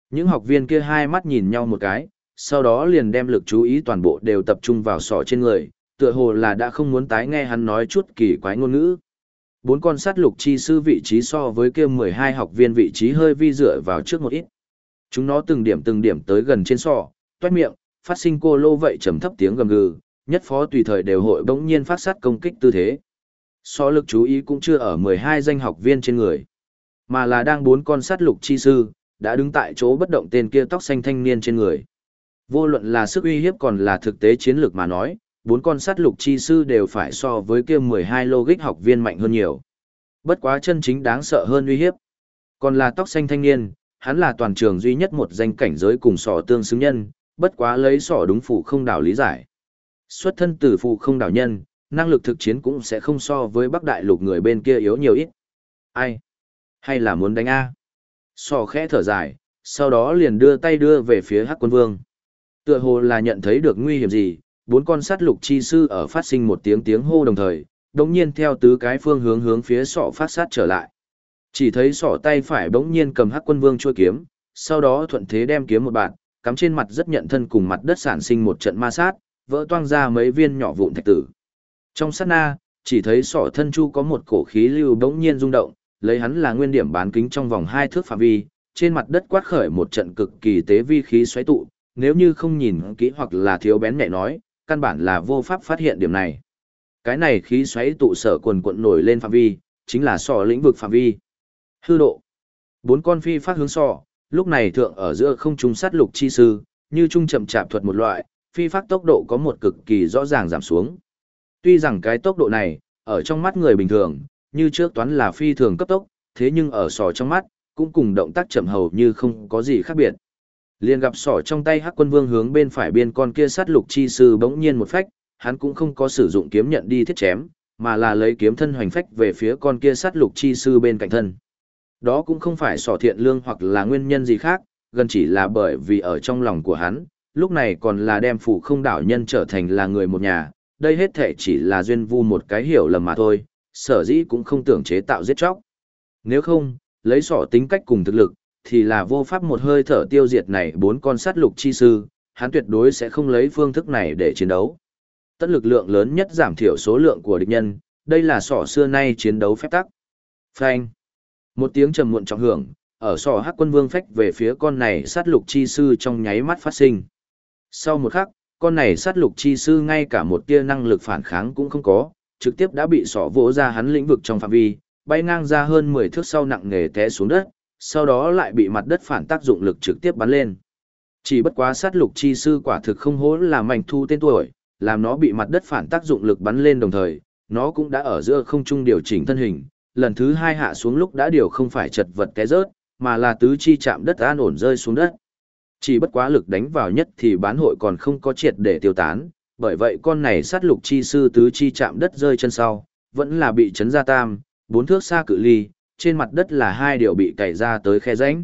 Những học viên kia hai mắt nhìn nhau một cái, sau đó liền đem lực chú ý toàn bộ đều tập trung vào sọ trên người, tựa hồ là đã không muốn tái nghe hắn nói chút kỳ quái ngôn ngữ. Bốn con sát lục chi sư vị trí so với kia 12 học viên vị trí hơi vi dựa vào trước một ít. Chúng nó từng điểm tới gần trên sọ, toét miệng, phát sinh cô lô vậy trầm thấp tiếng gầm gừ, nhất phó tùy thời đều hội bỗng nhiên phát sát công kích tư thế. So lực chú ý cũng chưa ở 12 danh học viên trên người, mà là đang bốn con sát lục chi sư, đã đứng tại chỗ bất động tên kia tóc xanh thanh niên trên người. Vô luận là sức uy hiếp còn là thực tế chiến lược mà nói, bốn con sát lục chi sư đều phải so với kia 12 logic học viên mạnh hơn nhiều. Bất quá chân chính đáng sợ hơn uy hiếp. Còn là tóc xanh thanh niên, hắn là toàn trường duy nhất một danh cảnh giới cùng sỏ tương xứng nhân, bất quá lấy sỏ đúng phụ không đảo lý giải. Xuất thân từ phụ không đảo nhân, năng lực thực chiến cũng sẽ không so với Bắc Đại Lục người bên kia yếu nhiều ít. Ai? Hay là muốn đánh A? Sỏ khẽ thở dài, sau đó liền đưa tay đưa về phía Hắc Quân Vương. Tựa hồ là nhận thấy được nguy hiểm gì, bốn con sát lục chi sư ở phát sinh một tiếng hô đồng thời, đống nhiên theo tứ cái phương hướng phía sọ phát sát trở lại. Chỉ thấy sọ tay phải bỗng nhiên cầm Hắc Quân Vương chuôi kiếm, sau đó thuận thế đem kiếm một bạn, cắm trên mặt rất nhận thân cùng mặt đất sản sinh một trận ma sát, vỡ toang ra mấy viên nhỏ vụn thạch tử. Trong sát na, chỉ thấy sọ thân chu có một cổ khí lưu bỗng nhiên rung động, lấy hắn là nguyên điểm bán kính trong vòng 2 thước phạm vi, trên mặt đất quát khởi một trận cực kỳ tế vi khí xoáy tụ, nếu như không nhìn kỹ hoặc là thiếu bén nhẹ nói, căn bản là vô pháp phát hiện điểm này. Cái này khí xoáy tụ sở quần quận nổi lên phạm vi, chính là sọ lĩnh vực phạm vi. Hư độ. Bốn con phi phát hướng sọ, lúc này thượng ở giữa không trung sát lục chi sư, như trung chậm chạp thuật một loại, phi phát tốc độ có một cực kỳ rõ ràng giảm xuống. Tuy rằng cái tốc độ này, ở trong mắt người bình thường, như trước toán là phi thường cấp tốc, thế nhưng ở sọ trong mắt, cũng cùng động tác chậm hầu như không có gì khác biệt. Liền gặp sỏ trong tay Hắc Quân Vương hướng bên phải biên con kia sát lục chi sư bỗng nhiên một phách, hắn cũng không có sử dụng kiếm nhận đi thiết chém, mà là lấy kiếm thân hoành phách về phía con kia sát lục chi sư bên cạnh thân. Đó cũng không phải sỏ thiện lương hoặc là nguyên nhân gì khác, gần chỉ là bởi vì ở trong lòng của hắn, lúc này còn là đem phủ không đảo nhân trở thành là người một nhà, đây hết thể chỉ là duyên vu một cái hiểu lầm mà thôi, sở dĩ cũng không tưởng chế tạo giết chóc. Nếu không, lấy sỏ tính cách cùng thực lực, thì là vô pháp một hơi thở tiêu diệt này bốn con sát lục chi sư, hắn tuyệt đối sẽ không lấy phương thức này để chiến đấu. Tất lực lượng lớn nhất giảm thiểu số lượng của địch nhân, đây là sỏ xưa nay chiến đấu phép tắc. Phanh. Một tiếng trầm muộn trọng hưởng, ở sỏ Hắc Quân Vương phách về phía con này sát lục chi sư trong nháy mắt phát sinh. Sau một khắc, con này sát lục chi sư ngay cả một tia năng lực phản kháng cũng không có, trực tiếp đã bị sỏ vỗ ra hắn lĩnh vực trong phạm vi, bay ngang ra hơn 10 thước sau nặng nề té xuống đất, sau đó lại bị mặt đất phản tác dụng lực trực tiếp bắn lên. Chỉ bất quá sát lục chi sư quả thực không hố là mảnh thu tên tuổi, làm nó bị mặt đất phản tác dụng lực bắn lên đồng thời, nó cũng đã ở giữa không trung điều chỉnh thân hình, lần thứ hai hạ xuống lúc đã điều không phải chật vật té rớt, mà là tứ chi chạm đất an ổn rơi xuống đất. Chỉ bất quá lực đánh vào nhất thì bán hội còn không có triệt để tiêu tán, bởi vậy con này sát lục chi sư tứ chi chạm đất rơi chân sau, vẫn là bị chấn ra tam, 4 thước xa cự ly, trên mặt đất là hai điều bị cày ra tới khe rãnh.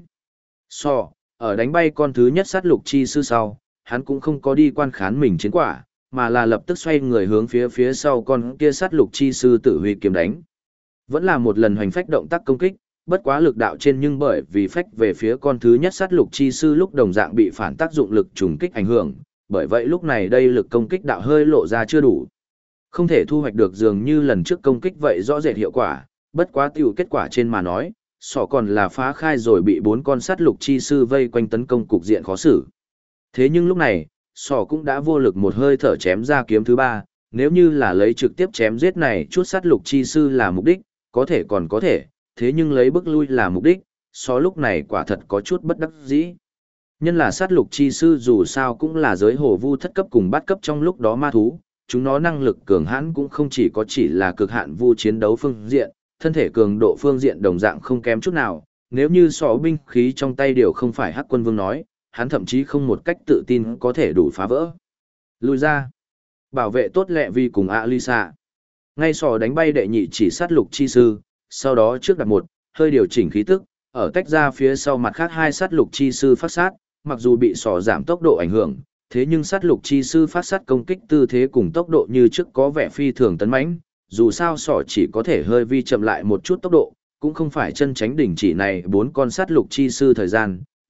Ở đánh bay con thứ nhất sát lục chi sư sau, hắn cũng không có đi quan khán mình chiến quả, mà là lập tức xoay người hướng phía sau con kia sát lục chi sư tự huy kiếm đánh. Vẫn là một lần hoành phách động tác công kích, bất quá lực đạo trên nhưng bởi vì phách về phía con thứ nhất sát lục chi sư lúc đồng dạng bị phản tác dụng lực trùng kích ảnh hưởng, bởi vậy lúc này đây lực công kích đạo hơi lộ ra chưa đủ. Không thể thu hoạch được dường như lần trước công kích vậy rõ rệt hiệu quả, bất quá tiểu kết quả trên mà nói, sọ còn là phá khai rồi bị 4 con sát lục chi sư vây quanh tấn công cục diện khó xử. Thế nhưng lúc này, sọ cũng đã vô lực một hơi thở chém ra kiếm thứ 3, nếu như là lấy trực tiếp chém giết này chút sát lục chi sư là mục đích, có thể còn có thể, thế nhưng lấy bức lui là mục đích, sọ lúc này quả thật có chút bất đắc dĩ. Nhân là sát lục chi sư dù sao cũng là giới hồ vu thất cấp cùng bát cấp trong lúc đó ma thú, chúng nó năng lực cường hãn cũng không chỉ là cực hạn vu chiến đấu phương diện, thân thể cường độ phương diện đồng dạng không kém chút nào, nếu như sọ binh khí trong tay đều không phải Hắc Quân Vương nói, hắn thậm chí không một cách tự tin có thể đủ phá vỡ. Lùi ra, bảo vệ tốt Lệ Vi cùng Alisa. Ngay sọ đánh bay đệ nhị chỉ sát lục chi sư, sau đó trước đặt một, hơi điều chỉnh khí tức, ở tách ra phía sau mặt khác hai sát lục chi sư phát sát, mặc dù bị sọ giảm tốc độ ảnh hưởng, thế nhưng sát lục chi sư phát sát công kích tư thế cùng tốc độ như trước có vẻ phi thường tấn mãnh, dù sao sọ chỉ có thể hơi vi chậm lại một chút tốc độ, cũng không phải chân tránh đỉnh chỉ này 4 con sát lục chi sư thời gian,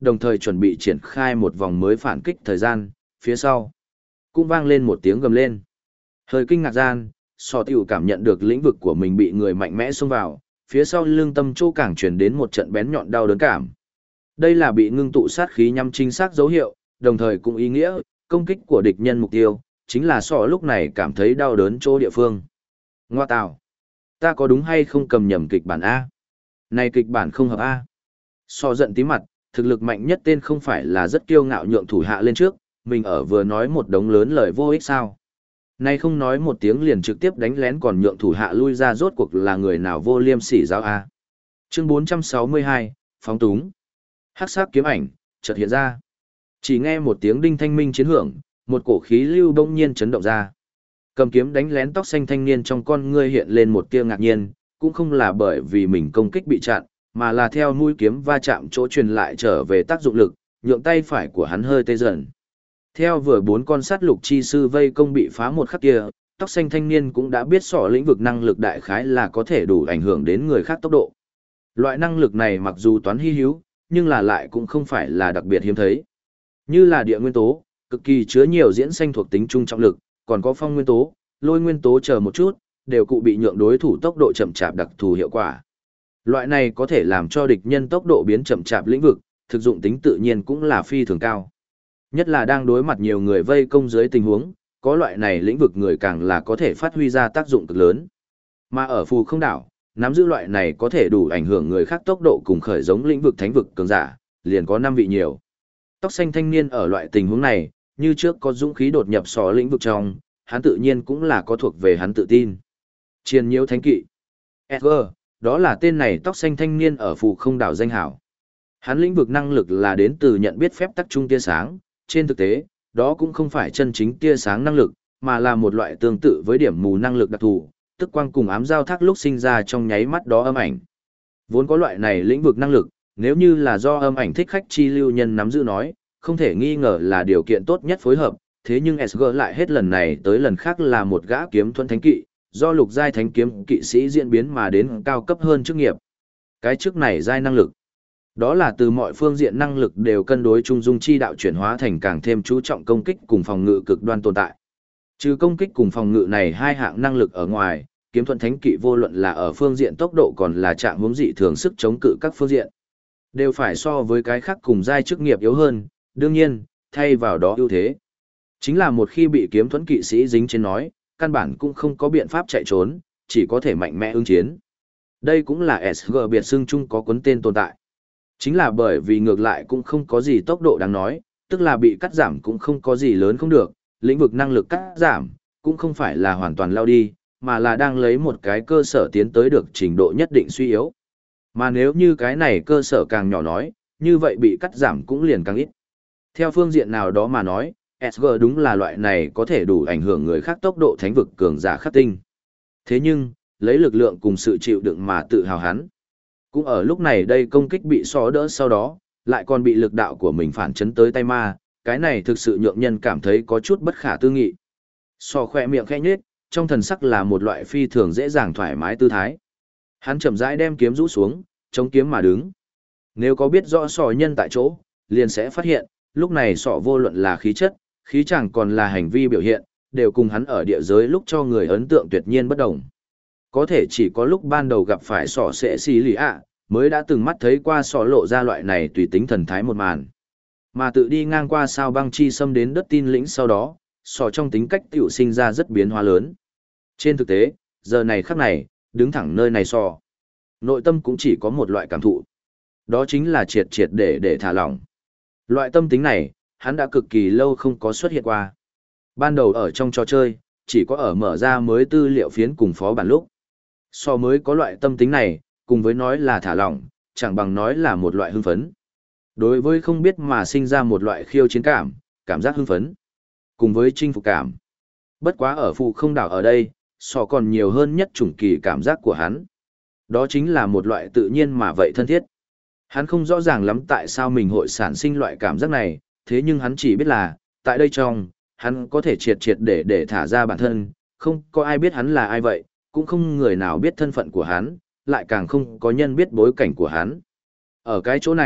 đồng thời chuẩn bị triển khai một vòng mới phản kích thời gian, phía sau. Cũng vang lên một tiếng gầm lên. Hơi kinh ngạc gian, sọ tiểu cảm nhận được lĩnh vực của mình bị người mạnh mẽ xông vào, phía sau lưng tâm chỗ càng truyền đến một trận bén nhọn đau đớn cảm. Đây là bị ngưng tụ sát khí nhắm chính xác dấu hiệu, đồng thời cũng ý nghĩa, công kích của địch nhân mục tiêu, chính là sọ lúc này cảm thấy đau đớn chỗ địa phương. Ngoa tạo! Ta có đúng hay không cầm nhầm kịch bản A? Này kịch bản không hợp A. Sọ giận tí mặt, thực lực mạnh nhất tên không phải là rất kiêu ngạo nhượng thủ hạ lên trước, mình ở vừa nói một đống lớn lời vô ích sao. Nay không nói một tiếng liền trực tiếp đánh lén còn nhượng thủ hạ lui ra rốt cuộc là người nào vô liêm sỉ giáo A. Chương 462, phóng túng. Hắc sắc kiếm ảnh, chợt hiện ra. Chỉ nghe một tiếng đinh thanh minh chiến hưởng, một cổ khí lưu bỗng nhiên chấn động ra. Cầm kiếm đánh lén tóc xanh thanh niên trong con ngươi hiện lên một tia ngạc nhiên, cũng không là bởi vì mình công kích bị chặn, mà là theo mũi kiếm va chạm chỗ truyền lại trở về tác dụng lực, nhượng tay phải của hắn hơi tê dần. Theo vừa 4 con sát lục chi sư vây công bị phá một khắc kia, tóc xanh thanh niên cũng đã biết sọ lĩnh vực năng lực đại khái là có thể đủ ảnh hưởng đến người khác tốc độ. Loại năng lực này mặc dù toán hy hữu, nhưng là lại cũng không phải là đặc biệt hiếm thấy. Như là địa nguyên tố, cực kỳ chứa nhiều diễn sinh thuộc tính trung trọng lực, còn có phong nguyên tố, lôi nguyên tố chờ một chút, đều cụ bị nhượng đối thủ tốc độ chậm chạp đặc thù hiệu quả. Loại này có thể làm cho địch nhân tốc độ biến chậm chạp lĩnh vực, thực dụng tính tự nhiên cũng là phi thường cao. Nhất là đang đối mặt nhiều người vây công dưới tình huống, có loại này lĩnh vực người càng là có thể phát huy ra tác dụng cực lớn. Mà ở phù không đảo, nắm giữ loại này có thể đủ ảnh hưởng người khác tốc độ cùng khởi giống lĩnh vực thánh vực cường giả, liền có 5 vị nhiều. Tóc xanh thanh niên ở loại tình huống này, như trước có dũng khí đột nhập sò lĩnh vực trong, hắn tự nhiên cũng là có thuộc về hắn tự tin. Triền nhiễu thánh kỵ. Edgar, đó là tên này tóc xanh thanh niên ở phù không đảo danh hảo. Hắn lĩnh vực năng lực là đến từ nhận biết phép tắc trung tia sáng, trên thực tế, đó cũng không phải chân chính tia sáng năng lực, mà là một loại tương tự với điểm mù năng lực đặc thù, tức quang cùng ám giao thác lúc sinh ra trong nháy mắt đó âm ảnh. Vốn có loại này lĩnh vực năng lực, nếu như là do âm ảnh thích khách chi lưu nhân nắm giữ nói, không thể nghi ngờ là điều kiện tốt nhất phối hợp, thế nhưng SG lại hết lần này tới lần khác là một gã kiếm thuẫn thánh kỵ, do lục giai thánh kiếm kỵ sĩ diễn biến mà đến cao cấp hơn chức nghiệp. Cái chức này giai năng lực, đó là từ mọi phương diện năng lực đều cân đối trung dung chi đạo chuyển hóa thành càng thêm chú trọng công kích cùng phòng ngự cực đoan tồn tại. Trừ công kích cùng phòng ngự này hai hạng năng lực ở ngoài, kiếm thuẫn thánh kỵ vô luận là ở phương diện tốc độ còn là trạng huống dị thường sức chống cự các phương diện, đều phải so với cái khác cùng giai chức nghiệp yếu hơn, đương nhiên, thay vào đó ưu thế. Chính là một khi bị kiếm thuẫn kỵ sĩ dính trên nói, căn bản cũng không có biện pháp chạy trốn, chỉ có thể mạnh mẽ ứng chiến. Đây cũng là SG biệt xưng chung có cuốn tên tồn tại. Chính là bởi vì ngược lại cũng không có gì tốc độ đáng nói, tức là bị cắt giảm cũng không có gì lớn không được, lĩnh vực năng lực cắt giảm, cũng không phải là hoàn toàn lao đi, mà là đang lấy một cái cơ sở tiến tới được trình độ nhất định suy yếu. Mà nếu như cái này cơ sở càng nhỏ nói, như vậy bị cắt giảm cũng liền càng ít. Theo phương diện nào đó mà nói, SG đúng là loại này có thể đủ ảnh hưởng người khác tốc độ thánh vực cường giả khắc tinh. Thế nhưng, lấy lực lượng cùng sự chịu đựng mà tự hào hắn. Cũng ở lúc này đây công kích bị xó đỡ sau đó, lại còn bị lực đạo của mình phản chấn tới tay ma, cái này thực sự nhượng nhân cảm thấy có chút bất khả tư nghị. Sò khỏe miệng khẽ nhếch, trong thần sắc là một loại phi thường dễ dàng thoải mái tư thái. Hắn chậm rãi đem kiếm rũ xuống, chống kiếm mà đứng. Nếu có biết rõ sò nhân tại chỗ, liền sẽ phát hiện, lúc này sọ vô luận là khí chất, khí chẳng còn là hành vi biểu hiện, đều cùng hắn ở địa giới lúc cho người ấn tượng tuyệt nhiên bất đồng. Có thể chỉ có lúc ban đầu gặp phải sọ sẽ xì lì ạ, mới đã từng mắt thấy qua sọ lộ ra loại này tùy tính thần thái một màn. Mà tự đi ngang qua sao băng chi xâm đến đất tin lĩnh sau đó, sọ trong tính cách tiểu sinh ra rất biến hóa lớn. Trên thực tế, giờ này khắc này, đứng thẳng nơi này sọ, nội tâm cũng chỉ có một loại cảm thụ. Đó chính là triệt triệt để thả lỏng. Loại tâm tính này, hắn đã cực kỳ lâu không có xuất hiện qua. Ban đầu ở trong trò chơi, chỉ có ở mở ra mới tư liệu phiến cùng phó bản lúc. So mới có loại tâm tính này, cùng với nói là thả lỏng, chẳng bằng nói là một loại hưng phấn. Đối với không biết mà sinh ra một loại khiêu chiến cảm, cảm giác hưng phấn, cùng với chinh phục cảm. Bất quá ở phụ không đảo ở đây, so còn nhiều hơn nhất chủng kỳ cảm giác của hắn. Đó chính là một loại tự nhiên mà vậy thân thiết. Hắn không rõ ràng lắm tại sao mình hội sản sinh loại cảm giác này, thế nhưng hắn chỉ biết là, tại đây trong, hắn có thể triệt triệt để thả ra bản thân, không có ai biết hắn là ai vậy, cũng không người nào biết thân phận của hắn, lại càng không có nhân biết bối cảnh của hắn. Ở cái chỗ này,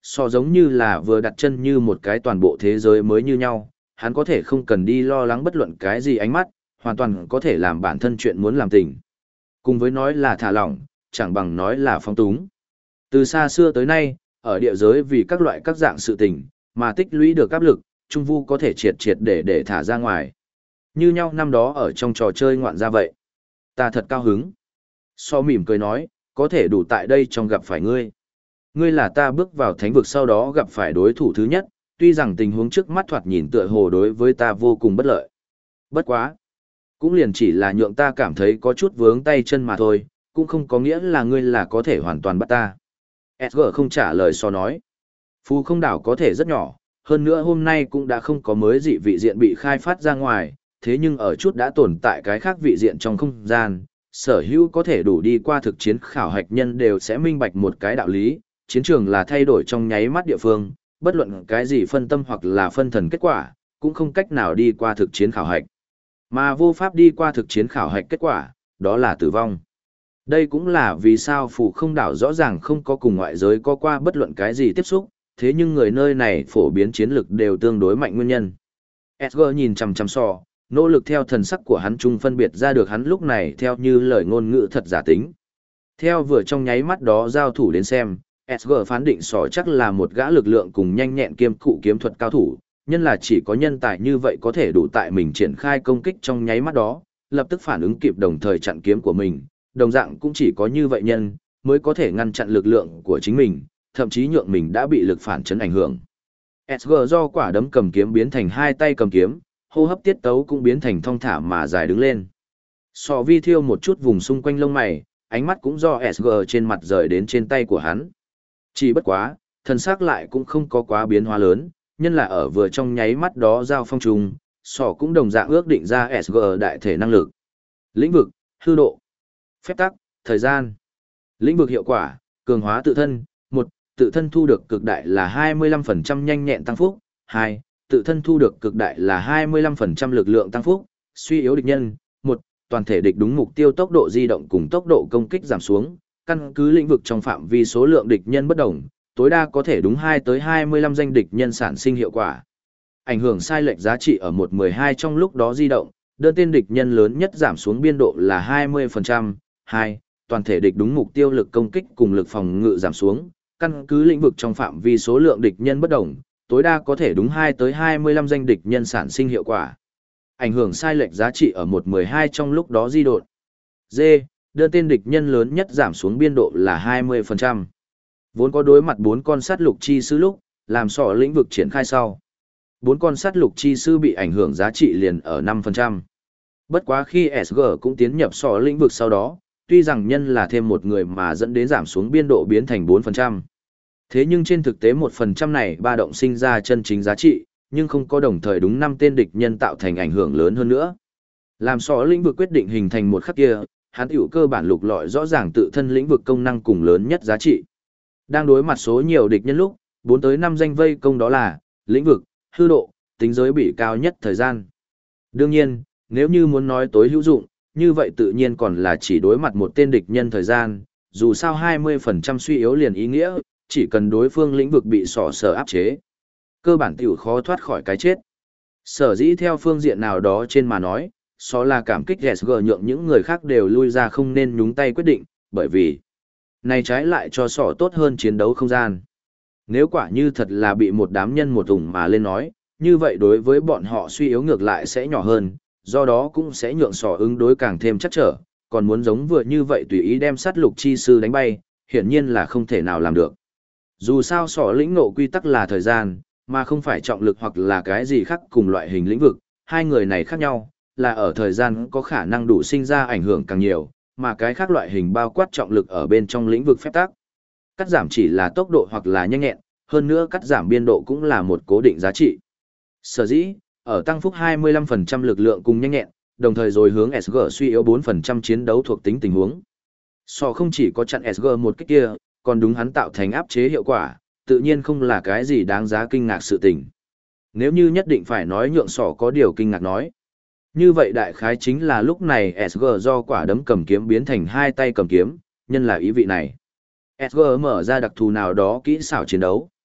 so giống như là vừa đặt chân như một cái toàn bộ thế giới mới như nhau, hắn có thể không cần đi lo lắng bất luận cái gì ánh mắt, hoàn toàn có thể làm bản thân chuyện muốn làm tình. Cùng với nói là thả lỏng, chẳng bằng nói là phóng túng. Từ xa xưa tới nay, ở địa giới vì các loại các dạng sự tình, mà tích lũy được áp lực, Trung Vu có thể triệt triệt để thả ra ngoài. Như nhau năm đó ở trong trò chơi ngoạn ra vậy. Ta thật cao hứng. So mỉm cười nói, có thể đủ tại đây trong gặp phải ngươi. Ngươi là ta bước vào thánh vực sau đó gặp phải đối thủ thứ nhất, tuy rằng tình huống trước mắt thoạt nhìn tựa hồ đối với ta vô cùng bất lợi. Bất quá. Cũng liền chỉ là nhượng ta cảm thấy có chút vướng tay chân mà thôi, cũng không có nghĩa là ngươi là có thể hoàn toàn bắt ta. Edgar không trả lời so nói. Phù không đảo có thể rất nhỏ, hơn nữa hôm nay cũng đã không có mới dị vị diện bị khai phát ra ngoài, thế nhưng ở chút đã tồn tại cái khác vị diện trong không gian, sở hữu có thể đủ đi qua thực chiến khảo hạch nhân đều sẽ minh bạch một cái đạo lý, chiến trường là thay đổi trong nháy mắt địa phương, bất luận cái gì phân tâm hoặc là phân thần kết quả, cũng không cách nào đi qua thực chiến khảo hạch. Mà vô pháp đi qua thực chiến khảo hạch kết quả, đó là tử vong. Đây cũng là vì sao phù không đảo rõ ràng không có cùng ngoại giới có qua bất luận cái gì tiếp xúc, thế nhưng người nơi này phổ biến chiến lực đều tương đối mạnh nguyên nhân. Edgar nhìn chằm chằm so, nỗ lực theo thần sắc của hắn chung phân biệt ra được hắn lúc này theo như lời ngôn ngữ thật giả tính. Theo vừa trong nháy mắt đó giao thủ đến xem, Edgar phán định sỏ chắc là một gã lực lượng cùng nhanh nhẹn kiêm cụ kiếm thuật cao thủ, nhân là chỉ có nhân tài như vậy có thể đủ tại mình triển khai công kích trong nháy mắt đó, lập tức phản ứng kịp đồng thời chặn kiếm của mình, đồng dạng cũng chỉ có như vậy nhân mới có thể ngăn chặn lực lượng của chính mình, thậm chí nhượng mình đã bị lực phản chấn ảnh hưởng. Edgar do quả đấm cầm kiếm biến thành hai tay cầm kiếm, hô hấp tiết tấu cũng biến thành thong thả mà dài đứng lên. Sọ vi thiêu một chút vùng xung quanh lông mày, ánh mắt cũng do Edgar trên mặt rời đến trên tay của hắn. Chỉ bất quá, thân xác lại cũng không có quá biến hóa lớn, nhân là ở vừa trong nháy mắt đó giao phong trùng, sọ cũng đồng dạng ước định ra Edgar đại thể năng lực. Lĩnh vực, hư độ, phép tắc, thời gian. Lĩnh vực hiệu quả, cường hóa tự thân, 1. Tự thân thu được cực đại là 25% nhanh nhẹn tăng phúc, 2. Tự thân thu được cực đại là 25% lực lượng tăng phúc, suy yếu địch nhân, 1. Toàn thể địch đúng mục tiêu tốc độ di động cùng tốc độ công kích giảm xuống, căn cứ lĩnh vực trong phạm vi số lượng địch nhân bất đồng, tối đa có thể đúng 2 tới 25 danh địch nhân sản sinh hiệu quả. Ảnh hưởng sai lệch giá trị ở 1-12 trong lúc đó di động, đơn tên địch nhân lớn nhất giảm xuống biên độ là 20%, 2. Toàn thể địch đúng mục tiêu lực công kích cùng lực phòng ngự giảm xuống, căn cứ lĩnh vực trong phạm vi số lượng địch nhân bất đồng, tối đa có thể đúng 2 tới 25 danh địch nhân sản sinh hiệu quả. Ảnh hưởng sai lệch giá trị ở 1-12 trong lúc đó di độn. D. Đơn tên địch nhân lớn nhất giảm xuống biên độ là 20%. Vốn có đối mặt 4 con sát lục chi sư lúc, làm sọ lĩnh vực triển khai sau. 4 con sát lục chi sư bị ảnh hưởng giá trị liền ở 5%. Bất quá khi SG cũng tiến nhập sọ lĩnh vực sau đó, tuy rằng nhân là thêm một người mà dẫn đến giảm xuống biên độ biến thành 4%. Thế nhưng trên thực tế 1% này ba động sinh ra chân chính giá trị, nhưng không có đồng thời đúng 5 tên địch nhân tạo thành ảnh hưởng lớn hơn nữa. Làm sọ lĩnh vực quyết định hình thành một khắc kia, hắn hữu cơ bản lục lọi rõ ràng tự thân lĩnh vực công năng cùng lớn nhất giá trị. Đang đối mặt số nhiều địch nhân lúc, 4 tới 5 danh vây công đó là lĩnh vực, hư độ, tính giới bị cao nhất thời gian. Đương nhiên, nếu như muốn nói tối hữu dụng, như vậy tự nhiên còn là chỉ đối mặt một tên địch nhân thời gian, dù sao 20% suy yếu liền ý nghĩa, chỉ cần đối phương lĩnh vực bị sỏ sở áp chế. Cơ bản tiểu khó thoát khỏi cái chết. Sở dĩ theo phương diện nào đó trên mà nói, so là cảm kích SG nhượng những người khác đều lui ra không nên nhúng tay quyết định, bởi vì này trái lại cho sỏ tốt hơn chiến đấu không gian. Nếu quả như thật là bị một đám nhân một ủng mà lên nói, như vậy đối với bọn họ suy yếu ngược lại sẽ nhỏ hơn, do đó cũng sẽ nhượng sỏ ứng đối càng thêm chắc trở, còn muốn giống vừa như vậy tùy ý đem sát lục chi sư đánh bay, hiển nhiên là không thể nào làm được. Dù sao sỏ lĩnh ngộ quy tắc là thời gian, mà không phải trọng lực hoặc là cái gì khác cùng loại hình lĩnh vực, hai người này khác nhau, là ở thời gian có khả năng đủ sinh ra ảnh hưởng càng nhiều, mà cái khác loại hình bao quát trọng lực ở bên trong lĩnh vực phép tắc. Cắt giảm chỉ là tốc độ hoặc là nhanh nhẹn, hơn nữa cắt giảm biên độ cũng là một cố định giá trị. Sở dĩ, ở tăng phúc 25% lực lượng cùng nhanh nhẹn, đồng thời rồi hướng SG suy yếu 4% chiến đấu thuộc tính tình huống. So không chỉ có chặn SG một cái kia, còn đúng hắn tạo thành áp chế hiệu quả, tự nhiên không là cái gì đáng giá kinh ngạc sự tình. Nếu như nhất định phải nói nhượng sỏ có điều kinh ngạc nói. Như vậy đại khái chính là lúc này SG do quả đấm cầm kiếm biến thành hai tay cầm kiếm, nhân là ý vị này. SG mở ra đặc thù nào đó kỹ xảo chiến đấu.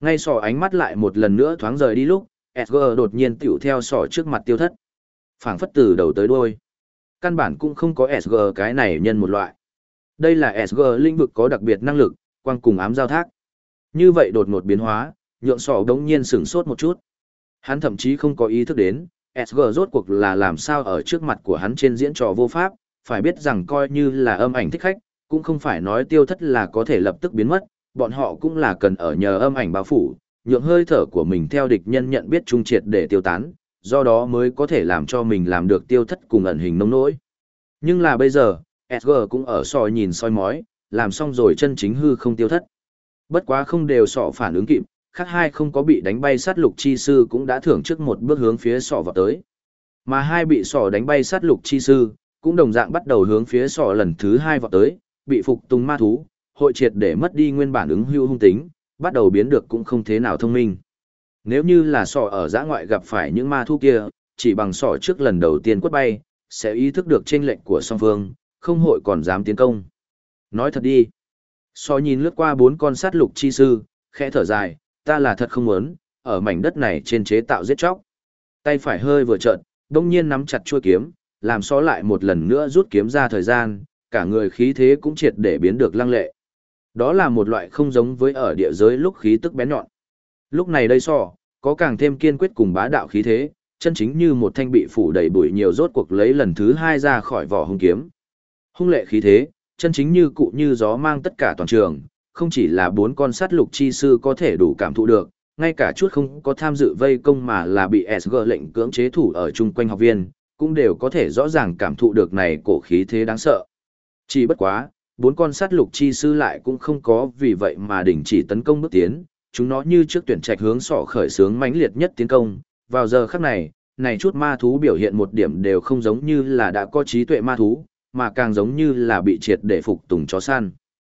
Ngay sỏ ánh mắt lại một lần nữa thoáng rời đi lúc, Edgar đột nhiên tiểu theo sỏ trước mặt tiêu thất. Phảng phất từ đầu tới đuôi. Căn bản cũng không có SG cái này nhân một loại. Đây là SG lĩnh vực có đặc biệt năng lực, quang cùng ám giao thác. Như vậy đột ngột biến hóa, nhượng sỏ đống nhiên sửng sốt một chút. Hắn thậm chí không có ý thức đến, SG rốt cuộc là làm sao ở trước mặt của hắn trên diễn trò vô pháp, phải biết rằng coi như là âm ảnh thích khách, cũng không phải nói tiêu thất là có thể lập tức biến mất, bọn họ cũng là cần ở nhờ âm ảnh bao phủ, nhượng hơi thở của mình theo địch nhân nhận biết trung triệt để tiêu tán, do đó mới có thể làm cho mình làm được tiêu thất cùng ẩn hình nông nỗi. Nhưng là bây giờ, SG cũng ở soi nhìn soi mói, làm xong rồi chân chính hư không tiêu thất. Bất quá không đều sọ phản ứng kịp, khác hai không có bị đánh bay sát lục chi sư cũng đã thưởng trước một bước hướng phía sọ vào tới. Mà hai bị sọ đánh bay sát lục chi sư, cũng đồng dạng bắt đầu hướng phía sọ lần thứ hai vào tới, bị phục tùng ma thú, hội triệt để mất đi nguyên bản ứng hưu hung tính, bắt đầu biến được cũng không thế nào thông minh. Nếu như là sọ ở giã ngoại gặp phải những ma thú kia, chỉ bằng sọ trước lần đầu tiên quất bay, sẽ ý thức được chênh lệnh của song phương, không hội còn dám tiến công. Nói thật đi. Sọ nhìn lướt qua 4 con sát lục chi sư, khẽ thở dài, ta là thật không muốn, ở mảnh đất này trên chế tạo giết chóc. Tay phải hơi vừa trợn, đông nhiên nắm chặt chuôi kiếm, làm sọ lại một lần nữa rút kiếm ra thời gian, cả người khí thế cũng triệt để biến được lăng lệ. Đó là một loại không giống với ở địa giới lúc khí tức bén nhọn. Lúc này đây sọ, có càng thêm kiên quyết cùng bá đạo khí thế, chân chính như một thanh bị phủ đầy bụi nhiều rốt cuộc lấy lần thứ hai ra khỏi vỏ hung kiếm. Hung lệ khí thế, chân chính như cụ như gió mang tất cả toàn trường, không chỉ là 4 con sát lục chi sư có thể đủ cảm thụ được, ngay cả chút không có tham dự vây công mà là bị SG lệnh cưỡng chế thủ ở chung quanh học viên, cũng đều có thể rõ ràng cảm thụ được này cổ khí thế đáng sợ. Chỉ bất quá, 4 con sát lục chi sư lại cũng không có vì vậy mà đình chỉ tấn công bước tiến, chúng nó như trước tuyển trạch hướng sọ khởi xướng mãnh liệt nhất tiến công, vào giờ khắc này, này chút ma thú biểu hiện một điểm đều không giống như là đã có trí tuệ ma thú, mà càng giống như là bị triệt để phục tùng chó săn.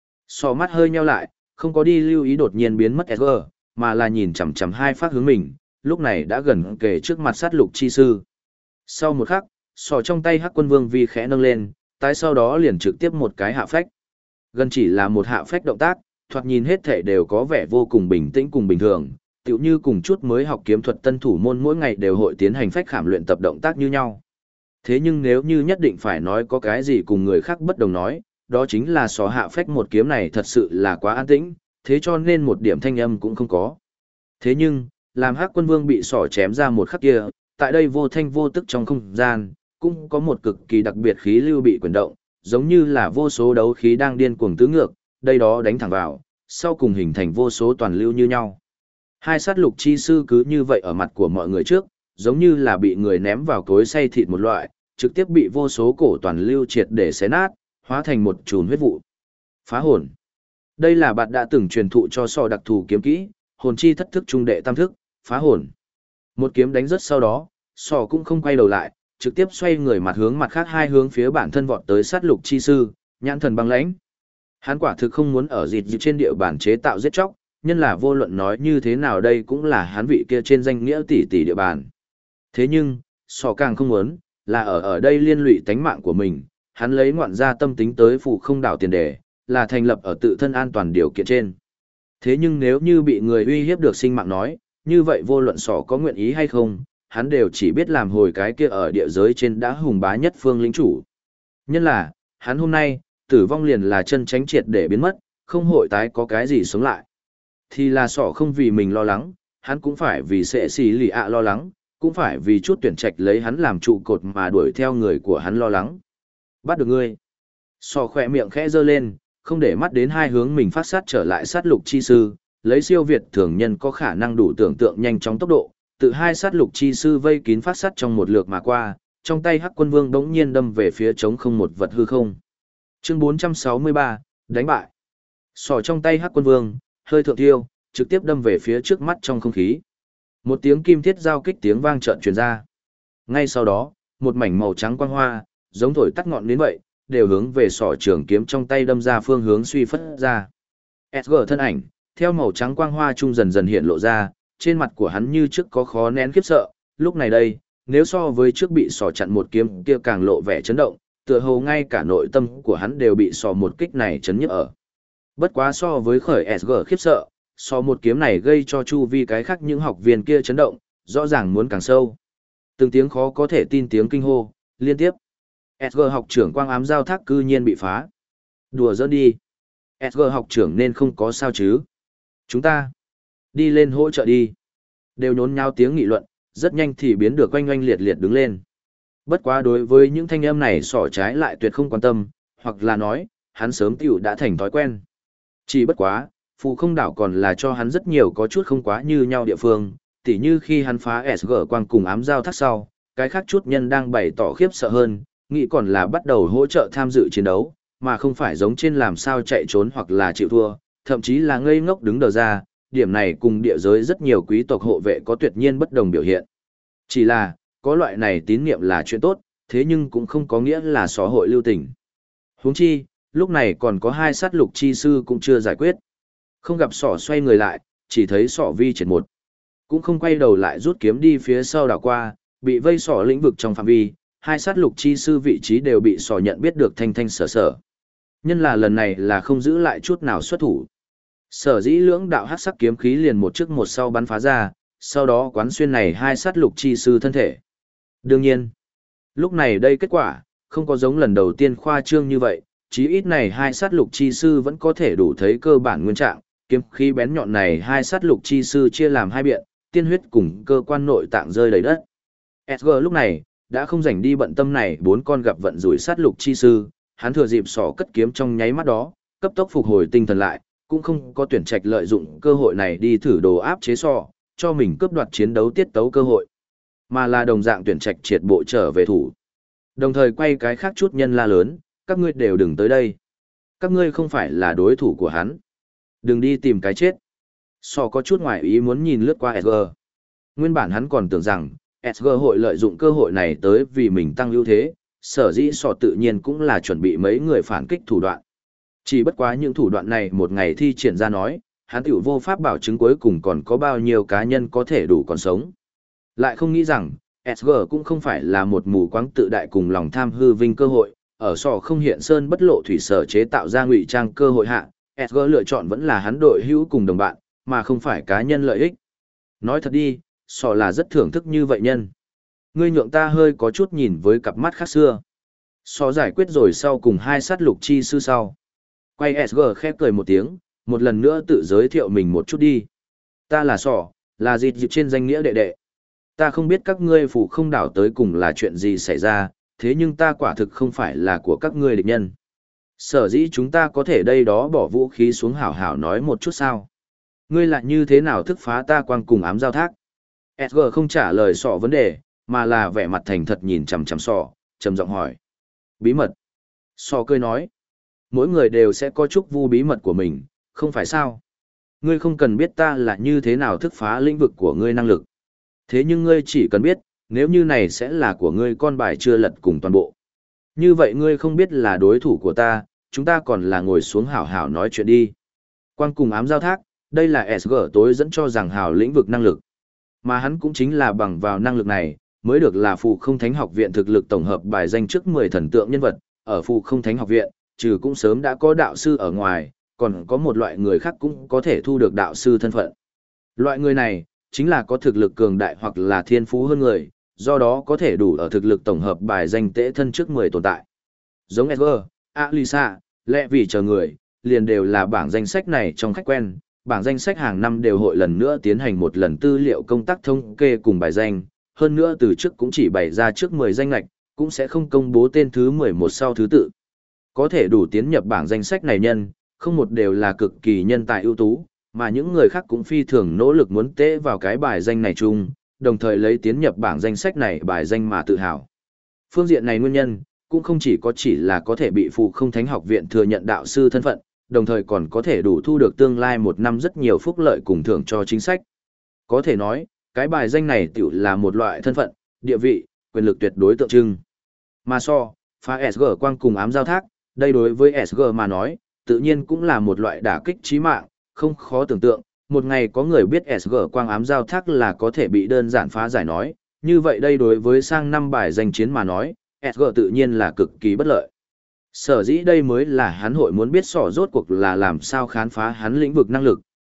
Sọ mắt hơi nheo lại, không có đi lưu ý đột nhiên biến mất SG, mà là nhìn chằm chằm hai phát hướng mình, lúc này đã gần kề trước mặt sát lục chi sư. Sau một khắc, sọ trong tay Hắc Quân Vương vi khẽ nâng lên, tái sau đó liền trực tiếp một cái hạ phách. Gần chỉ là một hạ phách động tác, thoạt nhìn hết thể đều có vẻ vô cùng bình tĩnh cùng bình thường, tựu như cùng chút mới học kiếm thuật tân thủ môn mỗi ngày đều hội tiến hành phách khảm luyện tập động tác như nhau. Thế nhưng nếu như nhất định phải nói có cái gì cùng người khác bất đồng nói, đó chính là sọ hạ phách một kiếm này thật sự là quá an tĩnh, thế cho nên một điểm thanh âm cũng không có. Thế nhưng, làm Hắc Quân Vương bị sọ chém ra một khắc kia, tại đây vô thanh vô tức trong không gian, cũng có một cực kỳ đặc biệt khí lưu bị quyển động, giống như là vô số đấu khí đang điên cuồng tứ ngược, đây đó đánh thẳng vào, sau cùng hình thành vô số toàn lưu như nhau. Hai sát lục chi sư cứ như vậy ở mặt của mọi người trước, giống như là bị người ném vào cối xay thịt một loại, trực tiếp bị vô số cổ toàn lưu triệt để xé nát, hóa thành một chùm huyết vụ. Phá hồn. Đây là bạn đã từng truyền thụ cho sọ đặc thù kiếm kỹ, hồn chi thất thức trung đệ tam thức, phá hồn. Một kiếm đánh rất sau đó, sọ cũng không quay đầu lại, trực tiếp xoay người mặt hướng mặt khác hai hướng phía bản thân vọt tới sát lục chi sư, nhãn thần băng lãnh. Hắn quả thực không muốn ở dịt trên địa bàn chế tạo giết chóc, nhân là vô luận nói như thế nào đây cũng là hắn vị kia trên danh nghĩa tỷ tỷ địa bàn. Thế nhưng, sọ càng không muốn, là ở đây liên lụy tánh mạng của mình, hắn lấy ngoạn gia tâm tính tới phụ không đảo tiền đề, là thành lập ở tự thân an toàn điều kiện trên. Thế nhưng nếu như bị người uy hiếp được sinh mạng nói, như vậy vô luận sọ có nguyện ý hay không, hắn đều chỉ biết làm hồi cái kia ở địa giới trên đã hùng bá nhất phương lĩnh chủ. Nhân là, hắn hôm nay, tử vong liền là chân tránh triệt để biến mất, không hội tái có cái gì sống lại. Thì là sọ không vì mình lo lắng, hắn cũng phải vì sẽ xì lì ạ lo lắng, cũng phải vì chút tuyển trạch lấy hắn làm trụ cột mà đuổi theo người của hắn lo lắng. Bắt được ngươi. Sọ khỏe miệng khẽ giơ lên, không để mắt đến hai hướng mình phát sát trở lại sát lục chi sư, lấy siêu việt thường nhân có khả năng đủ tưởng tượng nhanh chóng tốc độ, tự hai sát lục chi sư vây kín phát sát trong một lượt mà qua, trong tay Hắc Quân Vương bỗng nhiên đâm về phía trống không một vật hư không. Chương 463, đánh bại. Sọ trong tay Hắc Quân Vương, hơi thượng tiêu, trực tiếp đâm về phía trước mắt trong không khí. Một tiếng kim thiết giao kích tiếng vang chợt truyền ra. Ngay sau đó, một mảnh màu trắng quang hoa, giống thổi tắt ngọn đến vậy, đều hướng về sọ trường kiếm trong tay đâm ra phương hướng suy phất ra. SG thân ảnh, theo màu trắng quang hoa trung dần dần hiện lộ ra, trên mặt của hắn như trước có khó nén khiếp sợ, lúc này đây, nếu so với trước bị sọ chặn một kiếm kia càng lộ vẻ chấn động, tựa hồ ngay cả nội tâm của hắn đều bị sọ một kích này chấn nhức ở. Bất quá so với khởi SG khiếp sợ, So một kiếm này gây cho chu vi cái khác những học viên kia chấn động, rõ ràng muốn càng sâu. Từng tiếng khó có thể tin tiếng kinh hô, liên tiếp. SG học trưởng quang ám giao thác cư nhiên bị phá. Đùa giỡn đi. SG học trưởng nên không có sao chứ. Chúng ta đi lên hỗ trợ đi. Đều nhốn nháo tiếng nghị luận, rất nhanh thì biến được oanh oanh liệt liệt đứng lên. Bất quá đối với những thanh âm này sỏ trái lại tuyệt không quan tâm, hoặc là nói, hắn sớm tiểu đã thành thói quen. Chỉ bất quá, phù không đảo còn là cho hắn rất nhiều có chút không quá như nhau địa phương, tỉ như khi hắn phá SG quang cùng ám giao thác sau, cái khác chút nhân đang bày tỏ khiếp sợ hơn, nghĩ còn là bắt đầu hỗ trợ tham dự chiến đấu, mà không phải giống trên làm sao chạy trốn hoặc là chịu thua, thậm chí là ngây ngốc đứng đờ ra, điểm này cùng địa giới rất nhiều quý tộc hộ vệ có tuyệt nhiên bất đồng biểu hiện. Chỉ là, có loại này tín niệm là chuyện tốt, thế nhưng cũng không có nghĩa là xã hội lưu tình. Huống chi, lúc này còn có hai sát lục chi sư cũng chưa giải quyết. Không gặp sỏ xoay người lại, chỉ thấy sỏ vi triệt một. Cũng không quay đầu lại rút kiếm đi phía sau đảo qua, bị vây sỏ lĩnh vực trong phạm vi, hai sát lục chi sư vị trí đều bị sỏ nhận biết được thanh thanh sở sở. Nhân là lần này là không giữ lại chút nào xuất thủ. Sở dĩ lưỡng đạo hắc sắc kiếm khí liền một trước một sau bắn phá ra, sau đó quán xuyên này hai sát lục chi sư thân thể. Đương nhiên, lúc này đây kết quả, không có giống lần đầu tiên khoa trương như vậy, chí ít này hai sát lục chi sư vẫn có thể đủ thấy cơ bản nguyên trạng, kiếm khí bén nhọn này hai sát lục chi sư chia làm hai biện, tiên huyết cùng cơ quan nội tạng rơi đầy đất. SG lúc này, đã không rảnh đi bận tâm này bốn con gặp vận rủi sát lục chi sư, hắn thừa dịp sỏ cất kiếm trong nháy mắt đó, cấp tốc phục hồi tinh thần lại, cũng không có tuyển trạch lợi dụng cơ hội này đi thử đồ áp chế sỏ, cho mình cướp đoạt chiến đấu tiết tấu cơ hội, mà là đồng dạng tuyển trạch triệt bộ trở về thủ. Đồng thời quay cái khác chút nhân la lớn, các ngươi đều đừng tới đây. Các ngươi không phải là đối thủ của hắn. Đừng đi tìm cái chết. Sỏ có chút ngoài ý muốn nhìn lướt qua SG. Nguyên bản hắn còn tưởng rằng, SG hội lợi dụng cơ hội này tới vì mình tăng ưu thế, sở dĩ sỏ tự nhiên cũng là chuẩn bị mấy người phản kích thủ đoạn. Chỉ bất quá những thủ đoạn này một ngày thi triển ra nói, hắn tiểu vô pháp bảo chứng cuối cùng còn có bao nhiêu cá nhân có thể đủ còn sống. Lại không nghĩ rằng, SG cũng không phải là một mù quáng tự đại cùng lòng tham hư vinh cơ hội, ở sỏ không hiện sơn bất lộ thủy sở chế tạo ra ngụy trang cơ hội hạ, SG lựa chọn vẫn là hắn đội hữu cùng đồng bạn, mà không phải cá nhân lợi ích. Nói thật đi, sỏ là rất thưởng thức như vậy nhân. Ngươi nhượng ta hơi có chút nhìn với cặp mắt khác xưa. Sỏ giải quyết rồi sau cùng hai sát lục chi sư sau. Quay SG khép cười một tiếng, một lần nữa tự giới thiệu mình một chút đi. Ta là sỏ, là dịp trên danh nghĩa đệ đệ. Ta không biết các ngươi phủ không đảo tới cùng là chuyện gì xảy ra, thế nhưng ta quả thực không phải là của các ngươi địch nhân. Sở dĩ chúng ta có thể đây đó bỏ vũ khí xuống hảo hảo nói một chút sao. Ngươi lại như thế nào thức phá ta quang cùng ám giao thác? SG không trả lời sọ vấn đề, mà là vẻ mặt thành thật nhìn chằm chằm sọ, trầm giọng hỏi. Bí mật. Sọ cười nói. Mỗi người đều sẽ có chút vu bí mật của mình, không phải sao? Ngươi không cần biết ta là như thế nào thức phá lĩnh vực của ngươi năng lực. Thế nhưng ngươi chỉ cần biết, nếu như này sẽ là của ngươi con bài chưa lật cùng toàn bộ. Như vậy ngươi không biết là đối thủ của ta, chúng ta còn là ngồi xuống hảo hảo nói chuyện đi. Quang cùng ám giao thác, đây là SG tối dẫn cho rằng hảo lĩnh vực năng lực. Mà hắn cũng chính là bằng vào năng lực này, mới được là Phù Không Thánh Học Viện thực lực tổng hợp bài danh trước 10 thần tượng nhân vật, ở Phù Không Thánh Học Viện, trừ cũng sớm đã có đạo sư ở ngoài, còn có một loại người khác cũng có thể thu được đạo sư thân phận. Loại người này, chính là có thực lực cường đại hoặc là thiên phú hơn người, do đó có thể đủ ở thực lực tổng hợp bài danh tễ thân trước 10 tồn tại. Giống Edgar, Alisa, Lệ Vì chờ người, liền đều là bảng danh sách này trong khách quen, bảng danh sách hàng năm đều hội lần nữa tiến hành một lần tư liệu công tác thống kê cùng bài danh, hơn nữa từ trước cũng chỉ bày ra trước 10 danh lạch, cũng sẽ không công bố tên thứ 11 sau thứ tự. Có thể đủ tiến nhập bảng danh sách này nhân, không một đều là cực kỳ nhân tài ưu tú, mà những người khác cũng phi thường nỗ lực muốn tế vào cái bài danh này chung, đồng thời lấy tiến nhập bảng danh sách này bài danh mà tự hào. Phương diện này nguyên nhân, cũng không chỉ là có thể bị Phù Không Thánh Học Viện thừa nhận đạo sư thân phận, đồng thời còn có thể đủ thu được tương lai một năm rất nhiều phúc lợi cùng thưởng cho chính sách. Có thể nói, cái bài danh này tiểu là một loại thân phận, địa vị, quyền lực tuyệt đối tượng trưng. Mà phá SG quang cùng ám giao thác, đây đối với SG mà nói, tự nhiên cũng là một loại đả kích chí mạng, không khó tưởng tượng, một ngày có người biết SG quang ám giao thác là có thể bị đơn giản phá giải nói, như vậy đây đối với sang năm bài danh chiến mà nói, SG tự nhiên là cực kỳ bất lợi. Sở dĩ đây mới là hắn hội muốn biết rốt cuộc là làm sao khám phá hắn lĩnh vực năng lực,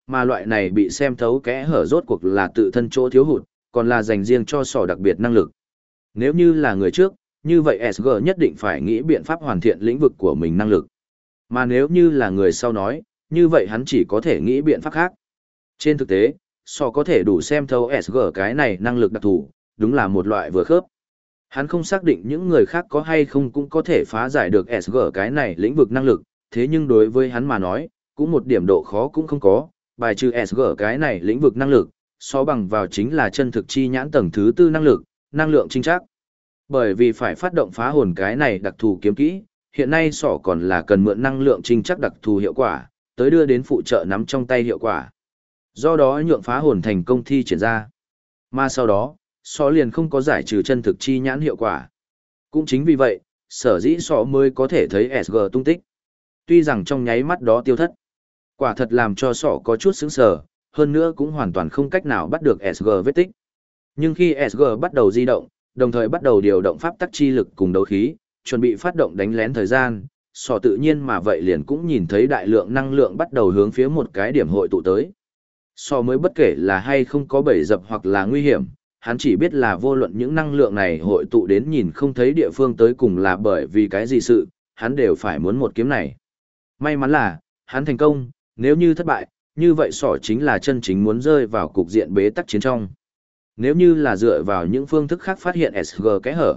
mà loại này bị xem thấu kẽ hở rốt cuộc là tự thân chỗ thiếu hụt, còn là dành riêng cho sỏ đặc biệt năng lực. Nếu như là người trước, như vậy SG nhất định phải nghĩ biện pháp hoàn thiện lĩnh vực của mình năng lực. Mà nếu như là người sau nói, như vậy hắn chỉ có thể nghĩ biện pháp khác. Trên thực tế, sỏ có thể đủ xem thấu SG cái này năng lực đặc thù, đúng là một loại vừa khớp. Hắn không xác định những người khác có hay không cũng có thể phá giải được SG cái này lĩnh vực năng lực, thế nhưng đối với hắn mà nói, cũng một điểm độ khó cũng không có, bài trừ SG cái này lĩnh vực năng lực, so bằng vào chính là chân thực chi nhãn tầng thứ tư năng lực, năng lượng trinh trác. Bởi vì phải phát động phá hồn cái này đặc thù kiếm kỹ, hiện nay sỏ còn là cần mượn năng lượng trinh trác đặc thù hiệu quả, tới đưa đến phụ trợ nắm trong tay hiệu quả. Do đó nhượng phá hồn thành công thi triển ra. Mà sau đó, sỏ liền không có giải trừ chân thực chi nhãn hiệu quả. Cũng chính vì vậy, sở dĩ sỏ mới có thể thấy SG tung tích. Tuy rằng trong nháy mắt đó tiêu thất, quả thật làm cho sỏ có chút sững sờ, hơn nữa cũng hoàn toàn không cách nào bắt được SG vết tích. Nhưng khi SG bắt đầu di động, đồng thời bắt đầu điều động pháp tắc chi lực cùng đấu khí, chuẩn bị phát động đánh lén thời gian, sỏ tự nhiên mà vậy liền cũng nhìn thấy đại lượng năng lượng bắt đầu hướng phía một cái điểm hội tụ tới. Sỏ mới bất kể là hay không có bẫy dập hoặc là nguy hiểm, hắn chỉ biết là vô luận những năng lượng này hội tụ đến nhìn không thấy địa phương tới cùng là bởi vì cái gì sự, hắn đều phải muốn một kiếm này. May mắn là, hắn thành công, nếu như thất bại, như vậy sỏ chính là chân chính muốn rơi vào cục diện bế tắc chiến trong. Nếu như là dựa vào những phương thức khác phát hiện SG kẽ hở,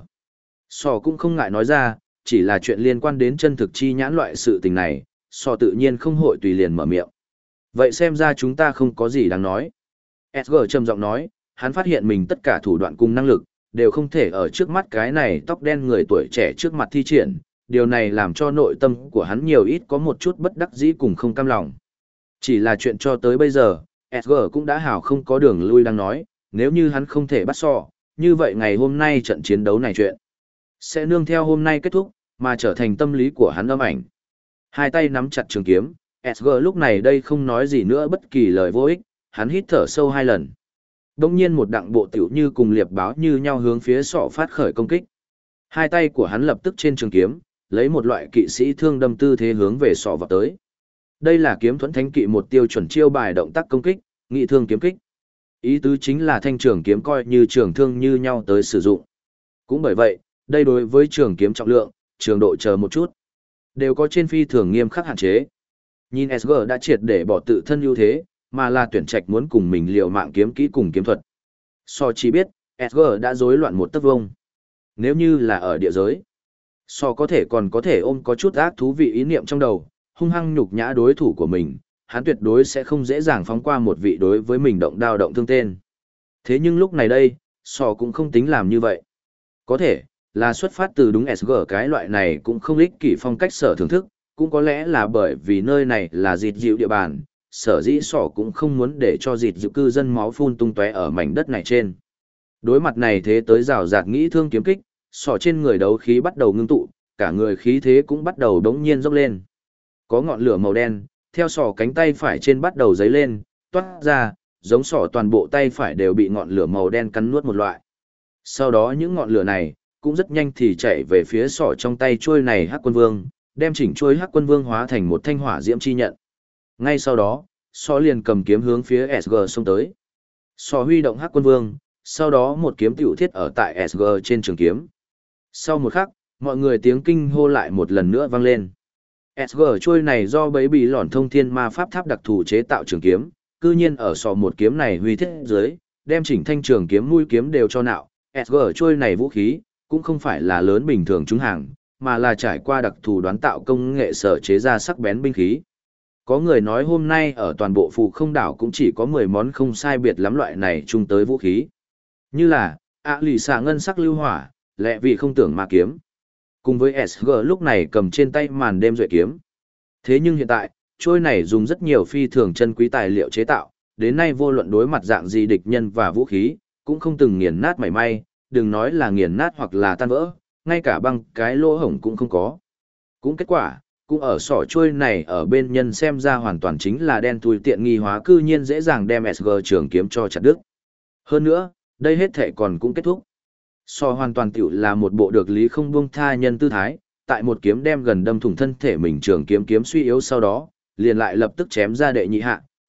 sỏ cũng không ngại nói ra, chỉ là chuyện liên quan đến chân thực chi nhãn loại sự tình này, sỏ tự nhiên không hội tùy liền mở miệng. Vậy xem ra chúng ta không có gì đáng nói. SG trầm giọng nói, hắn phát hiện mình tất cả thủ đoạn cùng năng lực, đều không thể ở trước mắt cái này tóc đen người tuổi trẻ trước mặt thi triển, điều này làm cho nội tâm của hắn nhiều ít có một chút bất đắc dĩ cùng không cam lòng. Chỉ là chuyện cho tới bây giờ, SG cũng đã hào không có đường lui đang nói, nếu như hắn không thể bắt sọ, như vậy ngày hôm nay trận chiến đấu này chuyện sẽ nương theo hôm nay kết thúc, mà trở thành tâm lý của hắn âm ảnh. Hai tay nắm chặt trường kiếm, SG lúc này đây không nói gì nữa bất kỳ lời vô ích, hắn hít thở sâu 2 lần. Đông nhiên một đặng bộ tiểu như cùng liệp báo như nhau hướng phía sọ phát khởi công kích. Hai tay của hắn lập tức trên trường kiếm, lấy một loại kỵ sĩ thương đâm tư thế hướng về sọ vào tới. Đây là kiếm thuẫn thánh kỵ một tiêu chuẩn chiêu bài động tác công kích, nghị thương kiếm kích. Ý tứ chính là thanh trường kiếm coi như trường thương như nhau tới sử dụng. Cũng bởi vậy, đây đối với trường kiếm trọng lượng, trường độ chờ một chút, đều có trên phi thường nghiêm khắc hạn chế. Nhìn SG đã triệt để bỏ tự thân ưu thế, mà là tuyển trạch muốn cùng mình liều mạng kiếm kỹ cùng kiếm thuật. So chỉ biết, SG đã rối loạn một tấc vông. Nếu như là ở địa giới, So có thể còn có thể ôm có chút ác thú vị ý niệm trong đầu, hung hăng nhục nhã đối thủ của mình, hắn tuyệt đối sẽ không dễ dàng phóng qua một vị đối với mình động đao động thương tên. Thế nhưng lúc này đây, So cũng không tính làm như vậy. Có thể, là xuất phát từ đúng SG cái loại này cũng không ích kỷ phong cách sở thưởng thức, cũng có lẽ là bởi vì nơi này là dịt dịu địa bàn, sở dĩ sỏ cũng không muốn để cho dịt dịu cư dân máu phun tung tóe ở mảnh đất này trên. Đối mặt này thế tới rào rạt nghĩ thương kiếm kích, sỏ trên người đấu khí bắt đầu ngưng tụ, cả người khí thế cũng bắt đầu đống nhiên dốc lên. Có ngọn lửa màu đen, theo sỏ cánh tay phải trên bắt đầu dấy lên, toát ra, giống sỏ toàn bộ tay phải đều bị ngọn lửa màu đen cắn nuốt một loại. Sau đó những ngọn lửa này, cũng rất nhanh thì chạy về phía sỏ trong tay chuôi này Hắc Quân Vương, đem chỉnh chuôi Hắc Quân Vương hóa thành một thanh hỏa diễm chi nhận. Ngay sau đó, sỏ liền cầm kiếm hướng phía SG xông tới. Sỏ huy động Hắc Quân Vương, sau đó một kiếm tiểu thiết ở tại SG trên trường kiếm. Sau một khắc, mọi người tiếng kinh hô lại một lần nữa vang lên. SG chuôi này do bấy bị lỏn thông thiên ma pháp tháp đặc thù chế tạo trường kiếm, cư nhiên ở sỏ một kiếm này huy thiết dưới, đem chỉnh thanh trường kiếm mũi kiếm đều cho nạo. SG chuôi này vũ khí, cũng không phải là lớn bình thường trúng hàng, mà là trải qua đặc thù đoán tạo công nghệ sở chế ra sắc bén binh khí. Có người nói hôm nay ở toàn bộ phù không đảo cũng chỉ có 10 món không sai biệt lắm loại này chung tới vũ khí. Như là, lì xạ ngân sắc lưu hỏa, lẹ vì không tưởng ma kiếm. Cùng với SG lúc này cầm trên tay màn đêm duệ kiếm. Thế nhưng hiện tại, trôi này dùng rất nhiều phi thường chân quý tài liệu chế tạo, đến nay vô luận đối mặt dạng gì địch nhân và vũ khí, cũng không từng nghiền nát mảy may, đừng nói là nghiền nát hoặc là tan vỡ, ngay cả băng cái lỗ hổng cũng không có. Cũng kết quả, cũng ở sỏ chuôi này ở bên nhân xem ra hoàn toàn chính là đen thui tiện nghi hóa cư nhiên dễ dàng đem SG trường kiếm cho chặt đứt. Hơn nữa, đây hết thể còn cũng kết thúc. Sỏ hoàn toàn tiểu là một bộ được lý không buông tha nhân tư thái, tại một kiếm đem gần đâm thủng thân thể mình trường kiếm kiếm suy yếu sau đó, liền lại lập tức chém ra đệ nhị hạ,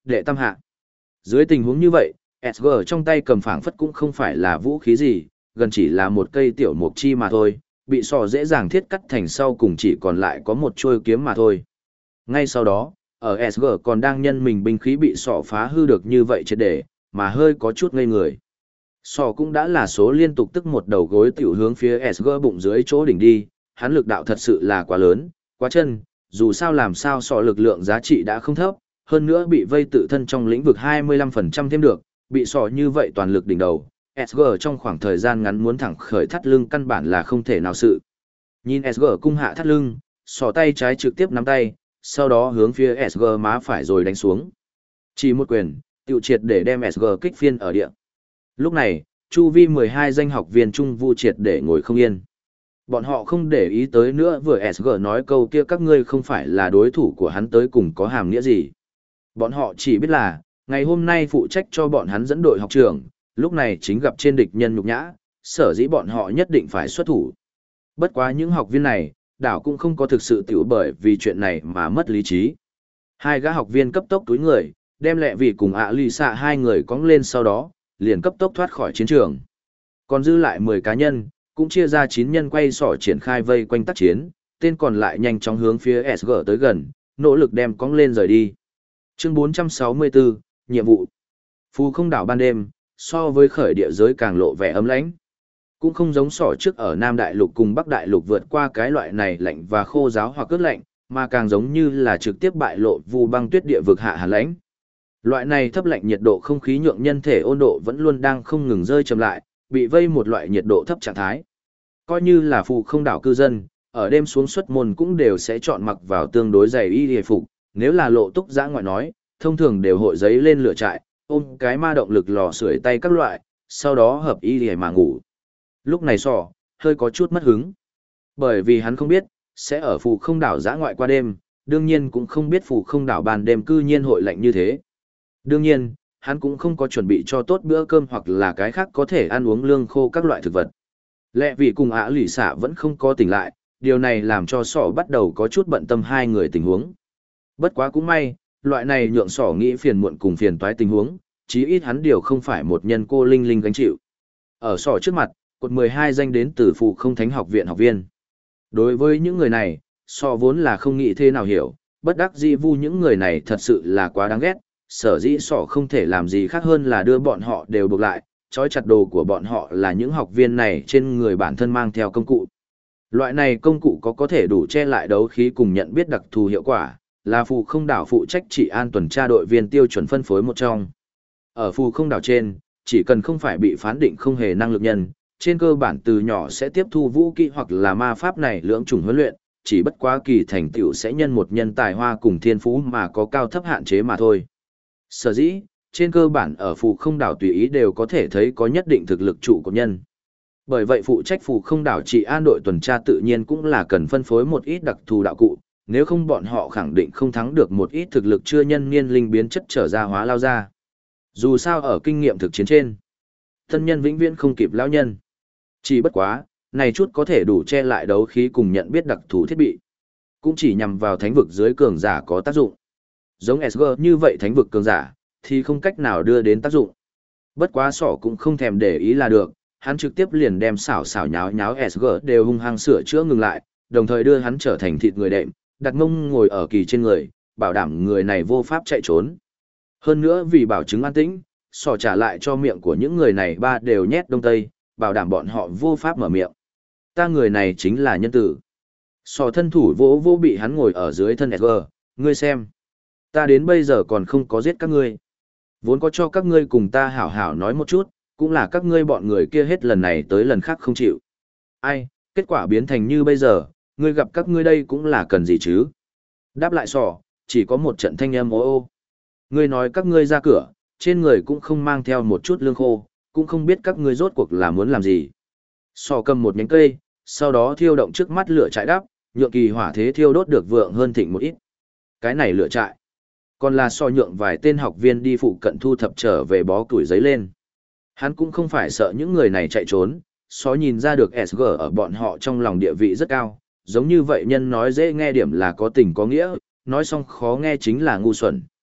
đệ tam hạ. Dưới tình huống như vậy, SG trong tay cầm phảng phất cũng không phải là vũ khí gì, gần chỉ là một cây tiểu mục chi mà thôi, bị sọ dễ dàng thiết cắt thành sau cùng chỉ còn lại có một chuôi kiếm mà thôi. Ngay sau đó, ở SG còn đang nhân mình binh khí bị sọ phá hư được như vậy triệt để, mà hơi có chút ngây người. Sọ cũng đã là số liên tục tức một đầu gối tiểu hướng phía SG bụng dưới chỗ đỉnh đi, hắn lực đạo thật sự là quá lớn, quá chân, dù sao làm sao sọ lực lượng giá trị đã không thấp, hơn nữa bị vây tự thân trong lĩnh vực 25% thêm được, bị sọ như vậy toàn lực đỉnh đầu. SG trong khoảng thời gian ngắn muốn thẳng khởi thắt lưng căn bản là không thể nào sự. Nhìn SG cung hạ thắt lưng, sọ tay trái trực tiếp nắm tay, sau đó hướng phía SG má phải rồi đánh xuống. Chỉ một quyền, tiêu triệt để đem SG kích phiên ở địa. Lúc này, chu vi 12 danh học viên trung vu triệt để ngồi không yên. Bọn họ không để ý tới nữa vừa SG nói câu kia các ngươi không phải là đối thủ của hắn tới cùng có hàm nghĩa gì. Bọn họ chỉ biết là, ngày hôm nay phụ trách cho bọn hắn dẫn đội học trường, lúc này chính gặp trên địch nhân nhục nhã, sở dĩ bọn họ nhất định phải xuất thủ. Bất quá những học viên này, đảo cũng không có thực sự tiểu bởi vì chuyện này mà mất lý trí. Hai gã học viên cấp tốc túi người, đem lẹ vì cùng ạ lì xạ hai người cong lên sau đó, liền cấp tốc thoát khỏi chiến trường. Còn dư lại 10 cá nhân, cũng chia ra 9 nhân quay sỏ triển khai vây quanh tác chiến, tên còn lại nhanh chóng hướng phía SG tới gần, nỗ lực đem cong lên rời đi. Chương 464, nhiệm vụ. Phù không đảo ban đêm, so với khởi địa giới càng lộ vẻ ấm lãnh. Cũng không giống sỏ trước ở Nam Đại Lục cùng Bắc Đại Lục vượt qua cái loại này lạnh và khô ráo hoặc ướt lạnh, mà càng giống như là trực tiếp bại lộ vu băng tuyết địa vực hạ hàn lãnh. Loại này thấp lạnh nhiệt độ không khí nhượng nhân thể ôn độ vẫn luôn đang không ngừng rơi chậm lại, bị vây một loại nhiệt độ thấp trạng thái. Coi như là phù không đảo cư dân, ở đêm xuống xuất môn cũng đều sẽ chọn mặc vào tương đối dày y hề phục, nếu là lộ túc giã ngoại nói, thông thường đều hội giấy lên lửa trại, ôm cái ma động lực lò sưởi tay các loại, sau đó hợp y hề mà ngủ. Lúc này sỏ, hơi có chút mất hứng. Bởi vì hắn không biết, sẽ ở phù không đảo giã ngoại qua đêm, đương nhiên cũng không biết phù không đảo ban đêm cư nhiên hội lạnh như thế. Đương nhiên, hắn cũng không có chuẩn bị cho tốt bữa cơm hoặc là cái khác có thể ăn uống lương khô các loại thực vật. Lẽ vì cùng ạ lỷ xạ vẫn không có tỉnh lại, điều này làm cho sỏ bắt đầu có chút bận tâm hai người tình huống. Bất quá cũng may, loại này nhượng sỏ nghĩ phiền muộn cùng phiền toái tình huống, chí ít hắn điều không phải một nhân cô linh linh gánh chịu. Ở sỏ trước mặt, cột 12 danh đến từ phù không thánh học viện học viên. Đối với những người này, sỏ vốn là không nghĩ thế nào hiểu, bất đắc dĩ vu những người này thật sự là quá đáng ghét, sở dĩ sỏ không thể làm gì khác hơn là đưa bọn họ đều buộc lại, trói chặt đồ của bọn họ là những học viên này trên người bản thân mang theo công cụ. Loại này công cụ có thể đủ che lại đấu khí cùng nhận biết đặc thù hiệu quả, là phù không đảo phụ trách trị an tuần tra đội viên tiêu chuẩn phân phối một trong. Ở phù không đảo trên, chỉ cần không phải bị phán định không hề năng lực nhân, trên cơ bản từ nhỏ sẽ tiếp thu vũ kỹ hoặc là ma pháp này lưỡng chủng huấn luyện, chỉ bất quá kỳ thành tựu sẽ nhân một nhân tài hoa cùng thiên phú mà có cao thấp hạn chế mà thôi. Sở dĩ, trên cơ bản ở phù không đảo tùy ý đều có thể thấy có nhất định thực lực trụ của nhân. Bởi vậy phụ trách phù không đảo trị an đội tuần tra tự nhiên cũng là cần phân phối một ít đặc thù đạo cụ, nếu không bọn họ khẳng định không thắng được một ít thực lực chưa nhân niên linh biến chất trở ra hóa lao ra. Dù sao ở kinh nghiệm thực chiến trên, thân nhân vĩnh viễn không kịp lão nhân. Chỉ bất quá, này chút có thể đủ che lại đấu khí cùng nhận biết đặc thù thiết bị. Cũng chỉ nhằm vào thánh vực dưới cường giả có tác dụng. Giống SG như vậy thánh vực cường giả, thì không cách nào đưa đến tác dụng. Bất quá sỏ cũng không thèm để ý là được, hắn trực tiếp liền đem xảo nháo nháo SG đều hung hăng sửa chữa ngừng lại, đồng thời đưa hắn trở thành thịt người đệm, đặt mông ngồi ở kỳ trên người, bảo đảm người này vô pháp chạy trốn. Hơn nữa vì bảo chứng an tĩnh, sỏ trả lại cho miệng của những người này ba đều nhét đông tây, bảo đảm bọn họ vô pháp mở miệng. Ta người này chính là nhân tử. Sỏ thân thủ vô bị hắn ngồi ở dưới thân SG, ngươi xem. Ta đến bây giờ còn không có giết các ngươi. Vốn có cho các ngươi cùng ta hảo hảo nói một chút, cũng là các ngươi bọn người kia hết lần này tới lần khác không chịu. Ai, kết quả biến thành như bây giờ, ngươi gặp các ngươi đây cũng là cần gì chứ? Đáp lại sỏ, chỉ có một trận thanh âm ô. Ngươi nói các ngươi ra cửa, trên người cũng không mang theo một chút lương khô, cũng không biết các ngươi rốt cuộc là muốn làm gì. Sỏ cầm một nhánh cây, sau đó thiêu động trước mắt lửa trại đắp, nhượng kỳ hỏa thế thiêu đốt được vượng hơn thịnh một ít. Cái này lửa trại. Còn là sỏ nhượng vài tên học viên đi phụ cận thu thập trở về bó củi giấy lên. Hắn cũng không phải sợ những người này chạy trốn, sỏ nhìn ra được SG ở bọn họ trong lòng địa vị rất cao, giống như vậy nhân nói dễ nghe điểm là có tình có nghĩa, nói xong khó nghe chính là ngu xuẩn.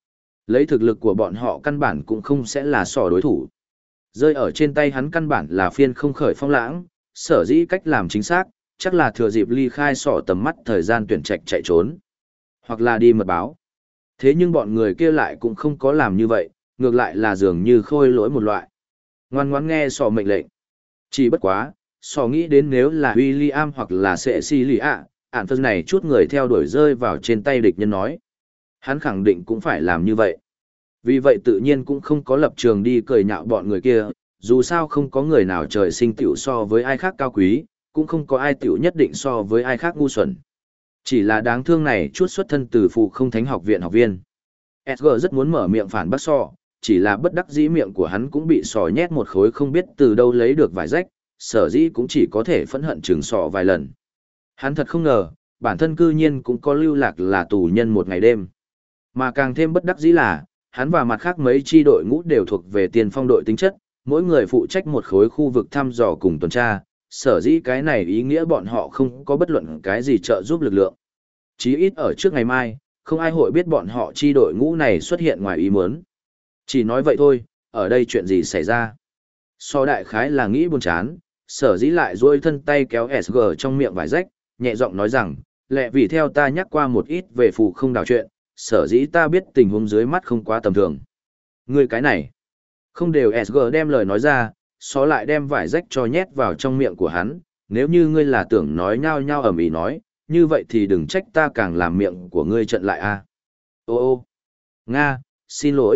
Lấy thực lực của bọn họ căn bản cũng không sẽ là sỏ đối thủ. Rơi ở trên tay hắn căn bản là phiên không khởi phong lãng, sở dĩ cách làm chính xác, chắc là thừa dịp ly khai sỏ tầm mắt thời gian tuyển trạch chạy trốn. Hoặc là đi mật báo. Thế nhưng bọn người kia lại cũng không có làm như vậy, ngược lại là dường như khôi lỗi một loại. Ngoan ngoãn nghe sỏ mệnh lệnh. Chỉ bất quá, sỏ nghĩ đến nếu là William hoặc là Cecilia, ản phân này chút người theo đuổi rơi vào trên tay địch nhân nói. Hắn khẳng định cũng phải làm như vậy. Vì vậy tự nhiên cũng không có lập trường đi cười nhạo bọn người kia, dù sao không có người nào trời sinh tiểu so với ai khác cao quý, cũng không có ai tiểu nhất định so với ai khác ngu xuẩn. Chỉ là đáng thương này chút xuất thân từ phụ không thánh học viện học viên. Edgar rất muốn mở miệng phản bác sọ, chỉ là bất đắc dĩ miệng của hắn cũng bị sọ nhét một khối không biết từ đâu lấy được vài rách, sở dĩ cũng chỉ có thể phẫn hận chừng sọ vài lần. Hắn thật không ngờ, bản thân cư nhiên cũng có lưu lạc là tù nhân một ngày đêm. Mà càng thêm bất đắc dĩ là, hắn và mặt khác mấy chi đội ngũ đều thuộc về tiền phong đội tính chất, mỗi người phụ trách một khối khu vực thăm dò cùng tuần tra, sở dĩ cái này ý nghĩa bọn họ không có bất luận cái gì trợ giúp lực lượng. Chí ít ở trước ngày mai, không ai hội biết bọn họ chi đội ngũ này xuất hiện ngoài ý muốn. Chỉ nói vậy thôi, ở đây chuyện gì xảy ra? So đại khái là nghĩ buồn chán, sở dĩ lại duỗi thân tay kéo SG trong miệng vải rách, nhẹ giọng nói rằng, lẽ vì theo ta nhắc qua một ít về phù không đảo chuyện, sở dĩ ta biết tình huống dưới mắt không quá tầm thường. Ngươi cái này, không đều SG đem lời nói ra, so lại đem vải rách cho nhét vào trong miệng của hắn, nếu như ngươi là tưởng nói nhao nhao ầm ĩ nói, như vậy thì đừng trách ta càng làm miệng của ngươi trận lại a. Ô Nga, xin lỗi.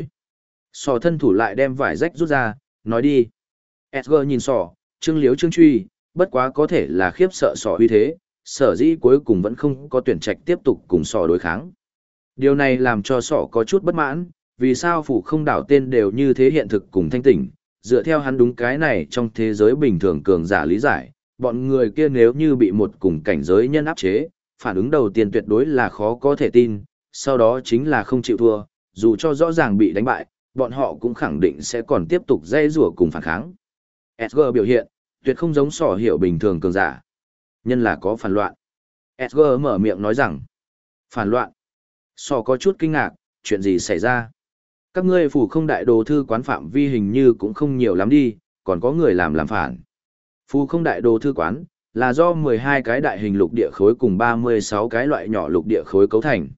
Sò thân thủ lại đem vải rách rút ra, nói đi. Edgar nhìn sò, trương liếu trương truy, bất quá có thể là khiếp sợ sò uy thế, sở dĩ cuối cùng vẫn không có tuyển trạch tiếp tục cùng sò đối kháng. Điều này làm cho sò có chút bất mãn, vì sao phủ không đảo tên đều như thế hiện thực cùng thanh tỉnh, dựa theo hắn đúng cái này trong thế giới bình thường cường giả lý giải, bọn người kia nếu như bị một cùng cảnh giới nhân áp chế, phản ứng đầu tiên tuyệt đối là khó có thể tin, sau đó chính là không chịu thua, dù cho rõ ràng bị đánh bại, bọn họ cũng khẳng định sẽ còn tiếp tục dây rủa cùng phản kháng. Edgar biểu hiện, tuyệt không giống sỏ hiểu bình thường cường giả. Nhân là có phản loạn. Edgar mở miệng nói rằng, phản loạn. Sỏ có chút kinh ngạc, chuyện gì xảy ra? Các ngươi phủ không đại đồ thư quán phạm vi hình như cũng không nhiều lắm đi, còn có người làm phản. Phủ không đại đồ thư quán, là do 12 cái đại hình lục địa khối cùng 36 cái loại nhỏ lục địa khối cấu thành.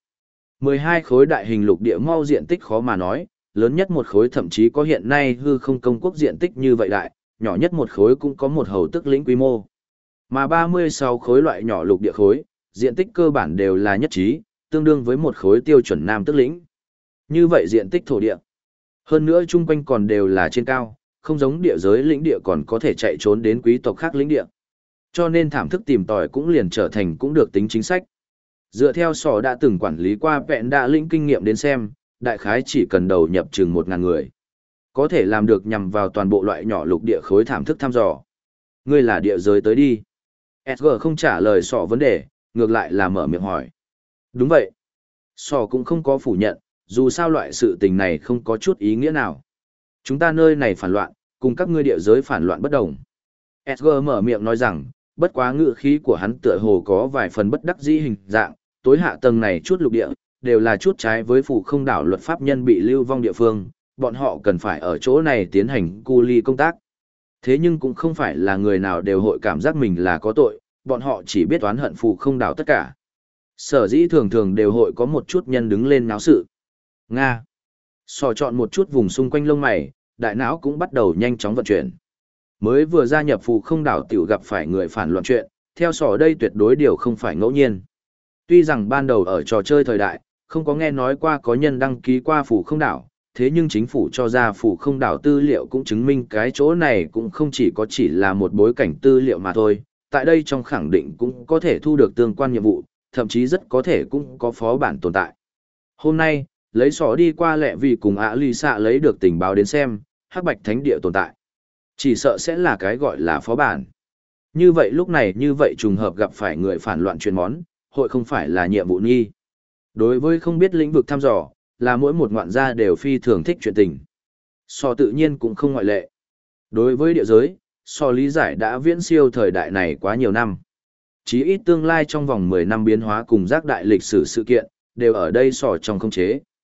12 khối đại hình lục địa mau diện tích khó mà nói, lớn nhất một khối thậm chí có hiện nay hư không công quốc diện tích như vậy đại, nhỏ nhất một khối cũng có một hầu tức lĩnh quy mô. Mà 36 khối loại nhỏ lục địa khối, diện tích cơ bản đều là nhất trí, tương đương với một khối tiêu chuẩn nam tức lĩnh. Như vậy diện tích thổ địa. Hơn nữa chung quanh còn đều là trên cao, không giống địa giới lĩnh địa còn có thể chạy trốn đến quý tộc khác lĩnh địa. Cho nên thảm thức tìm tòi cũng liền trở thành cũng được tính chính sách. Dựa theo sò đã từng quản lý qua vẹn đạ lĩnh kinh nghiệm đến xem, đại khái chỉ cần đầu nhập chừng 1.000 người. Có thể làm được nhằm vào toàn bộ loại nhỏ lục địa khối thảm thức thăm dò. Ngươi là địa giới tới đi. Edgar không trả lời sò vấn đề, ngược lại là mở miệng hỏi. Đúng vậy. Sò cũng không có phủ nhận, dù sao loại sự tình này không có chút ý nghĩa nào. Chúng ta nơi này phản loạn, cùng các ngươi địa giới phản loạn bất đồng. Edgar mở miệng nói rằng, bất quá ngữ khí của hắn tựa hồ có vài phần bất đắc dĩ hình dạng, tối hạ tầng này chút lục địa, đều là chút trái với phủ không đảo luật pháp nhân bị lưu vong địa phương, bọn họ cần phải ở chỗ này tiến hành cu ly công tác. Thế nhưng cũng không phải là người nào đều hội cảm giác mình là có tội, bọn họ chỉ biết oán hận phủ không đảo tất cả. Sở dĩ thường thường đều hội có một chút nhân đứng lên náo sự. Nga. Sò chọn một chút vùng xung quanh lông mày, đại não cũng bắt đầu nhanh chóng vận chuyển. Mới vừa gia nhập phủ không đảo tiểu gặp phải người phản loạn chuyện, theo sò đây tuyệt đối điều không phải ngẫu nhiên. Tuy rằng ban đầu ở trò chơi thời đại, không có nghe nói qua có nhân đăng ký qua phủ không đảo, thế nhưng chính phủ cho ra phủ không đảo tư liệu cũng chứng minh cái chỗ này cũng không chỉ là một bối cảnh tư liệu mà thôi, tại đây trong khẳng định cũng có thể thu được tương quan nhiệm vụ, thậm chí rất có thể cũng có phó bản tồn tại. Hôm nay, lấy sỏ đi qua lẹ vì cùng ạ lì xạ lấy được tình báo đến xem, hắc bạch thánh địa tồn tại. Chỉ sợ sẽ là cái gọi là phó bản. Như vậy lúc này như vậy trùng hợp gặp phải người phản loạn chuyên món, hội không phải là nhiệm vụ nghi. Đối với không biết lĩnh vực thăm dò, là mỗi một ngoạn gia đều phi thường thích chuyện tình. So tự nhiên cũng không ngoại lệ. Đối với địa giới, so lý giải đã viễn siêu thời đại này quá nhiều năm. Chí ít tương lai trong vòng 10 năm biến hóa cùng giác đại lịch sử sự kiện, đều ở đây sò trong khống chế.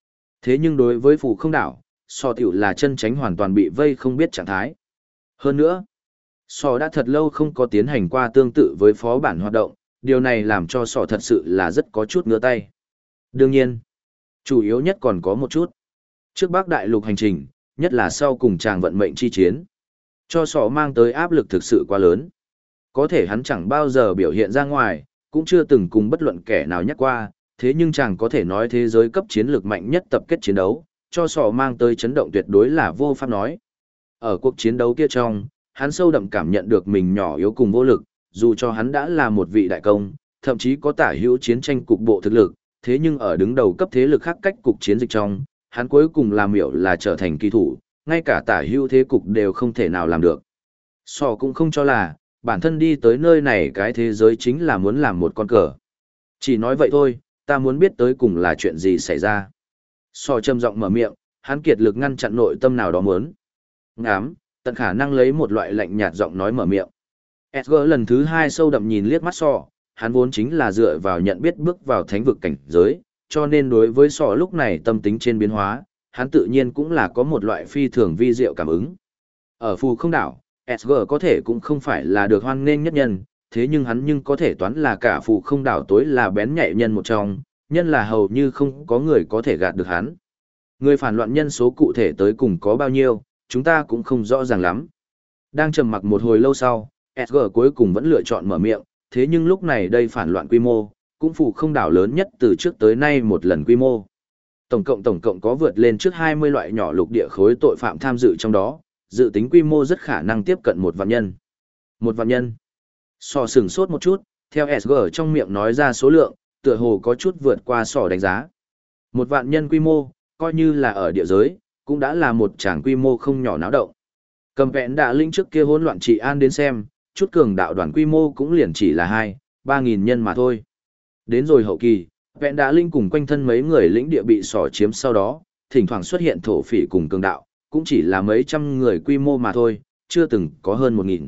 Thế nhưng đối với phù không đảo, sò tiểu là chân tránh hoàn toàn bị vây không biết trạng thái. Hơn nữa, sò đã thật lâu không có tiến hành qua tương tự với phó bản hoạt động, điều này làm cho sò thật sự là rất có chút ngứa tay. Đương nhiên, chủ yếu nhất còn có một chút. Trước Bắc Đại Lục hành trình, nhất là sau cùng tràng vận mệnh chi chiến, cho sò mang tới áp lực thực sự quá lớn. Có thể hắn chẳng bao giờ biểu hiện ra ngoài, cũng chưa từng cùng bất luận kẻ nào nhắc qua, thế nhưng chàng có thể nói thế giới cấp chiến lược mạnh nhất tập kết chiến đấu, cho sò mang tới chấn động tuyệt đối là vô pháp nói. Ở cuộc chiến đấu kia trong, hắn sâu đậm cảm nhận được mình nhỏ yếu cùng vô lực, dù cho hắn đã là một vị đại công, thậm chí có tả hữu chiến tranh cục bộ thực lực, thế nhưng ở đứng đầu cấp thế lực khác cách cục chiến dịch trong, hắn cuối cùng làm miểu là trở thành kỳ thủ, ngay cả tả hữu thế cục đều không thể nào làm được. Sò cũng không cho là, bản thân đi tới nơi này cái thế giới chính là muốn làm một con cờ. Chỉ nói vậy thôi, ta muốn biết tới cùng là chuyện gì xảy ra. Sò trầm giọng mở miệng, hắn kiệt lực ngăn chặn nội tâm nào đó muốn. Ngám, tận khả năng lấy một loại lạnh nhạt giọng nói mở miệng. Edgar lần thứ hai sâu đậm nhìn liếc mắt sò, hắn vốn chính là dựa vào nhận biết bước vào thánh vực cảnh giới, cho nên đối với sò lúc này tâm tính trên biến hóa, hắn tự nhiên cũng là có một loại phi thường vi diệu cảm ứng. Ở phù không đảo, Edgar có thể cũng không phải là được hoan nghênh nhất nhân, thế nhưng hắn nhưng có thể toán là cả phù không đảo tối là bén nhạy nhân một trong, nhân là hầu như không có người có thể gạt được hắn. Người phản loạn nhân số cụ thể tới cùng có bao nhiêu, chúng ta cũng không rõ ràng lắm. Đang trầm mặc một hồi lâu sau, Edgar cuối cùng vẫn lựa chọn mở miệng, thế nhưng lúc này đây phản loạn quy mô, cũng phù không đảo lớn nhất từ trước tới nay một lần quy mô. Tổng cộng có vượt lên trước 20 loại nhỏ lục địa khối tội phạm tham dự trong đó, dự tính quy mô rất khả năng tiếp cận 1 vạn nhân. 1 vạn nhân. Sò sửng sốt một chút, theo SG trong miệng nói ra số lượng, tựa hồ có chút vượt qua sò đánh giá. 1 vạn nhân quy mô, coi như là ở địa giới, cũng đã là một tràng quy mô không nhỏ náo động. Cầm vẹn đã linh trước kia hỗn loạn trị an đến xem, chút cường đạo đoàn quy mô cũng liền chỉ là 2-3 nghìn nhân mà thôi. Đến rồi hậu kỳ, vẹn đã linh cùng quanh thân mấy người lĩnh địa bị sò chiếm sau đó, thỉnh thoảng xuất hiện thổ phỉ cùng cường đạo, cũng chỉ là mấy trăm người quy mô mà thôi, chưa từng có hơn 1.000.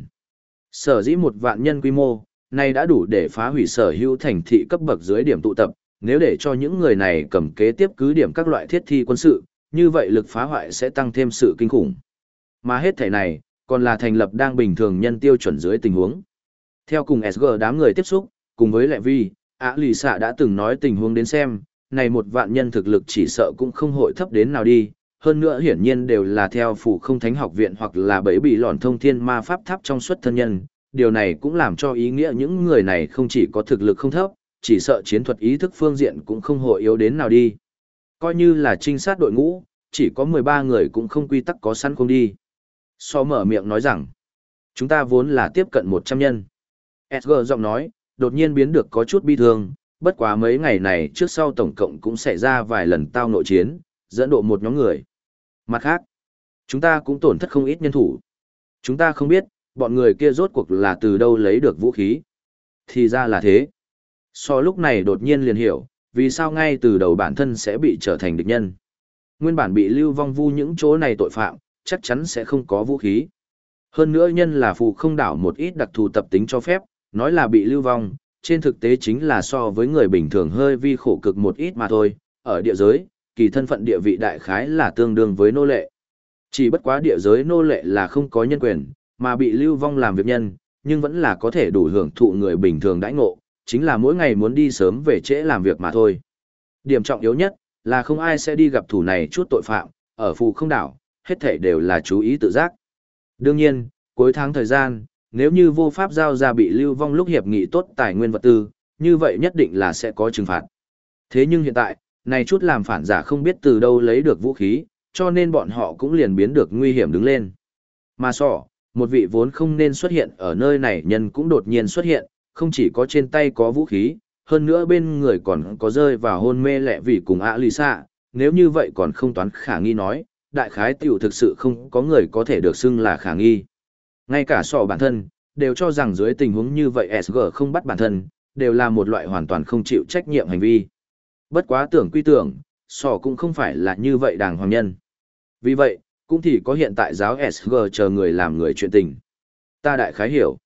Sở dĩ 1 vạn nhân quy mô, này đã đủ để phá hủy sở hữu thành thị cấp bậc dưới điểm tụ tập, nếu để cho những người này cầm kế tiếp cứ điểm các loại thiết thi quân sự, như vậy lực phá hoại sẽ tăng thêm sự kinh khủng. Mà hết thể này, còn là thành lập đang bình thường nhân tiêu chuẩn dưới tình huống. Theo cùng SG đám người tiếp xúc, cùng với Lệ Vi, Lì Xạ đã từng nói tình huống đến xem, này 1 vạn nhân thực lực chỉ sợ cũng không hội thấp đến nào đi, hơn nữa hiển nhiên đều là theo phủ không thánh học viện hoặc là bẫy bị lòn thông thiên ma pháp tháp trong suất thân nhân, điều này cũng làm cho ý nghĩa những người này không chỉ có thực lực không thấp, chỉ sợ chiến thuật ý thức phương diện cũng không hội yếu đến nào đi. Coi như là trinh sát đội ngũ, chỉ có 13 người cũng không quy tắc có sẵn không đi. So mở miệng nói rằng, chúng ta vốn là tiếp cận 100 nhân. Edgar giọng nói, đột nhiên biến được có chút bi thương, bất quá mấy ngày này trước sau tổng cộng cũng xảy ra vài lần tao nội chiến, dẫn độ một nhóm người. Mặt khác, chúng ta cũng tổn thất không ít nhân thủ. Chúng ta không biết, bọn người kia rốt cuộc là từ đâu lấy được vũ khí. Thì ra là thế. So lúc này đột nhiên liền hiểu, vì sao ngay từ đầu bản thân sẽ bị trở thành địch nhân. Nguyên bản bị lưu vong vu những chỗ này tội phạm, chắc chắn sẽ không có vũ khí. Hơn nữa nhân là phù không đảo một ít đặc thù tập tính cho phép, nói là bị lưu vong, trên thực tế chính là so với người bình thường hơi vi khổ cực một ít mà thôi. Ở địa giới, kỳ thân phận địa vị đại khái là tương đương với nô lệ. Chỉ bất quá địa giới nô lệ là không có nhân quyền, mà bị lưu vong làm việc nhân, nhưng vẫn là có thể đủ hưởng thụ người bình thường đãi ngộ, chính là mỗi ngày muốn đi sớm về trễ làm việc mà thôi. Điểm trọng yếu nhất là không ai sẽ đi gặp thủ này chút tội phạm, ở phù không đảo, hết thảy đều là chú ý tự giác. Đương nhiên, cuối tháng thời gian, nếu như vô pháp giao ra bị lưu vong lúc hiệp nghị tốt tài nguyên vật tư, như vậy nhất định là sẽ có trừng phạt. Thế nhưng hiện tại, này chút làm phản giả không biết từ đâu lấy được vũ khí, cho nên bọn họ cũng liền biến được nguy hiểm đứng lên. Mà một vị vốn không nên xuất hiện ở nơi này nhân cũng đột nhiên xuất hiện, không chỉ có trên tay có vũ khí, hơn nữa bên người còn có rơi vào hôn mê Lệ vì cùng Lisa, nếu như vậy còn không toán khả nghi nói, đại khái tiểu thực sự không có người có thể được xưng là khả nghi. Ngay cả bản thân, đều cho rằng dưới tình huống như vậy SG không bắt bản thân, đều là một loại hoàn toàn không chịu trách nhiệm hành vi. Bất quá tưởng quy tưởng, cũng không phải là như vậy đàng hoàng nhân. Vì vậy, cũng thì có hiện tại giáo SG chờ người làm người chuyện tình. Ta đại khái hiểu.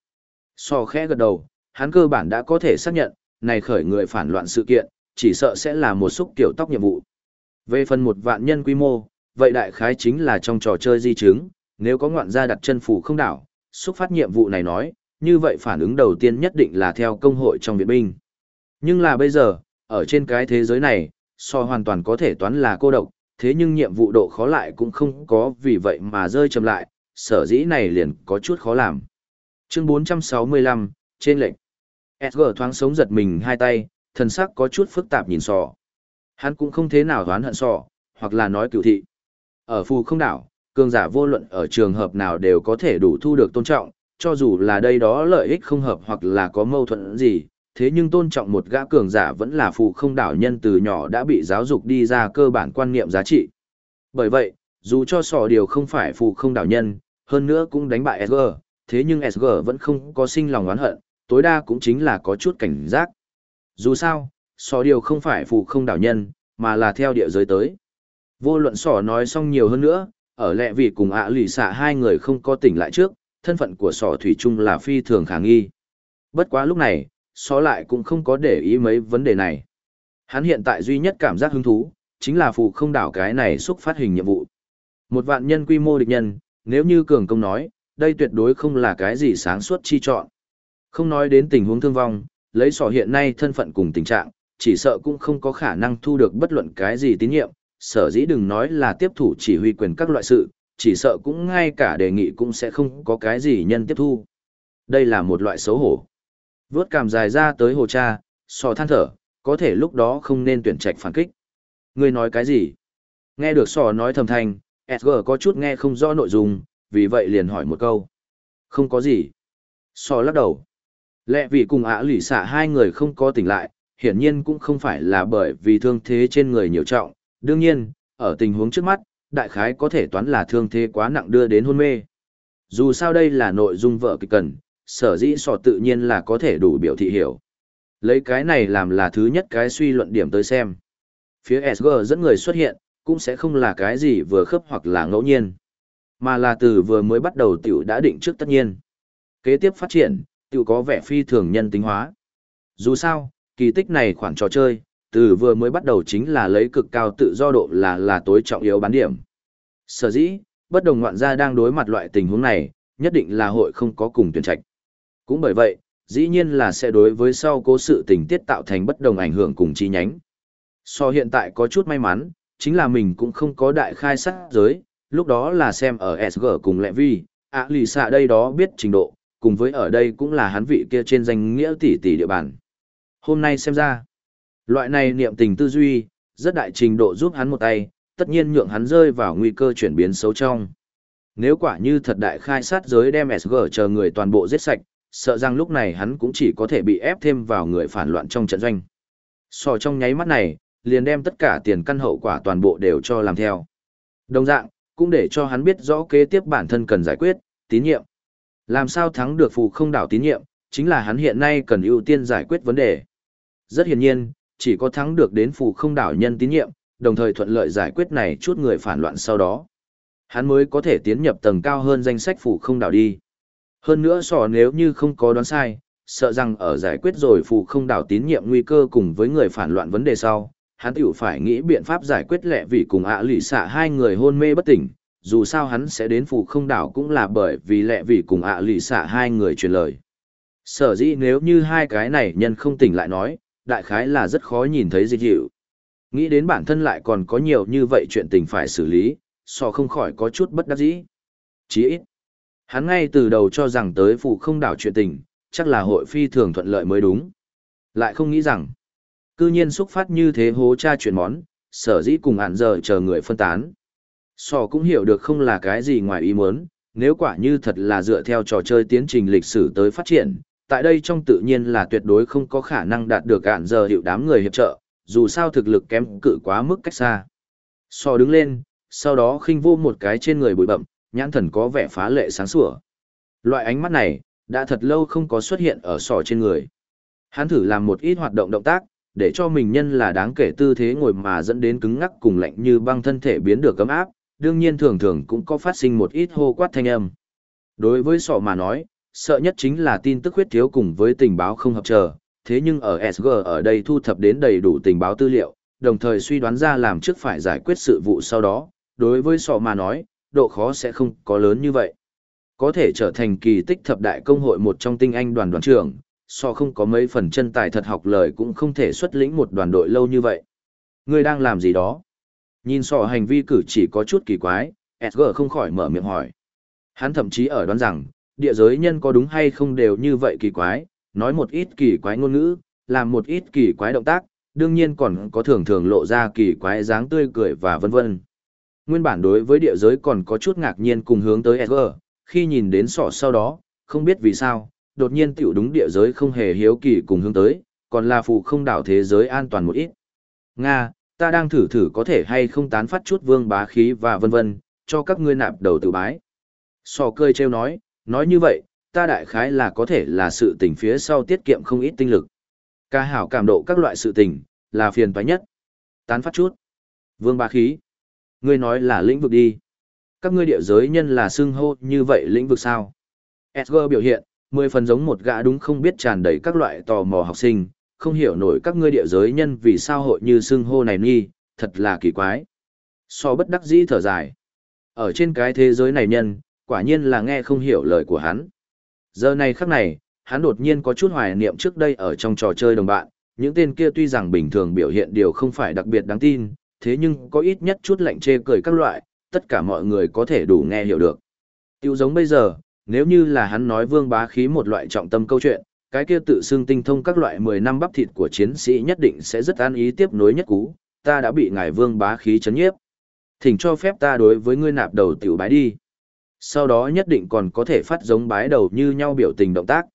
Khẽ gật đầu, hắn cơ bản đã có thể xác nhận, này khởi người phản loạn sự kiện, chỉ sợ sẽ là một xúc tiểu tóc nhiệm vụ. Về phần 1 vạn nhân quy mô, vậy đại khái chính là trong trò chơi di chứng, nếu có ngoạn gia đặt chân phủ không đảo, xúc phát nhiệm vụ này nói, như vậy phản ứng đầu tiên nhất định là theo công hội trong viện binh. Nhưng là bây giờ, ở trên cái thế giới này, hoàn toàn có thể toán là cô độc, thế nhưng nhiệm vụ độ khó lại cũng không có vì vậy mà rơi chậm lại, sở dĩ này liền có chút khó làm. Chương 465, trên lệnh. Edgar thoáng sống giật mình hai tay, thần sắc có chút phức tạp nhìn Hắn cũng không thế nào oán hận hoặc là nói cựu thị. Ở phù không đảo, cường giả vô luận ở trường hợp nào đều có thể đủ thu được tôn trọng, cho dù là đây đó lợi ích không hợp hoặc là có mâu thuẫn gì, thế nhưng tôn trọng một gã cường giả vẫn là phù không đảo nhân từ nhỏ đã bị giáo dục đi ra cơ bản quan niệm giá trị. Bởi vậy, dù cho điều không phải phù không đảo nhân, hơn nữa cũng đánh bại SG, thế nhưng SG vẫn không có sinh lòng oán hận, tối đa cũng chính là có chút cảnh giác. Dù sao, điều không phải phù không đảo nhân, mà là theo địa giới tới. Vô luận nói xong nhiều hơn nữa, ở lệ vì cùng lì xạ hai người không có tỉnh lại trước, thân phận của thủy chung là phi thường khả nghi. Bất quá lúc này, lại cũng không có để ý mấy vấn đề này. Hắn hiện tại duy nhất cảm giác hứng thú, chính là phù không đảo cái này xúc phát hình nhiệm vụ. 1 vạn nhân quy mô địch nhân, nếu như cường công nói, đây tuyệt đối không là cái gì sáng suốt chi chọn. Không nói đến tình huống thương vong, lấy hiện nay thân phận cùng tình trạng, chỉ sợ cũng không có khả năng thu được bất luận cái gì tín nhiệm, sở dĩ đừng nói là tiếp thủ chỉ huy quyền các loại sự, chỉ sợ cũng ngay cả đề nghị cũng sẽ không có cái gì nhân tiếp thu. Đây là một loại xấu hổ. Vướt cảm dài ra tới hồ cha, than thở, có thể lúc đó không nên tuyển trạch phản kích. Ngươi nói cái gì? Nghe được nói thầm thanh, Edgar có chút nghe không rõ nội dung, vì vậy liền hỏi một câu. Không có gì. Lắc đầu. Lẽ vì cùng lì xạ hai người không có tỉnh lại, hiển nhiên cũng không phải là bởi vì thương thế trên người nhiều trọng. Đương nhiên, ở tình huống trước mắt, đại khái có thể toán là thương thế quá nặng đưa đến hôn mê. Dù sao đây là nội dung vợ kịch cần, sở dĩ tự nhiên là có thể đủ biểu thị hiểu. Lấy cái này làm là thứ nhất cái suy luận điểm tới xem. Phía SG dẫn người xuất hiện, cũng sẽ không là cái gì vừa khớp hoặc là ngẫu nhiên, mà là từ vừa mới bắt đầu tiểu đã định trước tất nhiên. Kế tiếp phát triển, tiểu có vẻ phi thường nhân tính hóa. Dù sao, kỳ tích này khoản trò chơi, từ vừa mới bắt đầu chính là lấy cực cao tự do độ là tối trọng yếu bán điểm. Sở dĩ, bất đồng ngoạn gia đang đối mặt loại tình huống này, nhất định là hội không có cùng tuyển trạch. Cũng bởi vậy, dĩ nhiên là sẽ đối với sau cố sự tình tiết tạo thành bất đồng ảnh hưởng cùng chi nhánh. Hiện tại có chút may mắn, chính là mình cũng không có đại khai sát giới, lúc đó là xem ở SG cùng lệ vi, lì xạ đây đó biết trình độ, cùng với ở đây cũng là hắn vị kia trên danh nghĩa tỷ tỷ địa bàn. Hôm nay xem ra, loại này niệm tình tư duy, rất đại trình độ giúp hắn một tay, tất nhiên nhượng hắn rơi vào nguy cơ chuyển biến xấu trong. Nếu quả như thật đại khai sát giới đem SG chờ người toàn bộ giết sạch, sợ rằng lúc này hắn cũng chỉ có thể bị ép thêm vào người phản loạn trong trận doanh. Trong nháy mắt này, liền đem tất cả tiền căn hậu quả toàn bộ đều cho làm theo. Đồng dạng, cũng để cho hắn biết rõ kế tiếp bản thân cần giải quyết, tín nhiệm. Làm sao thắng được phù không đảo tín nhiệm, chính là hắn hiện nay cần ưu tiên giải quyết vấn đề. Rất hiển nhiên, chỉ có thắng được đến phù không đảo nhân tín nhiệm, đồng thời thuận lợi giải quyết này chút người phản loạn sau đó. Hắn mới có thể tiến nhập tầng cao hơn danh sách phù không đảo đi. Hơn nữa nếu như không có đoán sai, sợ rằng ở giải quyết rồi phù không đảo tín nhiệm nguy cơ cùng với người phản loạn vấn đề sau, hắn tiểu phải nghĩ biện pháp giải quyết lệ vì cùng lì xạ hai người hôn mê bất tỉnh, dù sao hắn sẽ đến phù không đảo cũng là bởi vì lệ vì cùng lì xạ hai người truyền lời. Sở dĩ nếu như hai cái này nhân không tỉnh lại nói, đại khái là rất khó nhìn thấy dịch hiệu. Nghĩ đến bản thân lại còn có nhiều như vậy chuyện tình phải xử lý, không khỏi có chút bất đắc dĩ. Chỉ ít, hắn ngay từ đầu cho rằng tới phù không đảo chuyện tình, chắc là hội phi thường thuận lợi mới đúng. Lại không nghĩ rằng, cư nhiên xúc phát như thế hố tra chuyện món, sở dĩ cùng hạn giờ chờ người phân tán. Cũng hiểu được không là cái gì ngoài ý muốn, nếu quả như thật là dựa theo trò chơi tiến trình lịch sử tới phát triển, tại đây trong tự nhiên là tuyệt đối không có khả năng đạt được hạn giờ hiệu đám người hiệp trợ, dù sao thực lực kém cự quá mức cách xa. Đứng lên, sau đó khinh vô một cái trên người bụi bậm, nhãn thần có vẻ phá lệ sáng sủa. Loại ánh mắt này, đã thật lâu không có xuất hiện ở trên người. Hắn thử làm một ít hoạt động tác, để cho mình nhân là đáng kể tư thế ngồi mà dẫn đến cứng ngắc cùng lạnh như băng thân thể biến được cấm áp, đương nhiên thường thường cũng có phát sinh một ít hô quát thanh âm. Đối với mà nói, sợ nhất chính là tin tức khuyết thiếu cùng với tình báo không hợp chờ, thế nhưng ở SG ở đây thu thập đến đầy đủ tình báo tư liệu, đồng thời suy đoán ra làm trước phải giải quyết sự vụ sau đó, đối với sọ mà nói, độ khó sẽ không có lớn như vậy. Có thể trở thành kỳ tích thập đại công hội một trong tinh anh đoàn trưởng, so không có mấy phần chân tài thật học lời cũng không thể xuất lĩnh một đoàn đội lâu như vậy. Ngươi đang làm gì đó? Nhìn sọ hành vi cử chỉ có chút kỳ quái, Edgar không khỏi mở miệng hỏi. Hắn thậm chí ở đoán rằng, địa giới nhân có đúng hay không đều như vậy kỳ quái, nói một ít kỳ quái ngôn ngữ, làm một ít kỳ quái động tác, đương nhiên còn có thường thường lộ ra kỳ quái dáng tươi cười và vân vân. Nguyên bản đối với địa giới còn có chút ngạc nhiên cùng hướng tới Edgar, khi nhìn đến sọ sau đó, không biết vì sao, đột nhiên tiểu đúng địa giới không hề hiếu kỳ cùng hướng tới, còn là phụ không đảo thế giới an toàn một ít. Nga, ta đang thử có thể hay không tán phát chút vương bá khí và vân vân, cho các ngươi nạp đầu tự bái. Sọ cười trêu nói như vậy, ta đại khái là có thể là sự tình phía sau tiết kiệm không ít tinh lực. Ca hảo cảm độ các loại sự tình, là phiền toái nhất. Tán phát chút. Vương bá khí. Ngươi nói là lĩnh vực đi. Các ngươi địa giới nhân là xưng hô như vậy lĩnh vực sao? Edgar biểu hiện, 10 phần giống một gã đúng không biết tràn đầy các loại tò mò học sinh, không hiểu nổi các ngươi địa giới nhân vì sao hội như xưng hô này nghi, thật là kỳ quái. So bất đắc dĩ thở dài. Ở trên cái thế giới này nhân, quả nhiên là nghe không hiểu lời của hắn. Giờ này khắc này, hắn đột nhiên có chút hoài niệm trước đây ở trong trò chơi đồng bạn, những tên kia tuy rằng bình thường biểu hiện điều không phải đặc biệt đáng tin, thế nhưng có ít nhất chút lạnh chê cười các loại, tất cả mọi người có thể đủ nghe hiểu được. Tiêu giống bây giờ, nếu như là hắn nói vương bá khí một loại trọng tâm câu chuyện, cái kia tự xưng tinh thông các loại 10 năm bắp thịt của chiến sĩ nhất định sẽ rất an ý tiếp nối nhất cú, ta đã bị ngài vương bá khí chấn nhiếp. Thỉnh cho phép ta đối với ngươi nạp đầu tiểu bái đi. Sau đó nhất định còn có thể phát giống bái đầu như nhau biểu tình động tác.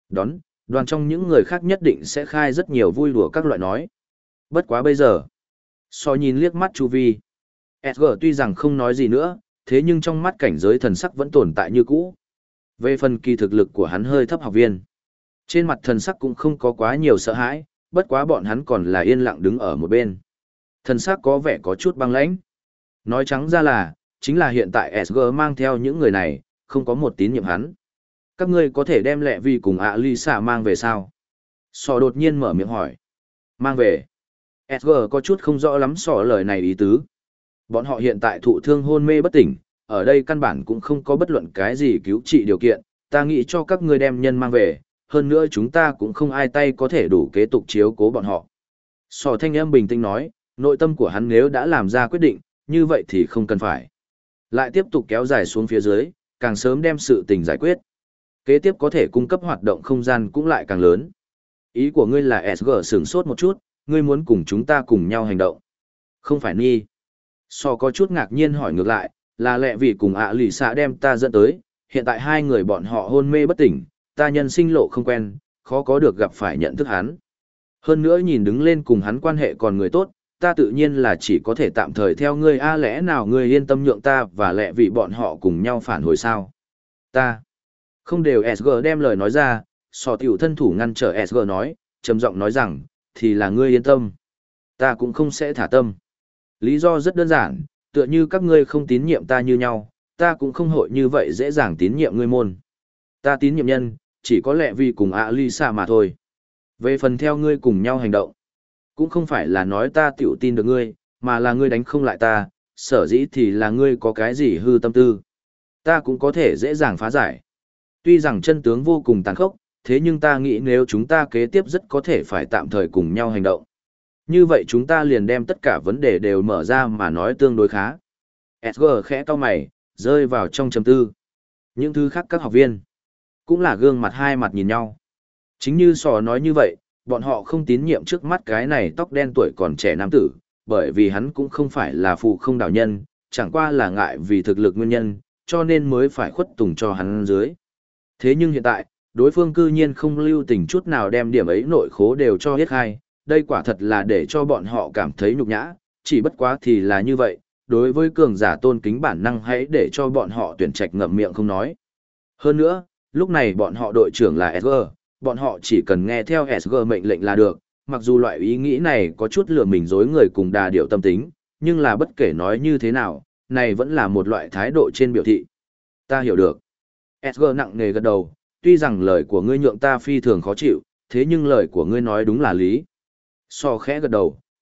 Đoàn trong những người khác nhất định sẽ khai rất nhiều vui đùa các loại nói. Bất quá bây giờ, so nhìn liếc mắt chu vi. Edgar tuy rằng không nói gì nữa, thế nhưng trong mắt cảnh giới thần sắc vẫn tồn tại như cũ. Về phần kỳ thực lực của hắn hơi thấp học viên. Trên mặt thần sắc cũng không có quá nhiều sợ hãi, bất quá bọn hắn còn là yên lặng đứng ở một bên. Thần sắc có vẻ có chút băng lãnh. Nói trắng ra là, chính là hiện tại SG mang theo những người này, không có một tín nhiệm hắn. Các ngươi có thể đem Lệ Vi cùng Lisa mang về sao? Sọ đột nhiên mở miệng hỏi. Mang về. SG có chút không rõ lắm sọ lời này ý tứ. Bọn họ hiện tại thụ thương hôn mê bất tỉnh, ở đây căn bản cũng không có bất luận cái gì cứu trị điều kiện, ta nghĩ cho các ngươi đem nhân mang về, hơn nữa chúng ta cũng không ai tay có thể đủ kế tục chiếu cố bọn họ. Sọ thanh âm bình tĩnh nói, nội tâm của hắn nếu đã làm ra quyết định, như vậy thì không cần phải. Lại tiếp tục kéo dài xuống phía dưới, càng sớm đem sự tình giải quyết. Kế tiếp có thể cung cấp hoạt động không gian cũng lại càng lớn. Ý của ngươi là SG sửng sốt một chút, ngươi muốn cùng chúng ta cùng nhau hành động. Không phải Nhi. So có chút ngạc nhiên hỏi ngược lại, là Lệ vì cùng lì xạ đem ta dẫn tới, hiện tại hai người bọn họ hôn mê bất tỉnh, ta nhân sinh lộ không quen, khó có được gặp phải nhận thức hắn. Hơn nữa nhìn đứng lên cùng hắn quan hệ còn người tốt, ta tự nhiên là chỉ có thể tạm thời theo ngươi lẽ nào ngươi yên tâm nhượng ta và Lệ vì bọn họ cùng nhau phản hồi sao? Ta. Không đều SG đem lời nói ra, sò tiểu thân thủ ngăn trở SG nói, trầm giọng nói rằng, thì là ngươi yên tâm. Ta cũng không sẽ thả tâm. Lý do rất đơn giản, tựa như các ngươi không tín nhiệm ta như nhau, ta cũng không hội như vậy dễ dàng tín nhiệm ngươi môn. Ta tín nhiệm nhân, chỉ có Lệ vì cùng Lisa mà thôi. Về phần theo ngươi cùng nhau hành động, cũng không phải là nói ta tiểu tin được ngươi, mà là ngươi đánh không lại ta, sở dĩ thì là ngươi có cái gì hư tâm tư. Ta cũng có thể dễ dàng phá giải. Tuy rằng chân tướng vô cùng tàn khốc, thế nhưng ta nghĩ nếu chúng ta kế tiếp rất có thể phải tạm thời cùng nhau hành động. Như vậy chúng ta liền đem tất cả vấn đề đều mở ra mà nói tương đối khá. SG khẽ cau mày, rơi vào trong trầm tư. Những thứ khác các học viên, cũng là gương mặt hai mặt nhìn nhau. Chính như sò nói như vậy, bọn họ không tín nhiệm trước mắt cái này tóc đen tuổi còn trẻ nam tử, bởi vì hắn cũng không phải là phụ không đạo nhân, chẳng qua là ngại vì thực lực nguyên nhân, cho nên mới phải khuất tùng cho hắn dưới. Thế nhưng hiện tại, đối phương cư nhiên không lưu tình chút nào đem điểm ấy nội khố đều cho hết khai, đây quả thật là để cho bọn họ cảm thấy nhục nhã, chỉ bất quá thì là như vậy, đối với cường giả tôn kính bản năng hãy để cho bọn họ tuyển trạch ngậm miệng không nói. Hơn nữa, lúc này bọn họ đội trưởng là SG, bọn họ chỉ cần nghe theo SG mệnh lệnh là được, mặc dù loại ý nghĩ này có chút lừa mình dối người cùng đà điệu tâm tính, nhưng là bất kể nói như thế nào, này vẫn là một loại thái độ trên biểu thị. Ta hiểu được. SG nặng nề gật đầu, tuy rằng lời của ngươi nhượng ta phi thường khó chịu, thế nhưng lời của ngươi nói đúng là lý. So khẽ gật đầu,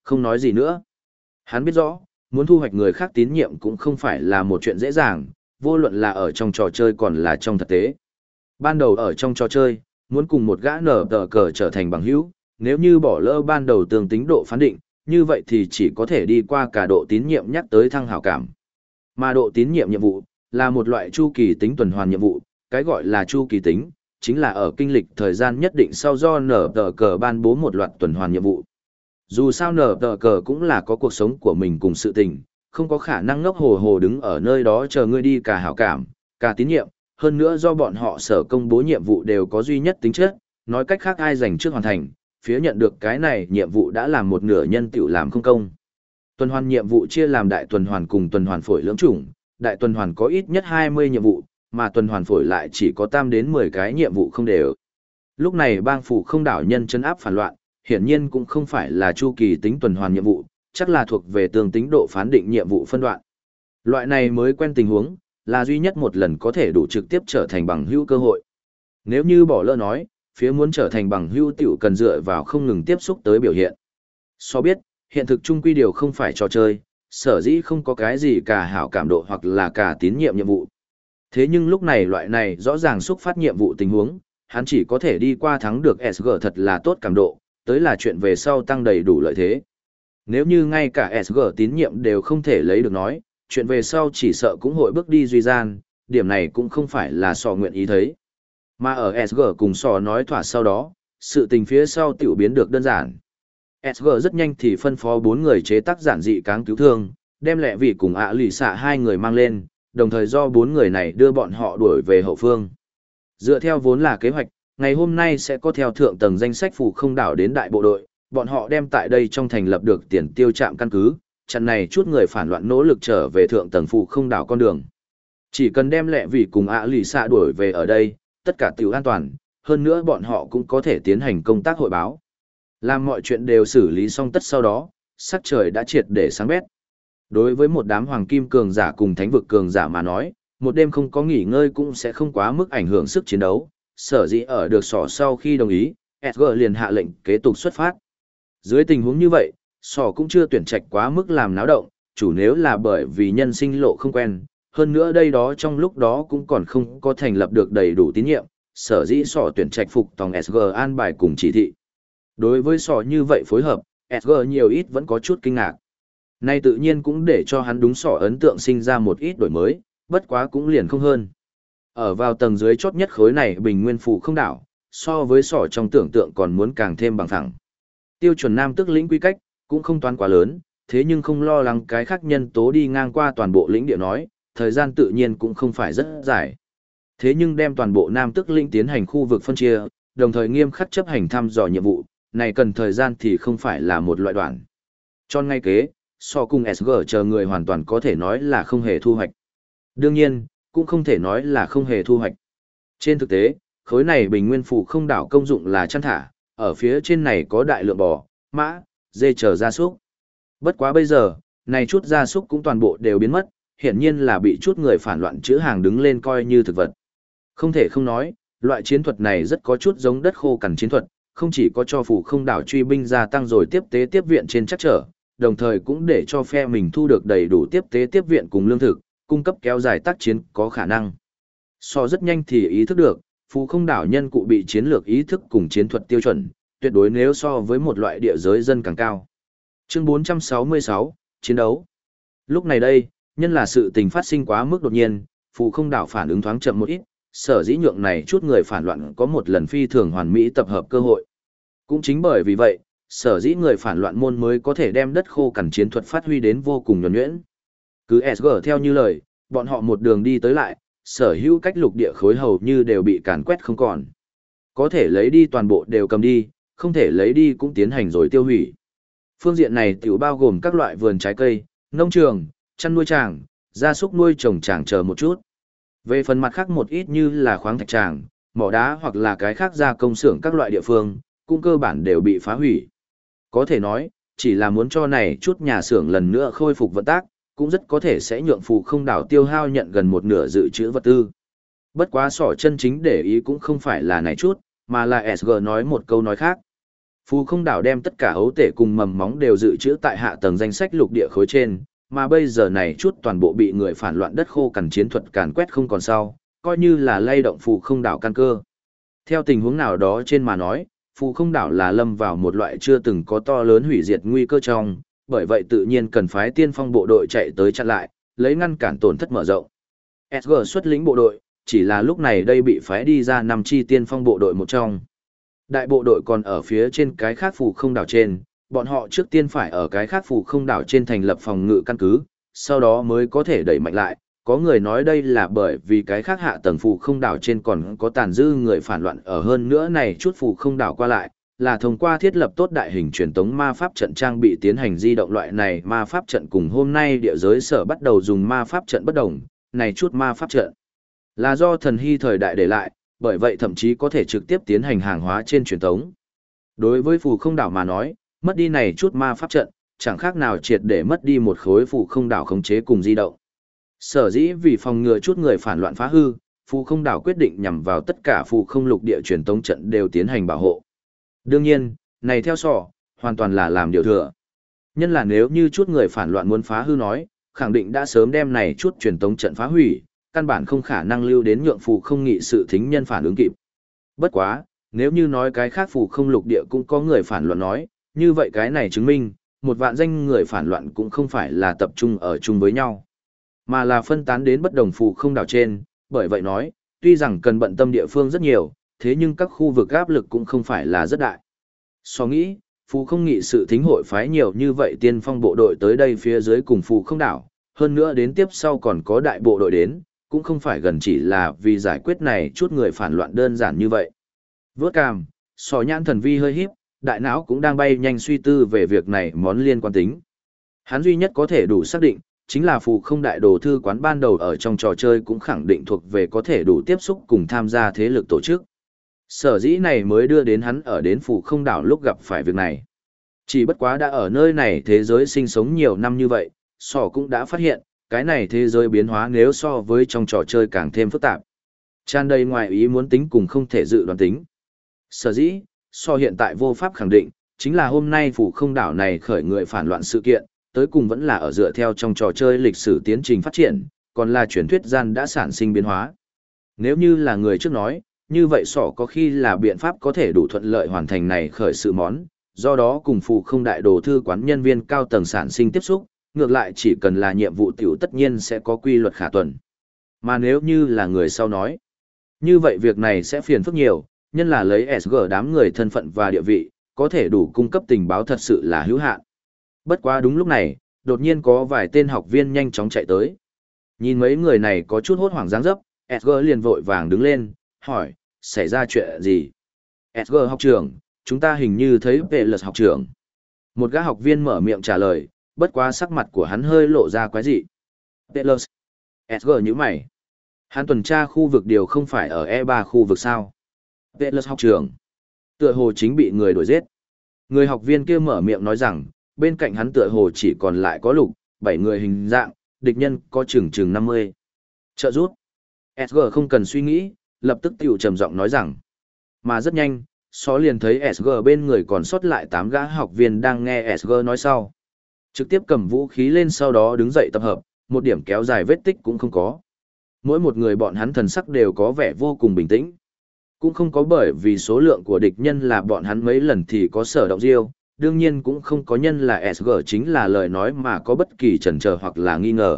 không nói gì nữa. Hắn biết rõ, muốn thu hoạch người khác tín nhiệm cũng không phải là một chuyện dễ dàng, vô luận là ở trong trò chơi còn là trong thực tế. Ban đầu ở trong trò chơi, muốn cùng một gã nở tờ cờ trở thành bằng hữu, nếu như bỏ lỡ ban đầu tương tính độ phán định, như vậy thì chỉ có thể đi qua cả độ tín nhiệm nhắc tới thăng hảo cảm. Mà độ tín nhiệm nhiệm vụ, là một loại chu kỳ tính tuần hoàn nhiệm vụ, cái gọi là chu kỳ tính, chính là ở kinh lịch thời gian nhất định sau do nở tờ cờ ban bố một loạt tuần hoàn nhiệm vụ. Dù sao nở tờ cờ cũng là có cuộc sống của mình cùng sự tình, không có khả năng ngốc hồ hồ đứng ở nơi đó chờ ngươi đi cả hảo cảm, cả tín nhiệm, hơn nữa do bọn họ sở công bố nhiệm vụ đều có duy nhất tính chất, nói cách khác ai giành trước hoàn thành, phía nhận được cái này nhiệm vụ đã làm một nửa nhân tiểu làm không công. Tuần hoàn nhiệm vụ chia làm đại tuần hoàn cùng tuần hoàn phổi lưỡng chủng, đại tuần hoàn có ít nhất 20 nhiệm vụ, mà tuần hoàn phổi lại chỉ có tam đến 10 cái nhiệm vụ không đều. Lúc này bang phủ không đảo nhân chân áp phản loạn, hiển nhiên cũng không phải là chu kỳ tính tuần hoàn nhiệm vụ, chắc là thuộc về tương tính độ phán định nhiệm vụ phân đoạn. Loại này mới quen tình huống, là duy nhất một lần có thể đủ trực tiếp trở thành bằng hữu cơ hội. Nếu như bỏ lỡ nói, phía muốn trở thành bằng hữu tiểu cần dựa vào không ngừng tiếp xúc tới biểu hiện. So biết, hiện thực chung quy điều không phải trò chơi, sở dĩ không có cái gì cả hảo cảm độ hoặc là cả tín nhiệm nhiệm vụ. Thế nhưng lúc này loại này rõ ràng xúc phát nhiệm vụ tình huống, hắn chỉ có thể đi qua thắng được SG thật là tốt cảm độ, tới là chuyện về sau tăng đầy đủ lợi thế. Nếu như ngay cả SG tín nhiệm đều không thể lấy được nói, chuyện về sau chỉ sợ cũng hội bước đi duy gian, điểm này cũng không phải là sò nguyện ý thấy. Mà ở SG cùng sò nói thỏa sau đó, sự tình phía sau tiểu biến được đơn giản. SG rất nhanh thì phân phó 4 người chế tác giản dị cáng cứu thương, đem lẹ vị cùng ạ lì xạ 2 người mang lên, đồng thời do 4 người này đưa bọn họ đuổi về hậu phương. Dựa theo vốn là kế hoạch, ngày hôm nay sẽ có theo thượng tầng danh sách phủ không đảo đến đại bộ đội, bọn họ đem tại đây trong thành lập được tiền tiêu trạm căn cứ, chặn này chút người phản loạn nỗ lực trở về thượng tầng phủ không đảo con đường. Chỉ cần đem lẹ vị cùng ạ lì xạ đuổi về ở đây, tất cả tiểu an toàn, hơn nữa bọn họ cũng có thể tiến hành công tác hội báo. Làm mọi chuyện đều xử lý xong tất sau đó, sắc trời đã triệt để sáng bét. Đối với một đám hoàng kim cường giả cùng thánh vực cường giả mà nói, một đêm không có nghỉ ngơi cũng sẽ không quá mức ảnh hưởng sức chiến đấu. Sở dĩ ở được sỏ sau khi đồng ý, Edgar liền hạ lệnh kế tục xuất phát. Dưới tình huống như vậy, sỏ cũng chưa tuyển trạch quá mức làm náo động, chủ nếu là bởi vì nhân sinh lộ không quen, hơn nữa đây đó trong lúc đó cũng còn không có thành lập được đầy đủ tín nhiệm, sở dĩ sỏ tuyển trạch phục tòng SG an bài cùng chỉ thị. Đối với sỏ như vậy phối hợp, SG nhiều ít vẫn có chút kinh ngạc. Nay tự nhiên cũng để cho hắn đúng sỏ ấn tượng sinh ra một ít đổi mới, bất quá cũng liền không hơn. Ở vào tầng dưới chót nhất khối này bình nguyên phủ không đảo, so với sỏ trong tưởng tượng còn muốn càng thêm bằng phẳng. Tiêu chuẩn nam tức lĩnh quy cách, cũng không toán quá lớn, thế nhưng không lo lắng cái khác nhân tố đi ngang qua toàn bộ lĩnh địa nói, thời gian tự nhiên cũng không phải rất dài. Thế nhưng đem toàn bộ nam tức lĩnh tiến hành khu vực phân chia, đồng thời nghiêm khắc chấp hành thăm dò nhiệm vụ, này cần thời gian thì không phải là một loại đoạn. Cho ngay kế, so cùng SG chờ người hoàn toàn có thể nói là không hề thu hoạch. Đương nhiên, cũng không thể nói là không hề thu hoạch. Trên thực tế, khối này bình nguyên phủ không đảo công dụng là chăn thả, ở phía trên này có đại lượng bò, mã, dê chờ gia súc. Bất quá bây giờ, này chút gia súc cũng toàn bộ đều biến mất, hiển nhiên là bị chút người phản loạn chữ hàng đứng lên coi như thực vật. Không thể không nói, loại chiến thuật này rất có chút giống đất khô cằn chiến thuật, không chỉ có cho phủ không đảo truy binh gia tăng rồi tiếp tế tiếp viện trên chắc trở, đồng thời cũng để cho phe mình thu được đầy đủ tiếp tế tiếp viện cùng lương thực, cung cấp kéo dài tác chiến có khả năng. So rất nhanh thì ý thức được, phủ không đảo nhân cụ bị chiến lược ý thức cùng chiến thuật tiêu chuẩn, tuyệt đối nếu so với một loại địa giới dân càng cao. Chương 466, Chiến đấu. Lúc này đây, nhân là sự tình phát sinh quá mức đột nhiên, phủ không đảo phản ứng thoáng chậm một ít, sở dĩ nhượng này chút người phản loạn có một lần phi thường hoàn mỹ tập hợp cơ hội. Cũng chính bởi vì vậy, sở dĩ người phản loạn môn mới có thể đem đất khô cằn chiến thuật phát huy đến vô cùng nhuần nhuyễn. Cứ SG theo như lời, bọn họ một đường đi tới lại, sở hữu cách lục địa khối hầu như đều bị càn quét không còn. Có thể lấy đi toàn bộ đều cầm đi, không thể lấy đi cũng tiến hành rồi tiêu hủy. Phương diện này tiểu bao gồm các loại vườn trái cây, nông trường, chăn nuôi tràng, gia súc nuôi trồng tràng chờ một chút. Về phần mặt khác một ít như là khoáng thạch tràng, mỏ đá hoặc là cái khác gia công xưởng các loại địa phương, cũng cơ bản đều bị phá hủy. Có thể nói, chỉ là muốn cho này chút nhà xưởng lần nữa khôi phục vận tác, cũng rất có thể sẽ nhượng phù không đảo tiêu hao nhận gần một nửa dự trữ vật tư. Bất quá sỏ chân chính để ý cũng không phải là này chút, mà là SG nói một câu nói khác. Phù không đảo đem tất cả ấu tể cùng mầm móng đều dự trữ tại hạ tầng danh sách lục địa khối trên, mà bây giờ này chút toàn bộ bị người phản loạn đất khô cằn chiến thuật càn quét không còn sau, coi như là lay động phù không đảo căn cơ. Theo tình huống nào đó trên mà nói, phù không đảo là lâm vào một loại chưa từng có to lớn hủy diệt nguy cơ trong, bởi vậy tự nhiên cần phái tiên phong bộ đội chạy tới chặn lại, lấy ngăn cản tổn thất mở rộng. SG xuất lĩnh bộ đội, chỉ là lúc này đây bị phái đi ra 5 chi tiên phong bộ đội một trong. Đại bộ đội còn ở phía trên cái khác phù không đảo trên, bọn họ trước tiên phải ở cái khác phù không đảo trên thành lập phòng ngự căn cứ, sau đó mới có thể đẩy mạnh lại. Có người nói đây là bởi vì cái khác hạ tầng phù không đảo trên còn có tàn dư người phản loạn ở hơn nữa này chút phù không đảo qua lại, là thông qua thiết lập tốt đại hình truyền tống ma pháp trận trang bị tiến hành di động loại này ma pháp trận cùng hôm nay địa giới sở bắt đầu dùng ma pháp trận bất đồng, này chút ma pháp trận là do thần hy thời đại để lại, bởi vậy thậm chí có thể trực tiếp tiến hành hàng hóa trên truyền tống. Đối với phù không đảo mà nói, mất đi này chút ma pháp trận, chẳng khác nào triệt để mất đi một khối phù không đảo khống chế cùng di động. Sở dĩ vì phòng ngừa chút người phản loạn phá hư, phù không đảo quyết định nhằm vào tất cả phù không lục địa truyền tống trận đều tiến hành bảo hộ. Đương nhiên, này theo sỏ, hoàn toàn là làm điều thừa. Nhân là nếu như chút người phản loạn muốn phá hư nói, khẳng định đã sớm đem này chút truyền tống trận phá hủy, căn bản không khả năng lưu đến nhượng phù không nghị sự thính nhân phản ứng kịp. Bất quá, nếu như nói cái khác phù không lục địa cũng có người phản loạn nói, như vậy cái này chứng minh, một vạn danh người phản loạn cũng không phải là tập trung ở chung với nhau, mà là phân tán đến bất đồng phù không đảo trên, bởi vậy nói, tuy rằng cần bận tâm địa phương rất nhiều, thế nhưng các khu vực áp lực cũng không phải là rất đại. So nghĩ, phù không nghị sự thính hội phái nhiều như vậy tiên phong bộ đội tới đây phía dưới cùng phù không đảo, hơn nữa đến tiếp sau còn có đại bộ đội đến, cũng không phải gần chỉ là vì giải quyết này chút người phản loạn đơn giản như vậy. Vớt cằm, sò nhãn thần vi hơi híp, đại não cũng đang bay nhanh suy tư về việc này món liên quan tính. Hắn duy nhất có thể đủ xác định, chính là phù không đại đồ thư quán ban đầu ở trong trò chơi cũng khẳng định thuộc về có thể đủ tiếp xúc cùng tham gia thế lực tổ chức. Sở dĩ này mới đưa đến hắn ở đến phù không đảo lúc gặp phải việc này. Chỉ bất quá đã ở nơi này thế giới sinh sống nhiều năm như vậy, sò cũng đã phát hiện, cái này thế giới biến hóa nếu so với trong trò chơi càng thêm phức tạp. Tràn đầy ngoài ý muốn tính cùng không thể dự đoán tính. Sở dĩ, so hiện tại vô pháp khẳng định, chính là hôm nay phù không đảo này khởi người phản loạn sự kiện, tới cùng vẫn là ở dựa theo trong trò chơi lịch sử tiến trình phát triển, còn là truyền thuyết gian đã sản sinh biến hóa. Nếu như là người trước nói, như vậy sỏ có khi là biện pháp có thể đủ thuận lợi hoàn thành này khởi sự món, do đó cùng phù không đại đồ thư quán nhân viên cao tầng sản sinh tiếp xúc, ngược lại chỉ cần là nhiệm vụ tiểu tất nhiên sẽ có quy luật khả tuần. Mà nếu như là người sau nói, như vậy việc này sẽ phiền phức nhiều, nhân là lấy SG đám người thân phận và địa vị, có thể đủ cung cấp tình báo thật sự là hữu hạn. Bất quá đúng lúc này, đột nhiên có vài tên học viên nhanh chóng chạy tới. Nhìn mấy người này có chút hốt hoảng dáng dấp, SG liền vội vàng đứng lên, hỏi, xảy ra chuyện gì? SG học trưởng, chúng ta hình như thấy vệ lật học trưởng. Một gã học viên mở miệng trả lời, bất quá sắc mặt của hắn hơi lộ ra quái dị. Vệ lật. SG nhíu mày. Hắn tuần tra khu vực điều không phải ở E3 khu vực sao? Vệ lật học trưởng. Tựa hồ chính bị người đuổi giết. Người học viên kia mở miệng nói rằng, bên cạnh hắn tựa hồ chỉ còn lại có lục, 7 người hình dạng, địch nhân có chừng 50. Trợ giúp. SG không cần suy nghĩ, lập tức tiểu trầm giọng nói rằng. Mà rất nhanh, Só liền thấy SG bên người còn sót lại 8 gã học viên đang nghe SG nói sau. Trực tiếp cầm vũ khí lên sau đó đứng dậy tập hợp, một điểm kéo dài vết tích cũng không có. Mỗi một người bọn hắn thần sắc đều có vẻ vô cùng bình tĩnh. Cũng không có bởi vì số lượng của địch nhân là bọn hắn mấy lần thì có sở động diêu, đương nhiên cũng không có nhân là SG chính là lời nói mà có bất kỳ chần chờ hoặc là nghi ngờ.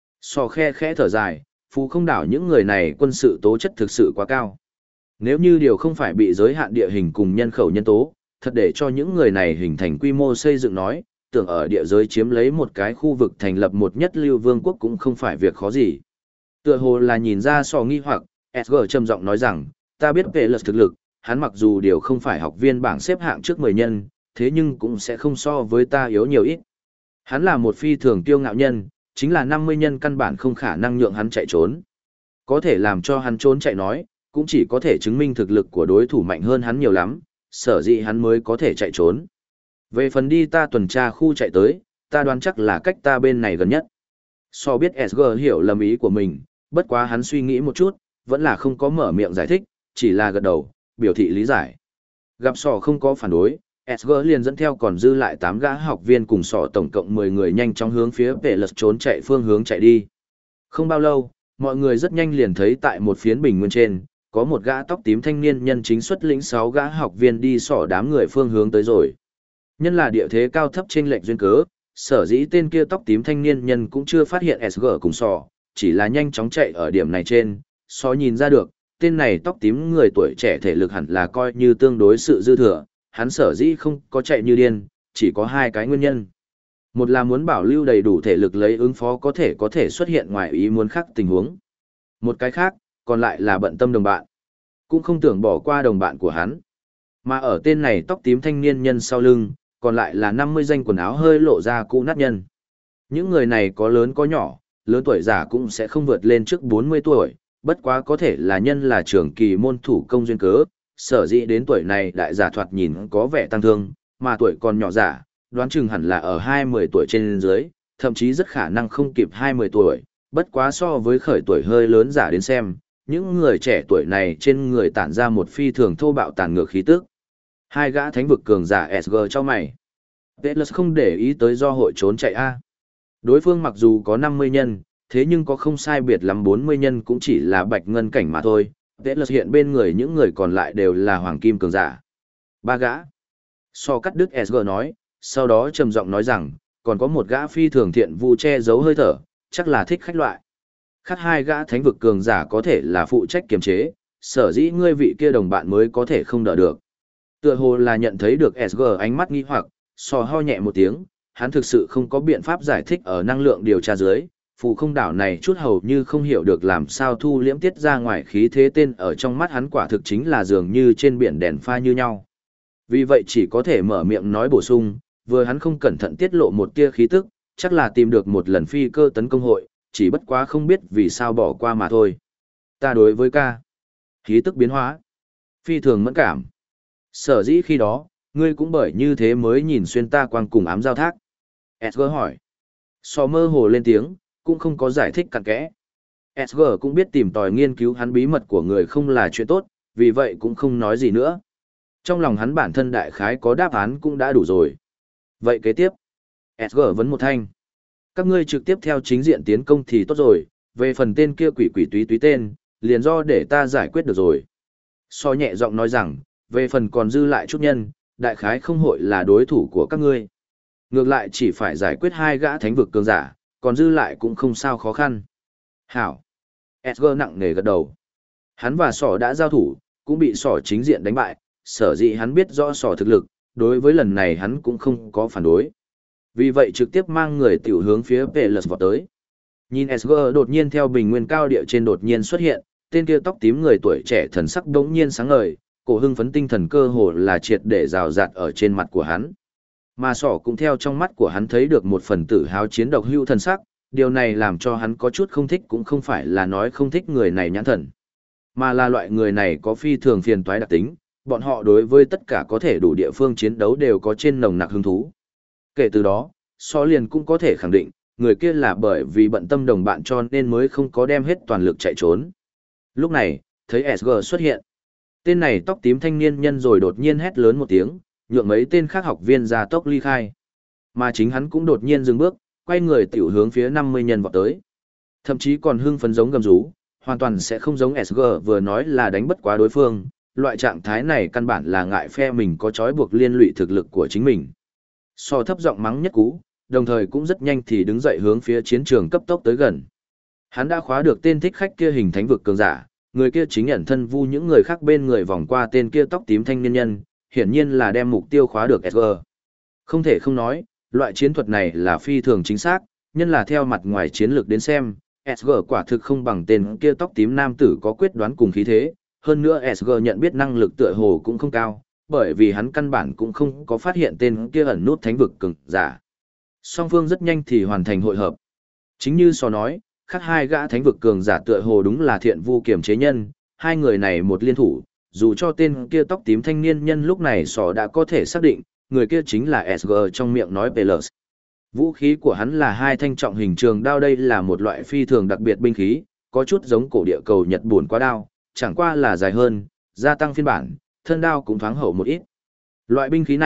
So khe khẽ thở dài, phù không đảo những người này quân sự tố chất thực sự quá cao. Nếu như điều không phải bị giới hạn địa hình cùng nhân khẩu nhân tố, thật để cho những người này hình thành quy mô xây dựng nói, tưởng ở địa giới chiếm lấy một cái khu vực thành lập một nhất lưu vương quốc cũng không phải việc khó gì. Tựa hồ là nhìn ra so nghi hoặc, SG trầm giọng nói rằng, ta biết về luật thực lực, hắn mặc dù điều không phải học viên bảng xếp hạng trước 10 nhân, thế nhưng cũng sẽ không so với ta yếu nhiều ít. Hắn là một phi thường tiêu ngạo nhân, chính là 50 nhân căn bản không khả năng nhượng hắn chạy trốn. Có thể làm cho hắn trốn chạy nói, cũng chỉ có thể chứng minh thực lực của đối thủ mạnh hơn hắn nhiều lắm, sở dĩ hắn mới có thể chạy trốn. Về phần đi ta tuần tra khu chạy tới, ta đoán chắc là cách ta bên này gần nhất. So biết SG hiểu lầm ý của mình, bất quá hắn suy nghĩ một chút, vẫn là không có mở miệng giải thích, chỉ là gật đầu, biểu thị lý giải. Gặp sò không có phản đối, SG liền dẫn theo còn dư lại 8 gã học viên cùng sọ tổng cộng 10 người nhanh chóng hướng phía vệ lật trốn chạy phương hướng chạy đi. Không bao lâu, mọi người rất nhanh liền thấy tại một phiến bình nguyên trên, có một gã tóc tím thanh niên nhân chính xuất lĩnh 6 gã học viên đi sọ đám người phương hướng tới rồi. Nhân là địa thế cao thấp chênh lệch duyên cớ, sở dĩ tên kia tóc tím thanh niên nhân cũng chưa phát hiện SG cùng sọ, chỉ là nhanh chóng chạy ở điểm này trên, sọ nhìn ra được, tên này tóc tím người tuổi trẻ thể lực hẳn là coi như tương đối sự dư thừa, hắn sở dĩ không có chạy như điên, chỉ có 2 cái nguyên nhân. Một là muốn bảo lưu đầy đủ thể lực lấy ứng phó có thể xuất hiện ngoài ý muốn khác tình huống. Một cái khác, còn lại là bận tâm đồng bạn. Cũng không tưởng bỏ qua đồng bạn của hắn. Mà ở tên này tóc tím thanh niên nhân sau lưng, còn lại là 50 danh quần áo hơi lộ ra cũ nát nhân. Những người này có lớn có nhỏ, lớn tuổi giả cũng sẽ không vượt lên trước 40 tuổi, bất quá có thể là nhân là trưởng kỳ môn thủ công duyên cớ, sở dĩ đến tuổi này đại giả thoạt nhìn có vẻ tăng thương, mà tuổi còn nhỏ giả, đoán chừng hẳn là ở 20 tuổi trên dưới, thậm chí rất khả năng không kịp 20 tuổi, bất quá so với khởi tuổi hơi lớn giả đến xem, những người trẻ tuổi này trên người tản ra một phi thường thô bạo tàn ngược khí tức. 2 gã thánh vực cường giả SG cho mày. Velas không để ý tới do hội trốn chạy A. Đối phương mặc dù có 50 nhân, thế nhưng có không sai biệt lắm 40 nhân cũng chỉ là bạch ngân cảnh mà thôi. Velas hiện bên người những người còn lại đều là hoàng kim cường giả. 3 gã. So cắt đứt SG nói, sau đó trầm giọng nói rằng, còn có một gã phi thường thiện vu che giấu hơi thở, chắc là thích khách loại. Khác 2 gã thánh vực cường giả có thể là phụ trách kiềm chế, sở dĩ ngươi vị kia đồng bạn mới có thể không đỡ được. Tựa hồ là nhận thấy được SG ánh mắt nghi hoặc, so ho nhẹ một tiếng, hắn thực sự không có biện pháp giải thích ở năng lượng điều tra dưới, phù không đảo này chút hầu như không hiểu được làm sao thu liễm tiết ra ngoài khí thế tên ở trong mắt hắn quả thực chính là dường như trên biển đèn pha như nhau. Vì vậy chỉ có thể mở miệng nói bổ sung, vừa hắn không cẩn thận tiết lộ một tia khí tức, chắc là tìm được một lần phi cơ tấn công hội, chỉ bất quá không biết vì sao bỏ qua mà thôi. Ta đối với ca, khí tức biến hóa, phi thường mẫn cảm. Sở dĩ khi đó, ngươi cũng bởi như thế mới nhìn xuyên ta quang cùng ám giao thác. Edgar hỏi. So mơ hồ lên tiếng, cũng không có giải thích cặn kẽ. Edgar cũng biết tìm tòi nghiên cứu hắn bí mật của người không là chuyện tốt, vì vậy cũng không nói gì nữa. Trong lòng hắn bản thân đại khái có đáp án cũng đã đủ rồi. Vậy kế tiếp, Edgar vấn một thanh. Các ngươi trực tiếp theo chính diện tiến công thì tốt rồi, về phần tên kia quỷ quỷ túy túy tên, liền do để ta giải quyết được rồi. So nhẹ giọng nói rằng, về phần còn dư lại chút nhân, đại khái không hội là đối thủ của các ngươi. Ngược lại chỉ phải giải quyết 2 gã thánh vực cường giả, còn dư lại cũng không sao khó khăn. Hảo. Edgar nặng nề gật đầu. Hắn và sỏ đã giao thủ, cũng bị sỏ chính diện đánh bại, sở dĩ hắn biết rõ sỏ thực lực, đối với lần này hắn cũng không có phản đối. Vì vậy trực tiếp mang người tiểu hướng phía Velas vọt tới. Nhìn SG đột nhiên theo bình nguyên cao địa trên đột nhiên xuất hiện, tên kia tóc tím người tuổi trẻ thần sắc đống nhiên sáng ngời, cổ hưng phấn tinh thần cơ hồ là triệt để rào rạt ở trên mặt của hắn. Mà sỏ cũng theo trong mắt của hắn thấy được một phần tự hào chiến độc hưu thần sắc, điều này làm cho hắn có chút không thích cũng không phải là nói không thích người này nhãn thần, mà là loại người này có phi thường phiền toái đặc tính, bọn họ đối với tất cả có thể đủ địa phương chiến đấu đều có trên nồng nặc hứng thú. Kể từ đó, so liền cũng có thể khẳng định, người kia là bởi vì bận tâm đồng bạn cho nên mới không có đem hết toàn lực chạy trốn. Lúc này, thấy SG xuất hiện. Tên này tóc tím thanh niên nhân rồi đột nhiên hét lớn một tiếng, nhượng mấy tên khác học viên ra tốc ly khai. Mà chính hắn cũng đột nhiên dừng bước, quay người tiểu hướng phía 50 nhân vọt tới. Thậm chí còn hưng phấn giống gầm rú, hoàn toàn sẽ không giống SG vừa nói là đánh bất quá đối phương, loại trạng thái này căn bản là ngại phe mình có trói buộc liên lụy thực lực của chính mình. So thấp giọng mắng nhất cú, đồng thời cũng rất nhanh thì đứng dậy hướng phía chiến trường cấp tốc tới gần. Hắn đã khóa được tên thích khách kia hình thánh vực cường giả, người kia chính ẩn thân vu những người khác bên người vòng qua tên kia tóc tím thanh niên nhân, hiển nhiên là đem mục tiêu khóa được SG. Không thể không nói, loại chiến thuật này là phi thường chính xác, nhân là theo mặt ngoài chiến lược đến xem, SG quả thực không bằng tên kia tóc tím nam tử có quyết đoán cùng khí thế, hơn nữa SG nhận biết năng lực tựa hồ cũng không cao, bởi vì hắn căn bản cũng không có phát hiện tên kia ẩn nút thánh vực cường giả. Song phương rất nhanh thì hoàn thành hội hợp. Chính như so nói, khác 2 gã thánh vực cường giả tựa hồ đúng là thiện vu kiểm chế nhân, 2 người này một liên thủ, dù cho tên kia tóc tím thanh niên nhân lúc này sọ đã có thể xác định, người kia chính là SG trong miệng nói Velas. Vũ khí của hắn là 2 thanh trọng hình trường đao, đây là một loại phi thường đặc biệt binh khí, có chút giống cổ địa cầu Nhật buồn quá đao, chẳng qua là dài hơn, gia tăng phiên bản, thân đao cũng thoáng hậu một ít. Loại binh khí này,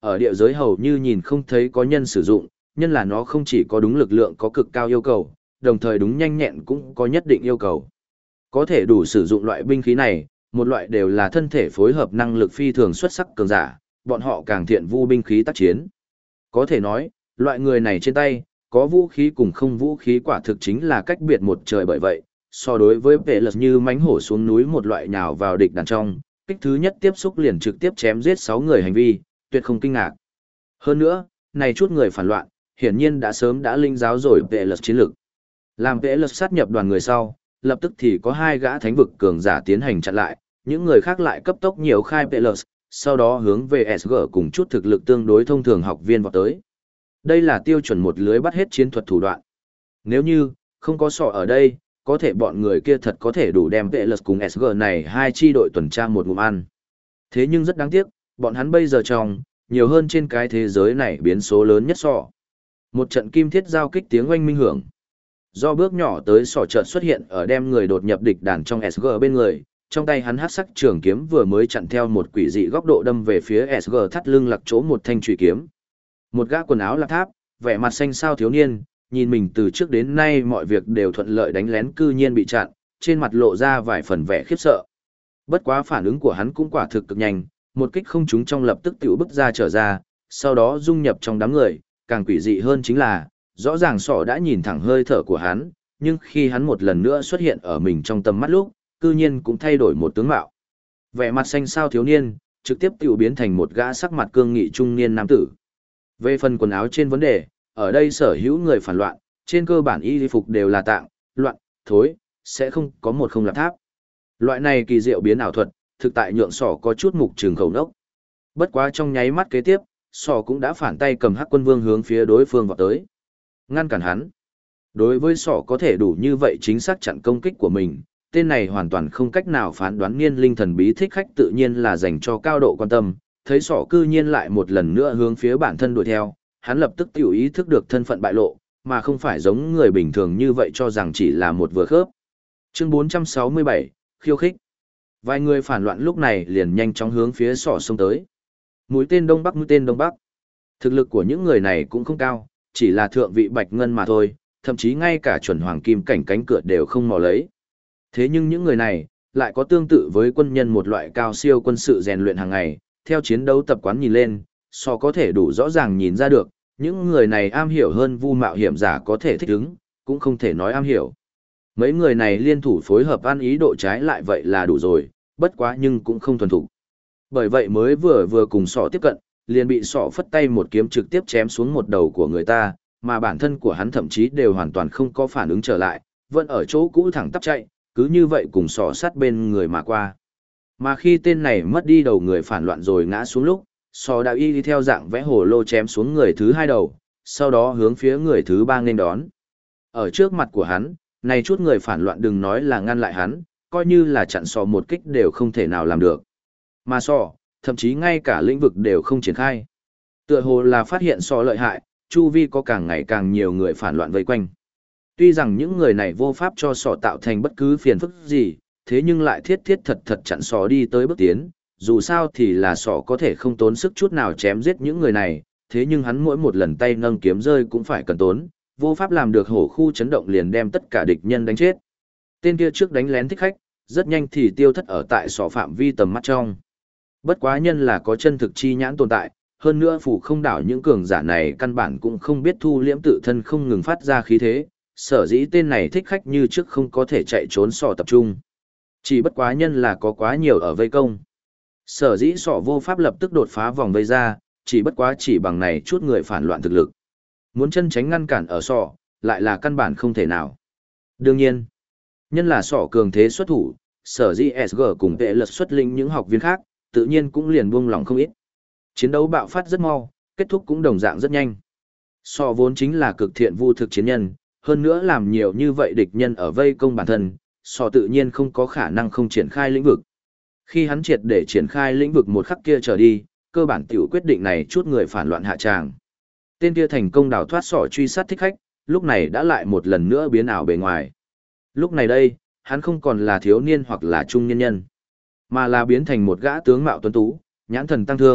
Ở địa giới hầu như nhìn không thấy có nhân sử dụng, nhân là nó không chỉ có đúng lực lượng có cực cao yêu cầu, đồng thời đúng nhanh nhẹn cũng có nhất định yêu cầu. Có thể đủ sử dụng loại binh khí này, một loại đều là thân thể phối hợp năng lực phi thường xuất sắc cường giả, bọn họ càng thiện vu binh khí tác chiến. Có thể nói, loại người này trên tay, có vũ khí cùng không vũ khí quả thực chính là cách biệt một trời, bởi vậy, so đối với vệ lật như mánh hổ xuống núi một loại nhào vào địch đàn trong, kích thứ nhất tiếp xúc liền trực tiếp chém giết 6 người hành vi, tuyệt không kinh ngạc. Hơn nữa, này chút người phản loạn, hiển nhiên đã sớm đã linh giáo rồi vệ lật chiến lược. Làm vệ lật sát nhập đoàn người sau, lập tức thì có 2 gã thánh vực cường giả tiến hành chặn lại, những người khác lại cấp tốc nhiều khai vệ lật, sau đó hướng về SG cùng chút thực lực tương đối thông thường học viên vào tới. Đây là tiêu chuẩn một lưới bắt hết chiến thuật thủ đoạn. Nếu như, không có sọ ở đây, có thể bọn người kia thật có thể đủ đem vệ lật cùng SG này 2 chi đội tuần tra một ngụm ăn. Thế nhưng rất đáng tiếc, bọn hắn bây giờ trong, nhiều hơn trên cái thế giới này biến số lớn nhất sọ. Một trận kim thiết giao kích tiếng oanh minh hưởng. Do bước nhỏ tới sọ chợt xuất hiện ở đem người đột nhập địch đàn trong SG bên người, trong tay hắn hắc sắc trường kiếm vừa mới chặn theo một quỷ dị góc độ đâm về phía SG thắt lưng lặc chỗ một thanh chùy kiếm. Một gã quần áo lạc tháp, vẻ mặt xanh xao thiếu niên, nhìn mình từ trước đến nay mọi việc đều thuận lợi đánh lén cư nhiên bị chặn, trên mặt lộ ra vài phần vẻ khiếp sợ. Bất quá phản ứng của hắn cũng quả thực cực nhanh, một kích không trúng trong lập tức tiểu bức ra trở ra, sau đó dung nhập trong đám người, càng quỷ dị hơn chính là, rõ ràng sọ đã nhìn thẳng hơi thở của hắn, nhưng khi hắn một lần nữa xuất hiện ở mình trong tầm mắt lúc, cư nhiên cũng thay đổi một tướng mạo. Vẻ mặt xanh xao thiếu niên, trực tiếp tiểu biến thành một gã sắc mặt cương nghị trung niên nam tử. Về phần quần áo trên vấn đề, ở đây sở hữu người phản loạn, trên cơ bản y phục đều là tạng, loạn, thối, sẽ không có một không lạp tháp. Loại này kỳ diệu biến ảo thuật, thực tại nhượng sỏ có chút mục trường khẩu nốc. Bất quá trong nháy mắt kế tiếp, sỏ cũng đã phản tay cầm hắc quân vương hướng phía đối phương vào tới. Ngăn cản hắn. Đối với sỏ có thể đủ như vậy chính xác chặn công kích của mình, tên này hoàn toàn không cách nào phán đoán niên linh thần bí thích khách tự nhiên là dành cho cao độ quan tâm, thấy sỏ cư nhiên lại một lần nữa hướng phía bản thân đuổi theo, hắn lập tức tiểu ý thức được thân phận bại lộ, mà không phải giống người bình thường như vậy cho rằng chỉ là một vừa khớp. Chương 467, khiêu khích. Vài người phản loạn lúc này liền nhanh chóng hướng phía sỏ xông tới. Mũi tên đông bắc. Thực lực của những người này cũng không cao, chỉ là thượng vị bạch ngân mà thôi, thậm chí ngay cả chuẩn hoàng kim cảnh cánh cửa đều không mò lấy. Thế nhưng những người này, lại có tương tự với quân nhân một loại cao siêu quân sự rèn luyện hàng ngày, theo chiến đấu tập quán nhìn lên, so có thể đủ rõ ràng nhìn ra được, những người này am hiểu hơn vu mạo hiểm giả có thể thích ứng, cũng không thể nói am hiểu. Mấy người này liên thủ phối hợp ăn ý độ trái lại vậy là đủ rồi, bất quá nhưng cũng không thuần thục. Bởi vậy mới vừa cùng sọ tiếp cận, liền bị sọ phất tay một kiếm trực tiếp chém xuống một đầu của người ta, mà bản thân của hắn thậm chí đều hoàn toàn không có phản ứng trở lại, vẫn ở chỗ cũ thẳng tắp chạy, cứ như vậy cùng sọ sát bên người mà qua. Mà khi tên này mất đi đầu người phản loạn rồi ngã xuống lúc, sọ đạo y đi theo dạng vẽ hồ lô chém xuống người thứ 2 đầu, sau đó hướng phía người thứ 3 nên đón. Ở trước mặt của hắn, này chút người phản loạn đừng nói là ngăn lại hắn, coi như là chặn sọ một kích đều không thể nào làm được. Mà sọ, thậm chí ngay cả lĩnh vực đều không triển khai. Tựa hồ là phát hiện sọ lợi hại, chu vi có càng ngày càng nhiều người phản loạn vây quanh. Tuy rằng những người này vô pháp cho sọ tạo thành bất cứ phiền phức gì, thế nhưng lại thiết thật chặn sọ đi tới bước tiến, dù sao thì là sọ có thể không tốn sức chút nào chém giết những người này, thế nhưng hắn mỗi một lần tay nâng kiếm rơi cũng phải cần tốn, vô pháp làm được hổ khu chấn động liền đem tất cả địch nhân đánh chết. Tên kia trước đánh lén thích khách, rất nhanh thì tiêu thất ở tại sọ phạm vi tầm mắt trong. Bất quá nhân là có chân thực chi nhãn tồn tại, hơn nữa phủ không đảo những cường giả này căn bản cũng không biết thu liễm tự thân không ngừng phát ra khí thế, sở dĩ tên này thích khách như trước không có thể chạy trốn sọ tập trung. Chỉ bất quá nhân là có quá nhiều ở vây công. Sở dĩ sọ vô pháp lập tức đột phá vòng vây ra, chỉ bất quá chỉ bằng này chút người phản loạn thực lực. Muốn chân tránh ngăn cản ở sọ, lại là căn bản không thể nào. Đương nhiên, nhân là sọ cường thế xuất thủ, sở dĩ SG cùng vệ lật xuất linh những học viên khác, tự nhiên cũng liền buông lòng không ít. Chiến đấu bạo phát rất mau, kết thúc cũng đồng dạng rất nhanh. Sọ vốn chính là cực thiện vu thực chiến nhân, hơn nữa làm nhiều như vậy địch nhân ở vây công bản thân, sọ tự nhiên không có khả năng không triển khai lĩnh vực. Khi hắn triệt để triển khai lĩnh vực một khắc kia trở đi, cơ bản tiểu quyết định này chút người phản loạn hạ tràng. Tên kia thành công đào thoát sọ truy sát thích khách, lúc này đã lại một lần nữa biến ảo bề ngoài. Lúc này đây, hắn không còn là thiếu niên hoặc là trung nhân nhân, mà là biến thành một gã tướng mạo tuấn tú, nhãn thần tăng thương,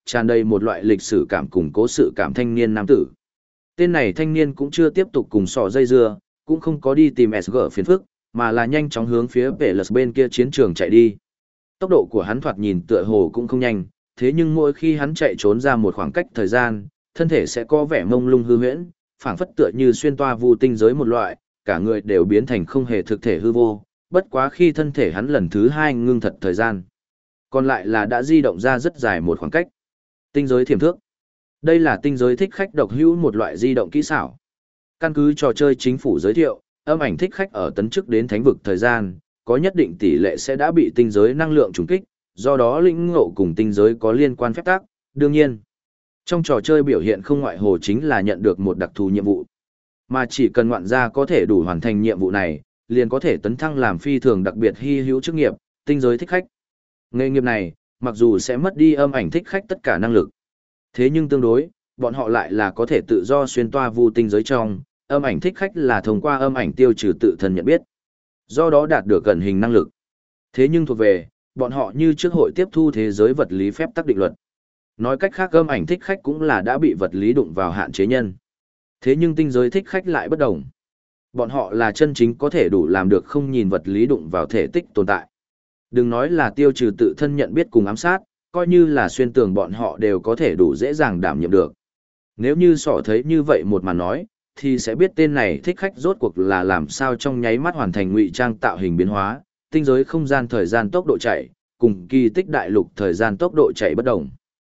tràn đầy một loại lịch sử cảm cùng cố sự cảm thanh niên nam tử. Tên này thanh niên cũng chưa tiếp tục cùng sọ dây dưa, cũng không có đi tìm SG phiền phức, mà là nhanh chóng hướng phía Velas bên kia chiến trường chạy đi. Tốc độ của hắn thoạt nhìn tựa hồ cũng không nhanh, thế nhưng mỗi khi hắn chạy trốn ra một khoảng cách thời gian, thân thể sẽ có vẻ mông lung hư huyễn, phảng phất tựa như xuyên toa vu tinh giới một loại, cả người đều biến thành không hề thực thể hư vô, bất quá khi thân thể hắn lần thứ hai ngưng thật thời gian. Còn lại là đã di động ra rất dài một khoảng cách. Tinh giới thiểm thước. Đây là tinh giới thích khách độc hữu một loại di động kỹ xảo. Căn cứ trò chơi chính phủ giới thiệu, âm ảnh thích khách ở tấn chức đến thánh vực thời gian, có nhất định tỷ lệ sẽ đã bị tinh giới năng lượng trùng kích, do đó lĩnh ngộ cùng tinh giới có liên quan phép tắc, đương nhiên. Trong trò chơi biểu hiện không ngoại hồ chính là nhận được một đặc thù nhiệm vụ. Mà chỉ cần ngoạn gia có thể đủ hoàn thành nhiệm vụ này, liền có thể tấn thăng làm phi thường đặc biệt hy hữu chức nghiệp, tinh giới thích khách. Nghề nghiệp này, mặc dù sẽ mất đi âm ảnh thích khách tất cả năng lực. Thế nhưng tương đối, bọn họ lại là có thể tự do xuyên toa vu tinh giới trong, âm ảnh thích khách là thông qua âm ảnh tiêu trừ tự thân nhận biết. Do đó đạt được gần hình năng lực. Thế nhưng thuộc về, bọn họ như trước hội tiếp thu thế giới vật lý phép tắc định luật. Nói cách khác âm ảnh thích khách cũng là đã bị vật lý đụng vào hạn chế nhân. Thế nhưng tinh giới thích khách lại bất đồng. Bọn họ là chân chính có thể đủ làm được không nhìn vật lý đụng vào thể tích tồn tại. Đừng nói là tiêu trừ tự thân nhận biết cùng ám sát, coi như là xuyên tường bọn họ đều có thể đủ dễ dàng đảm nhiệm được. Nếu như sọ thấy như vậy một màn nói, thì sẽ biết tên này thích khách rốt cuộc là làm sao trong nháy mắt hoàn thành ngụy trang tạo hình biến hóa, tinh giới không gian thời gian tốc độ chạy, cùng kỳ tích đại lục thời gian tốc độ chạy bất đồng.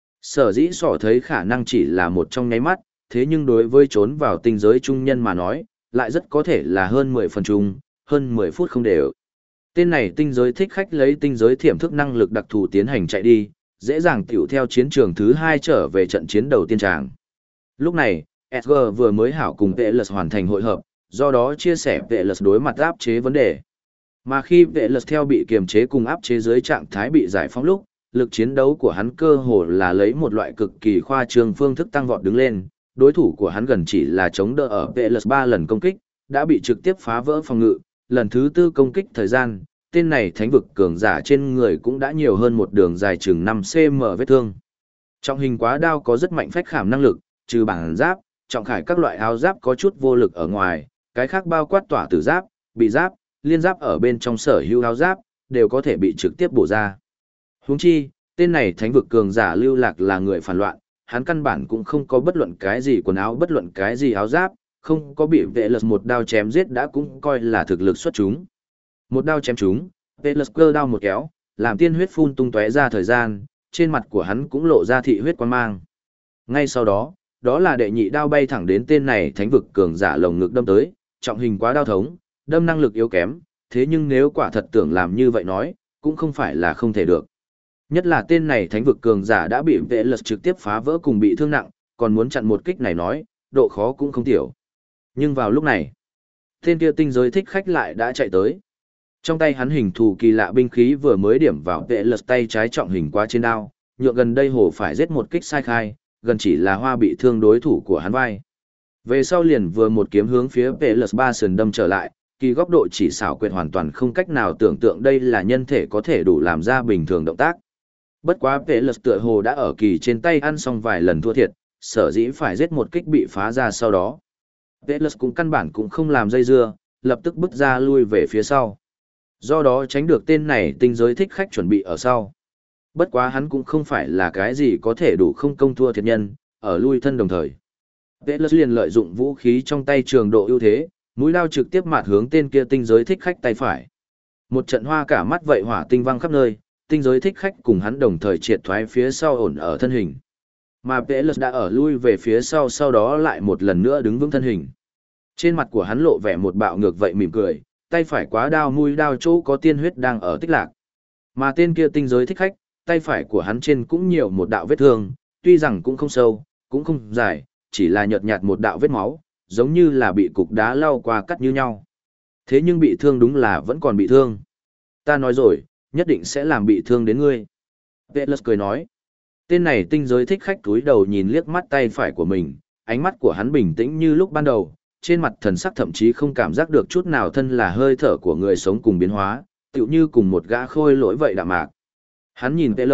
Sở dĩ sọ thấy khả năng chỉ là một trong nháy mắt, thế nhưng đối với trốn vào tinh giới trung nhân mà nói, lại rất có thể là hơn 10 phần chung, hơn 10 phút không đều. Tên này tinh giới thích khách lấy tinh giới thiểm thức năng lực đặc thù tiến hành chạy đi, dễ dàng tiểu theo chiến trường thứ 2 trở về trận chiến đầu tiên tràng. Lúc này, Edgar vừa mới hảo cùng Velas hoàn thành hội hợp, do đó chia sẻ Velas đối mặt áp chế vấn đề. Mà khi Velas theo bị kiềm chế cùng áp chế dưới trạng thái bị giải phóng lúc, lực chiến đấu của hắn cơ hồ là lấy một loại cực kỳ khoa trương phương thức tăng vọt đứng lên, đối thủ của hắn gần chỉ là chống đỡ ở Velas 3 lần công kích, đã bị trực tiếp phá vỡ phòng ngự, lần thứ 4 công kích thời gian, tên này thánh vực cường giả trên người cũng đã nhiều hơn một đường dài chừng 5 cm vết thương. Trọng hình quá đao có rất mạnh phách khảm năng lực, trừ bản giáp, trọng khải các loại áo giáp có chút vô lực ở ngoài, cái khác bao quát tỏa tử giáp, bị giáp, liên giáp ở bên trong sở hữu áo giáp, đều có thể bị trực tiếp bổ ra. Huống chi, tên này thánh vực cường giả lưu lạc là người phản loạn, hắn căn bản cũng không có bất luận cái gì quần áo bất luận cái gì áo giáp, không có bị Velas một đao chém giết đã cũng coi là thực lực xuất chúng. Một đao chém chúng, Velas cơ đao một kéo, làm tiên huyết phun tung tóe ra thời gian, trên mặt của hắn cũng lộ ra thị huyết quang mang. Ngay sau đó, đó là đệ nhị đao bay thẳng đến tên này thánh vực cường giả lồng ngực đâm tới, trọng hình quá đao thống, đâm năng lực yếu kém, thế nhưng nếu quả thật tưởng làm như vậy nói, cũng không phải là không thể được. Nhất là tên này thánh vực cường giả đã bị Velas trực tiếp phá vỡ cùng bị thương nặng, còn muốn chặn một kích này nói, độ khó cũng không tiểu. Nhưng vào lúc này, tên kia tinh giới thích khách lại đã chạy tới. Trong tay hắn hình thù kỳ lạ binh khí vừa mới điểm vào Velas tay trái trọng hình quá trên đao, nhượng gần đây hồ phải giết một kích sai khai, gần chỉ là hoa bị thương đối thủ của hắn vai. Về sau liền vừa một kiếm hướng phía Velas 3 sườn đâm trở lại, kỳ góc độ chỉ xảo quyệt hoàn toàn không cách nào tưởng tượng đây là nhân thể có thể đủ làm ra bình thường động tác. Bất quá Velas tựa hồ đã ở kỳ trên tay ăn xong vài lần thua thiệt, sở dĩ phải giết một kích bị phá ra sau đó. Velas cũng căn bản cũng không làm dây dưa, lập tức bước ra lui về phía sau. Do đó tránh được tên này tinh giới thích khách chuẩn bị ở sau. Bất quá hắn cũng không phải là cái gì có thể đủ không công thua thiệt nhân, ở lui thân đồng thời. Velas liền lợi dụng vũ khí trong tay trường độ ưu thế, mũi đao trực tiếp mạt hướng tên kia tinh giới thích khách tay phải. Một trận hoa cả mắt vậy hỏa tinh văng khắp nơi, tinh giới thích khách cùng hắn đồng thời triệt thoái phía sau ổn ở thân hình. Mà Velas đã ở lui về phía sau đó lại một lần nữa đứng vững thân hình. Trên mặt của hắn lộ vẻ một bạo ngược vậy mỉm cười, tay phải quá đao mũi đao chỗ có tiên huyết đang ở tích lạc. Mà tên kia tinh giới thích khách, tay phải của hắn trên cũng nhiều một đạo vết thương, tuy rằng cũng không sâu, cũng không dài, chỉ là nhợt nhạt một đạo vết máu, giống như là bị cục đá lau qua cắt như nhau. Thế nhưng bị thương đúng là vẫn còn bị thương. Ta nói rồi, nhất định sẽ làm bị thương đến ngươi. Velas cười nói. Tên này tinh giới thích khách túi đầu nhìn liếc mắt tay phải của mình, ánh mắt của hắn bình tĩnh như lúc ban đầu, trên mặt thần sắc thậm chí không cảm giác được chút nào thân là hơi thở của người sống cùng biến hóa, tựu như cùng một gã khôi lỗi vậy đạm mạc. Hắn nhìn Velas,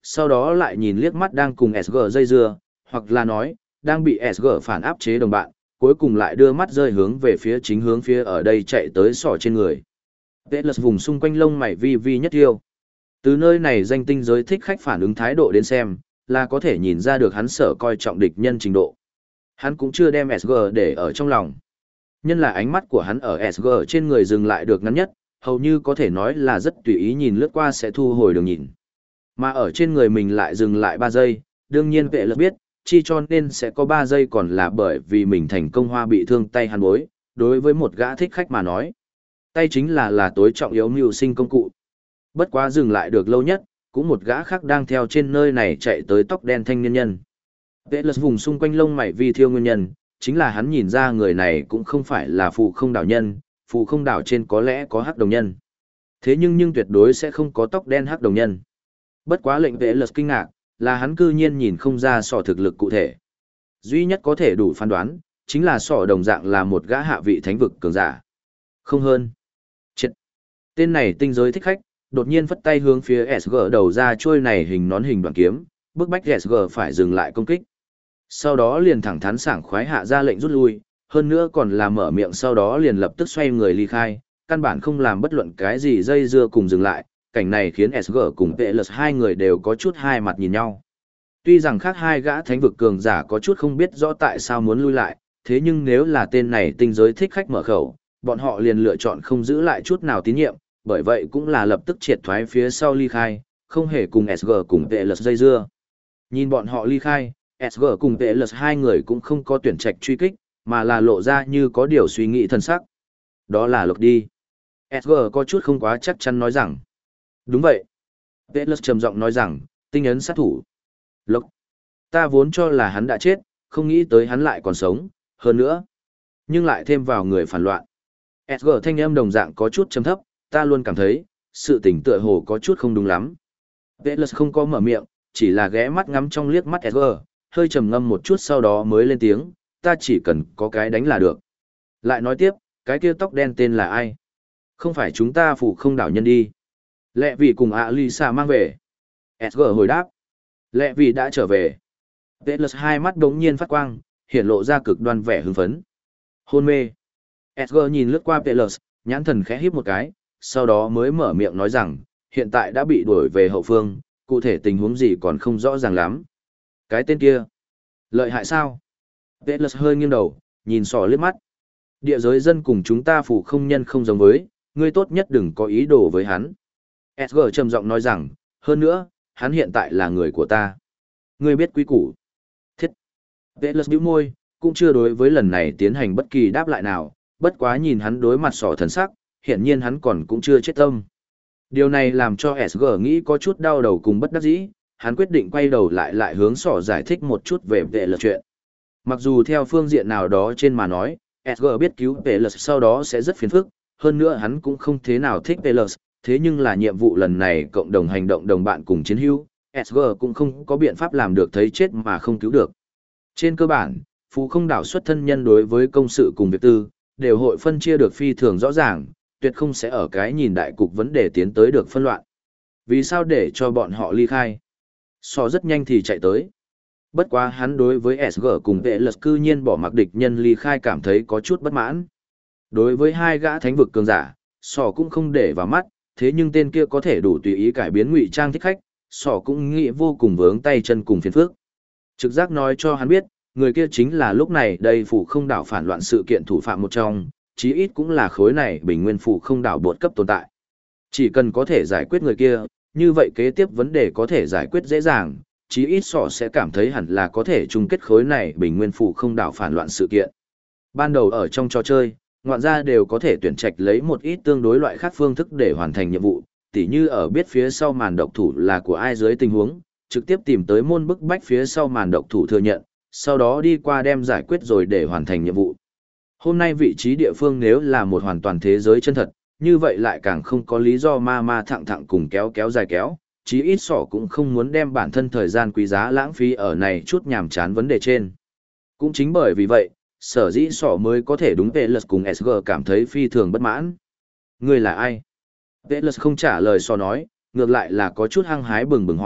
sau đó lại nhìn liếc mắt đang cùng SG dây dưa, hoặc là nói, đang bị SG phản áp chế đồng bạn, cuối cùng lại đưa mắt rơi hướng về phía chính hướng phía ở đây chạy tới sỏ trên người. Velas vùng xung quanh lông mày vi vi nhất tiêu. Từ nơi này danh tinh giới thích khách phản ứng thái độ đến xem, là có thể nhìn ra được hắn sở coi trọng địch nhân trình độ. Hắn cũng chưa đem SG để ở trong lòng. Nhân là ánh mắt của hắn ở SG trên người dừng lại được ngắn nhất, hầu như có thể nói là rất tùy ý nhìn lướt qua sẽ thu hồi đường nhìn. Mà ở trên người mình lại dừng lại 3 giây, đương nhiên vệ lực biết, chi cho nên sẽ có 3 giây còn là bởi vì mình thành công hoa bị thương tay hắn bối, đối với một gã thích khách mà nói. Tay chính là tối trọng yếu mưu sinh công cụ. Bất quá dừng lại được lâu nhất, cũng một gã khác đang theo trên nơi này chạy tới tóc đen thanh niên nhân. Vệ lực vùng xung quanh lông mày vi thiêu nguyên nhân, chính là hắn nhìn ra người này cũng không phải là phù không đảo nhân, phù không đảo trên có lẽ có hắc đồng nhân. Thế nhưng tuyệt đối sẽ không có tóc đen hắc đồng nhân. Bất quá lệnh vệ lực kinh ngạc, là hắn cư nhiên nhìn không ra sỏ thực lực cụ thể. Duy nhất có thể đủ phán đoán, chính là sỏ đồng dạng là một gã hạ vị thánh vực cường giả. Không hơn. Chết. Tên này tinh giới thích khách, đột nhiên phất tay hướng phía SG đầu ra trôi này hình nón hình đoạn kiếm, bức bách SG phải dừng lại công kích. Sau đó liền thẳng thắn sảng khoái hạ ra lệnh rút lui, hơn nữa còn là mở miệng sau đó liền lập tức xoay người ly khai, căn bản không làm bất luận cái gì dây dưa cùng dừng lại, cảnh này khiến SG cùng Velas hai người đều có chút hai mặt nhìn nhau. Tuy rằng khác hai gã thánh vực cường giả có chút không biết rõ tại sao muốn lui lại, thế nhưng nếu là tên này tinh giới thích khách mở khẩu, bọn họ liền lựa chọn không giữ lại chút nào tín nhiệm, bởi vậy cũng là lập tức triệt thoái phía sau ly khai, không hề cùng SG cùng Velas dây dưa. Nhìn bọn họ ly khai, SG cùng Velas hai người cũng không có tuyển trạch truy kích, mà là lộ ra như có điều suy nghĩ thân sắc. Đó là lục đi. SG có chút không quá chắc chắn nói rằng. Đúng vậy. Velas trầm giọng nói rằng, tinh ấn sát thủ. Lục. Ta vốn cho là hắn đã chết, không nghĩ tới hắn lại còn sống, hơn nữa. Nhưng lại thêm vào người phản loạn. SG thanh âm đồng dạng có chút trầm thấp, ta luôn cảm thấy, sự tình tựa hồ có chút không đúng lắm. Velas không có mở miệng, chỉ là ghé mắt ngắm trong liếc mắt SG, hơi trầm ngâm một chút sau đó mới lên tiếng, ta chỉ cần có cái đánh là được. Lại nói tiếp, cái kia tóc đen tên là ai? Không phải chúng ta phủ không đảo nhân đi. Lẹ vì cùng Lisa mang về. SG hồi đáp. Lẹ vì đã trở về. Velas hai mắt đống nhiên phát quang, hiện lộ ra cực đoan vẻ hưng phấn. Hôn mê. SG nhìn lướt qua Velas, nhãn thần khẽ híp một cái, sau đó mới mở miệng nói rằng, hiện tại đã bị đuổi về hậu phương, cụ thể tình huống gì còn không rõ ràng lắm. Cái tên kia. Lợi hại sao? Velas hơi nghiêng đầu, nhìn sò liếc mắt. Địa giới dân cùng chúng ta phủ không nhân không giống với, ngươi tốt nhất đừng có ý đồ với hắn. SG trầm giọng nói rằng, hơn nữa, hắn hiện tại là người của ta. Ngươi biết quý củ. Thiết. Velas bĩu môi, cũng chưa đối với lần này tiến hành bất kỳ đáp lại nào, bất quá nhìn hắn đối mặt sỏ thần sắc, hiển nhiên hắn còn cũng chưa chết tâm. Điều này làm cho SG nghĩ có chút đau đầu cùng bất đắc dĩ, hắn quyết định quay đầu lại hướng sỏ giải thích một chút về Velas chuyện. Mặc dù theo phương diện nào đó trên mà nói, SG biết cứu Velas sau đó sẽ rất phiền phức, hơn nữa hắn cũng không thế nào thích Velas, thế nhưng là nhiệm vụ lần này cộng đồng hành động đồng bạn cùng chiến hữu, SG cũng không có biện pháp làm được thấy chết mà không cứu được. Trên cơ bản, phù không đảo xuất thân nhân đối với công sự cùng việc tư, đều hội phân chia được phi thường rõ ràng, tuyệt không sẽ ở cái nhìn đại cục vấn đề tiến tới được phân loạn. Vì sao để cho bọn họ ly khai? So rất nhanh thì chạy tới. Bất quá hắn đối với SG cùng Velas cư nhiên bỏ mặc địch nhân ly khai cảm thấy có chút bất mãn. Đối với hai gã thánh vực cường giả, Sò cũng không để vào mắt, thế nhưng tên kia có thể đủ tùy ý cải biến ngụy trang thích khách, Sò cũng nghĩ vô cùng vướng tay chân cùng phiền phức. Trực giác nói cho hắn biết, người kia chính là lúc này đây phủ không đảo phản loạn sự kiện thủ phạm một trong, chí ít cũng là khối này bình nguyên phủ không đảo bột cấp tồn tại. Chỉ cần có thể giải quyết người kia, như vậy kế tiếp vấn đề có thể giải quyết dễ dàng, chí ít Sọ sẽ cảm thấy hẳn là có thể chung kết khối này bình nguyên phủ không đảo phản loạn sự kiện. Ban đầu ở trong trò chơi, ngoạn gia đều có thể tuyển trạch lấy một ít tương đối loại khác phương thức để hoàn thành nhiệm vụ, tỉ như ở biết phía sau màn độc thủ là của ai dưới tình huống, trực tiếp tìm tới môn bức bách phía sau màn độc thủ thừa nhận, sau đó đi qua đem giải quyết rồi để hoàn thành nhiệm vụ. Hôm nay vị trí địa phương nếu là một hoàn toàn thế giới chân thật, như vậy lại càng không có lý do ma thẳng thẳng cùng kéo dài kéo, chí ít Sọ cũng không muốn đem bản thân thời gian quý giá lãng phí ở này chút nhàm chán vấn đề trên. Cũng chính bởi vì vậy, sở dĩ Sọ mới có thể đúng Velas cùng SG cảm thấy phi thường bất mãn. Người là ai? Velas không trả lời Sọ nói, ngược lại là có chút hăng hái bừng hỏi,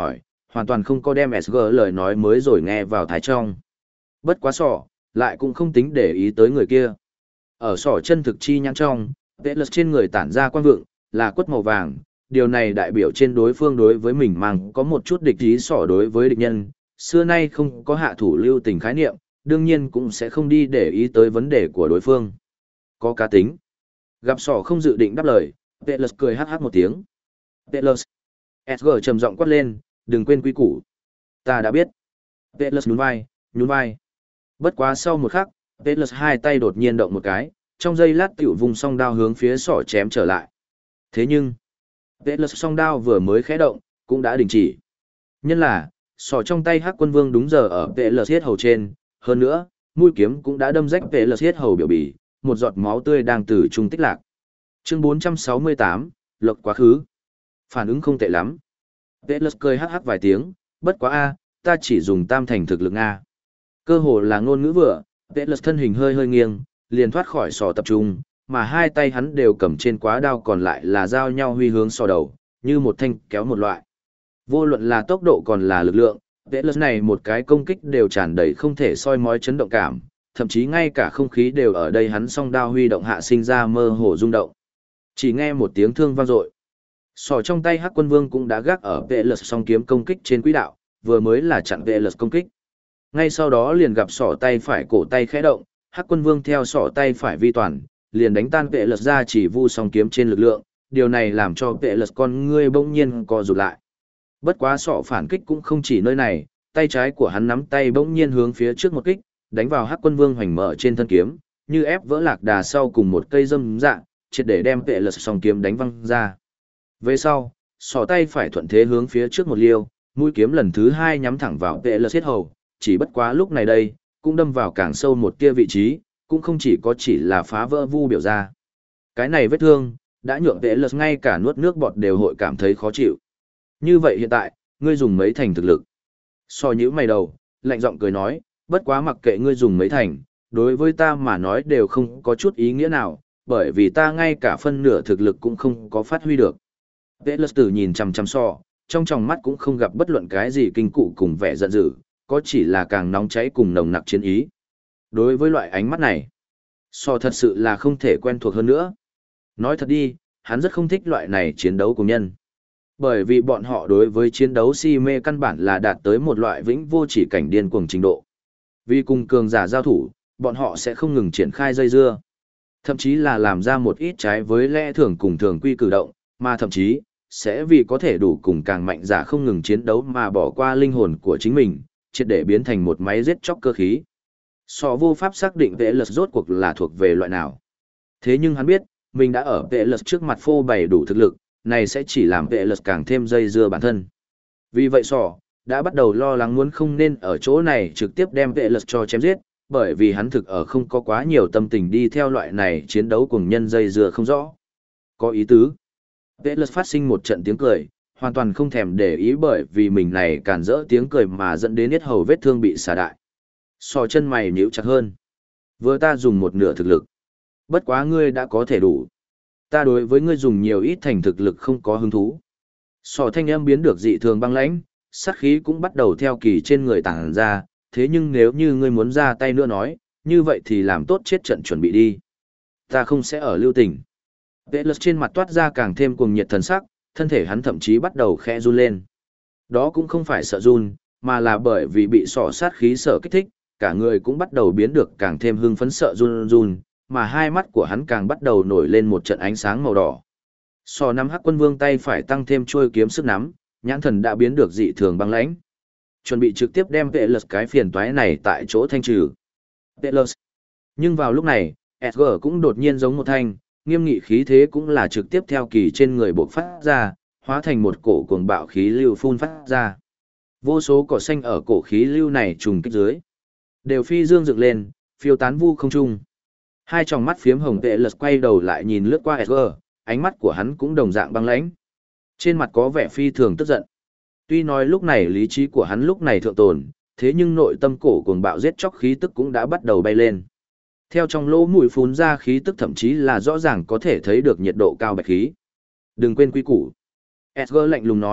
hoàn toàn không có đem SG lời nói mới rồi nghe vào thái trong. Bất quá sỏ, lại cũng không tính để ý tới người kia. Ở sỏ chân thực chi nhãn trong, Velas trên người tản ra quang vượng, là quất màu vàng, điều này đại biểu trên đối phương đối với mình mang có một chút địch ý sỏ đối với địch nhân, xưa nay không có hạ thủ lưu tình khái niệm, đương nhiên cũng sẽ không đi để ý tới vấn đề của đối phương. Có cá tính. Gặp sỏ không dự định đáp lời, Velas cười hát hát một tiếng. Velas. SG trầm giọng quát lên, đừng quên quy củ. Ta đã biết. Velas nhún vai, nhún vai. Bất quá sau một khắc, Velas hai tay đột nhiên động một cái, trong giây lát tiểu vùng song đao hướng phía sỏ chém trở lại. Thế nhưng, Velas song đao vừa mới khẽ động, cũng đã đình chỉ. Nhân là, sỏ trong tay Hắc Quân Vương đúng giờ ở Velas yết hầu trên, hơn nữa, mũi kiếm cũng đã đâm rách Velas yết hầu biểu bì, một giọt máu tươi đang từ trung tích lạc. Chương 468, Lộc quá khứ. Phản ứng không tệ lắm. Velas cười hắc hắc vài tiếng, bất quá a, ta chỉ dùng tam thành thực lực a. Cơ hồ là ngôn ngữ vừa, Velas thân hình hơi hơi nghiêng, liền thoát khỏi sò tập trung, mà hai tay hắn đều cầm trên quá đao còn lại là giao nhau huy hướng sò đầu, như một thanh kéo một loại. Vô luận là tốc độ còn là lực lượng, Velas này một cái công kích đều tràn đầy không thể soi mói chấn động cảm, thậm chí ngay cả không khí đều ở đây hắn song đao huy động hạ sinh ra mơ hồ rung động. Chỉ nghe một tiếng thương vang dội. Sỏ trong tay Hắc Quân Vương cũng đã gác ở Velas song kiếm công kích trên quỹ đạo, vừa mới là chặn Velas công kích. Ngay sau đó liền gặp sỏ tay phải cổ tay khẽ động, Hắc Quân Vương theo sỏ tay phải vi toàn, liền đánh tan Velas ra chỉ vu song kiếm trên lực lượng, điều này làm cho Velas con ngươi bỗng nhiên co rụt lại. Bất quá sỏ phản kích cũng không chỉ nơi này, tay trái của hắn nắm tay bỗng nhiên hướng phía trước một kích, đánh vào Hắc Quân Vương hoành mở trên thân kiếm, như ép vỡ lạc đà sau cùng một cây dâm dạ, triệt để đem Velas song kiếm đánh văng ra. Về sau, sỏ tay phải thuận thế hướng phía trước một liêu, mũi kiếm lần thứ hai nhắm thẳng vào Velas yết hầu, chỉ bất quá lúc này đây, cũng đâm vào càng sâu một tia vị trí, cũng không chỉ là phá vỡ vu biểu ra. Cái này vết thương, đã nhượng Velas ngay cả nuốt nước bọt đều hội cảm thấy khó chịu. Như vậy hiện tại, ngươi dùng mấy thành thực lực? So nhíu mày đầu, lạnh giọng cười nói, bất quá mặc kệ ngươi dùng mấy thành, đối với ta mà nói đều không có chút ý nghĩa nào, bởi vì ta ngay cả phân nửa thực lực cũng không có phát huy được. Velas tử nhìn chằm chằm sọ, trong tròng mắt cũng không gặp bất luận cái gì kinh cụ cùng vẻ giận dữ, có chỉ là càng nóng cháy cùng nồng nặc chiến ý. Đối với loại ánh mắt này, sọ thật sự là không thể quen thuộc hơn nữa. Nói thật đi, hắn rất không thích loại này chiến đấu cùng nhân. Bởi vì bọn họ đối với chiến đấu si mê căn bản là đạt tới một loại vĩnh vô chỉ cảnh điên cuồng trình độ. Vì cùng cường giả giao thủ, bọn họ sẽ không ngừng triển khai dây dưa. Thậm chí là làm ra một ít trái với lẽ thường cùng thường quy cử động, mà thậm chí, sẽ vì có thể đủ cùng càng mạnh giả không ngừng chiến đấu mà bỏ qua linh hồn của chính mình, triệt để biến thành một máy giết chóc cơ khí. Sọ vô pháp xác định Velas rốt cuộc là thuộc về loại nào. Thế nhưng hắn biết, mình đã ở Velas trước mặt phô bày đủ thực lực, này sẽ chỉ làm Velas càng thêm dây dưa bản thân. Vì vậy Sọ đã bắt đầu lo lắng muốn không nên ở chỗ này trực tiếp đem Velas cho chém giết, bởi vì hắn thực ở không có quá nhiều tâm tình đi theo loại này chiến đấu cùng nhân dây dưa không rõ. Có ý tứ. Velas phát sinh một trận tiếng cười, hoàn toàn không thèm để ý bởi vì mình này cản rỡ tiếng cười mà dẫn đến yết hầu vết thương bị xả đại. Sò chân mày nhíu chặt hơn. Vừa ta dùng một nửa thực lực. Bất quá ngươi đã có thể đủ. Ta đối với ngươi dùng nhiều ít thành thực lực không có hứng thú. Sò thanh âm biến được dị thường băng lãnh, sát khí cũng bắt đầu theo kỳ trên người tàng ra, thế nhưng nếu như ngươi muốn ra tay nữa nói, như vậy thì làm tốt chết trận chuẩn bị đi. Ta không sẽ ở lưu tình. Velas trên mặt toát ra càng thêm cuồng nhiệt thần sắc, thân thể hắn thậm chí bắt đầu khẽ run lên. Đó cũng không phải sợ run, mà là bởi vì bị sọ sát khí sở kích thích, cả người cũng bắt đầu biến được càng thêm hưng phấn sợ run run, mà hai mắt của hắn càng bắt đầu nổi lên một trận ánh sáng màu đỏ. Sọ nắm Hắc Quân Vương tay phải tăng thêm chuôi kiếm sức nắm, nhãn thần đã biến được dị thường băng lãnh. Chuẩn bị trực tiếp đem Velas cái phiền toái này tại chỗ thanh trừ. Velas. Nhưng vào lúc này, Edgar cũng đột nhiên giống một thanh, nghiêm nghị khí thế cũng là trực tiếp theo kỳ trên người bộc phát ra, hóa thành một cổ cuồng bạo khí lưu phun phát ra. Vô số cỏ xanh ở cổ khí lưu này trùng kích dưới, đều phi dương dựng lên, phiêu tán vu không trung. Hai tròng mắt phiếm hồng Velas quay đầu lại nhìn lướt qua Edgar, ánh mắt của hắn cũng đồng dạng băng lãnh. Trên mặt có vẻ phi thường tức giận. Tuy nói lúc này lý trí của hắn lúc này thượng tồn, thế nhưng nội tâm cổ cuồng bạo giết chóc khí tức cũng đã bắt đầu bay lên. Theo trong lỗ mũi phun ra khí tức thậm chí là rõ ràng có thể thấy được nhiệt độ cao bạch khí. Đừng quên quy củ. Edgar lạnh lùng nói,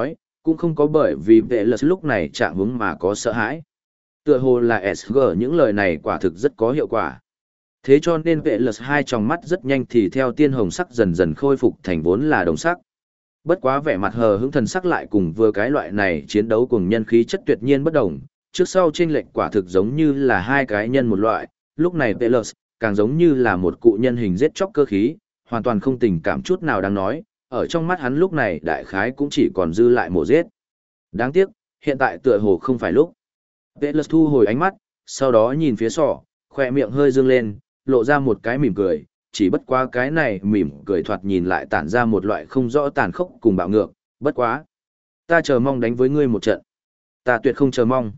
cũng không có bởi vì vệ lật lúc này chạm hướng mà có sợ hãi. Tựa hồ là SG những lời này quả thực rất có hiệu quả. Thế cho nên vệ lật hai tròng mắt rất nhanh thì theo tiên hồng sắc dần dần khôi phục thành vốn là đồng sắc. Bất quá vẻ mặt hờ hững thần sắc lại cùng vừa cái loại này chiến đấu cùng nhân khí chất tuyệt nhiên bất đồng, trước sau chênh lệch quả thực giống như là hai cái nhân một loại, lúc này vệ lật càng giống như là một cụ nhân hình giết chóc cơ khí, hoàn toàn không tình cảm chút nào đáng nói, ở trong mắt hắn lúc này đại khái cũng chỉ còn dư lại mổ giết. Đáng tiếc, hiện tại tựa hồ không phải lúc. Velas thu hồi ánh mắt, sau đó nhìn phía sọ, khoe miệng hơi dương lên, lộ ra một cái mỉm cười, chỉ bất quá cái này mỉm cười thoạt nhìn lại tản ra một loại không rõ tàn khốc cùng bạo ngược, bất quá. Ta chờ mong đánh với ngươi một trận. Ta tuyệt không chờ mong.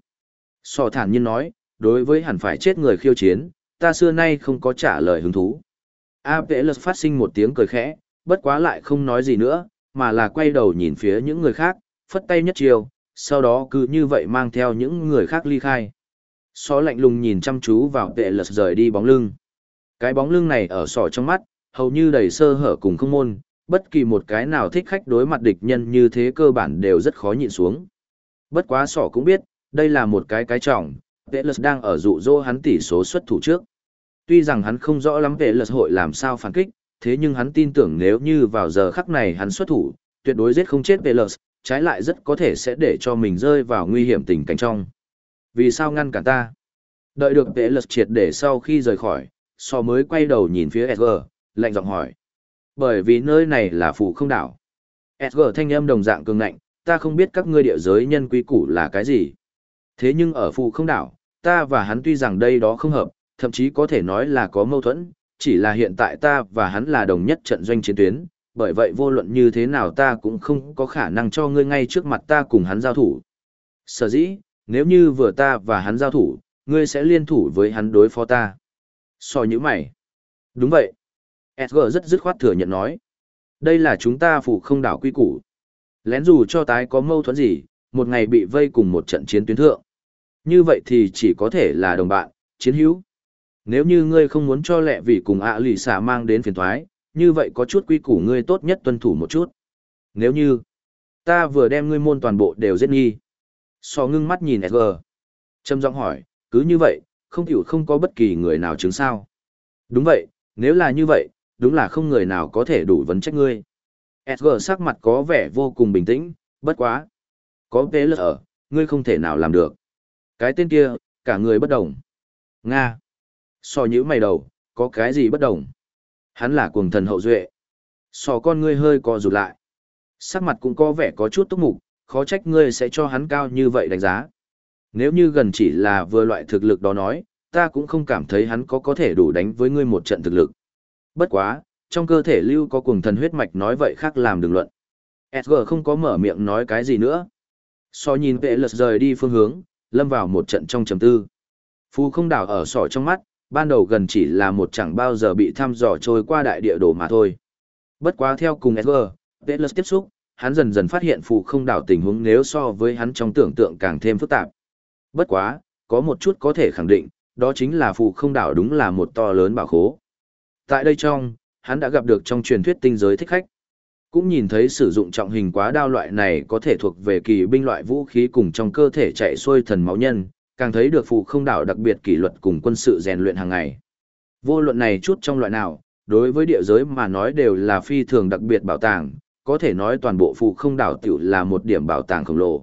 Sọ thản nhiên nói, đối với hẳn phải chết người khiêu chiến, ta xưa nay không có trả lời hứng thú. Velas phát sinh một tiếng cười khẽ, bất quá lại không nói gì nữa, mà là quay đầu nhìn phía những người khác, phất tay nhất chiều, sau đó cứ như vậy mang theo những người khác ly khai. Sọ lạnh lùng nhìn chăm chú vào vệ lật rời đi bóng lưng. Cái bóng lưng này ở sọ trong mắt, hầu như đầy sơ hở cùng không môn, bất kỳ một cái nào thích khách đối mặt địch nhân như thế cơ bản đều rất khó nhịn xuống. Bất quá sọ cũng biết, đây là một cái trọng, vệ lật đang ở dụ dỗ hắn tỷ số xuất thủ trước. Tuy rằng hắn không rõ lắm vệ lật hội làm sao phản kích, thế nhưng hắn tin tưởng nếu như vào giờ khắc này hắn xuất thủ, tuyệt đối giết không chết vệ lật, trái lại rất có thể sẽ để cho mình rơi vào nguy hiểm tình cảnh trong. Vì sao ngăn cản ta? Đợi được vệ lật triệt để sau khi rời khỏi, Sọ mới quay đầu nhìn phía Edgar, lạnh giọng hỏi. Bởi vì nơi này là phù không đảo. Edgar thanh âm đồng dạng cường ngạnh, ta không biết các ngươi địa giới nhân quy củ là cái gì. Thế nhưng ở phù không đảo, ta và hắn tuy rằng đây đó không hợp, thậm chí có thể nói là có mâu thuẫn, chỉ là hiện tại ta và hắn là đồng nhất trận doanh chiến tuyến, bởi vậy vô luận như thế nào ta cũng không có khả năng cho ngươi ngay trước mặt ta cùng hắn giao thủ. Sở dĩ, nếu như vừa ta và hắn giao thủ, ngươi sẽ liên thủ với hắn đối phó ta. So như mày. Đúng vậy. Edgar rất dứt khoát thừa nhận nói. Đây là chúng ta phủ không đảo quy củ. Lén dù cho tái có mâu thuẫn gì, một ngày bị vây cùng một trận chiến tuyến thượng. Như vậy thì chỉ có thể là đồng bạn, chiến hữu. Nếu như ngươi không muốn cho lẹ vì cùng lì xả mang đến phiền thoái, như vậy có chút quy củ ngươi tốt nhất tuân thủ một chút. Nếu như, ta vừa đem ngươi môn toàn bộ đều giết nghi. So ngưng mắt nhìn Edgar. Trầm giọng hỏi, cứ như vậy, không có bất kỳ người nào chứng sao. Đúng vậy, nếu là như vậy, đúng là không người nào có thể đủ vấn trách ngươi. Edgar sắc mặt có vẻ vô cùng bình tĩnh, bất quá. Có vế lật ở, ngươi không thể nào làm được. Cái tên kia, cả người bất đồng. Nga. So nhữ mày đầu, có cái gì bất đồng? Hắn là cuồng thần hậu duệ. So con ngươi hơi co rụt lại. Sắc mặt cũng có vẻ có chút túc mục, khó trách ngươi sẽ cho hắn cao như vậy đánh giá. Nếu như gần chỉ là vừa loại thực lực đó nói, ta cũng không cảm thấy hắn có thể đủ đánh với ngươi một trận thực lực. Bất quá, trong cơ thể lưu có cuồng thần huyết mạch nói vậy khác làm đừng luận. Edgar không có mở miệng nói cái gì nữa. So nhìn vệ lật rời đi phương hướng, lâm vào một trận trong trầm tư. Phù không đảo ở sỏ trong mắt, ban đầu gần chỉ là một chẳng bao giờ bị thăm dò trôi qua đại địa đồ mà thôi. Bất quá theo cùng Edgar, vệ lật tiếp xúc, hắn dần dần phát hiện phù không đảo tình huống nếu so với hắn trong tưởng tượng càng thêm phức tạp. Bất quá, có một chút có thể khẳng định, đó chính là phù không đảo đúng là một to lớn bảo khố. Tại đây trong, hắn đã gặp được trong truyền thuyết tinh giới thích khách. Cũng nhìn thấy sử dụng trọng hình quá đao loại này có thể thuộc về kỳ binh loại vũ khí cùng trong cơ thể chạy xuôi thần máu nhân, càng thấy được phù không đảo đặc biệt kỷ luật cùng quân sự rèn luyện hàng ngày. Vô luận này chút trong loại nào, đối với địa giới mà nói đều là phi thường đặc biệt bảo tàng, có thể nói toàn bộ phù không đảo tiểu là một điểm bảo tàng khổng lồ.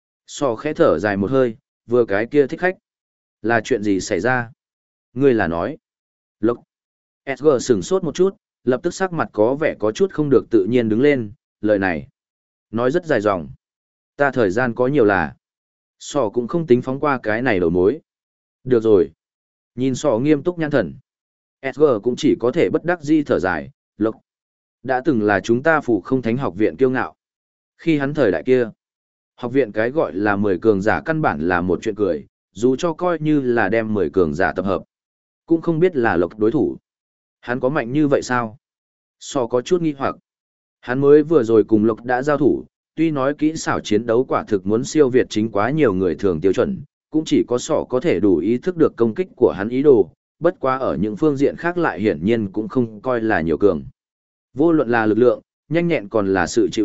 So khẽ thở dài một hơi, vừa cái kia thích khách. Là chuyện gì xảy ra? Ngươi là nói. Lộc. Edgar sửng sốt một chút, lập tức sắc mặt có vẻ có chút không được tự nhiên đứng lên, lời này. Nói rất dài dòng. Ta thời gian có nhiều là. Sọ cũng không tính phóng qua cái này đầu mối. Được rồi. Nhìn sọ nghiêm túc nhãn thần. Edgar cũng chỉ có thể bất đắc dĩ thở dài, Lộc. Đã từng là chúng ta phủ không thánh học viện kiêu ngạo. Khi hắn thời đại kia, học viện cái gọi là 10 cường giả căn bản là một chuyện cười, dù cho coi như là đem 10 cường giả tập hợp. Cũng không biết là Lộc đối thủ. Hắn có mạnh như vậy sao? So có chút nghi hoặc. Hắn mới vừa rồi cùng Lộc đã giao thủ, tuy nói kỹ xảo chiến đấu quả thực muốn siêu việt chính quá nhiều người thường tiêu chuẩn, cũng chỉ có sọ có thể đủ ý thức được công kích của hắn ý đồ, bất quá ở những phương diện khác lại hiển nhiên cũng không coi là nhiều cường. Vô luận là lực lượng, nhanh nhẹn còn là sự chịu đựng,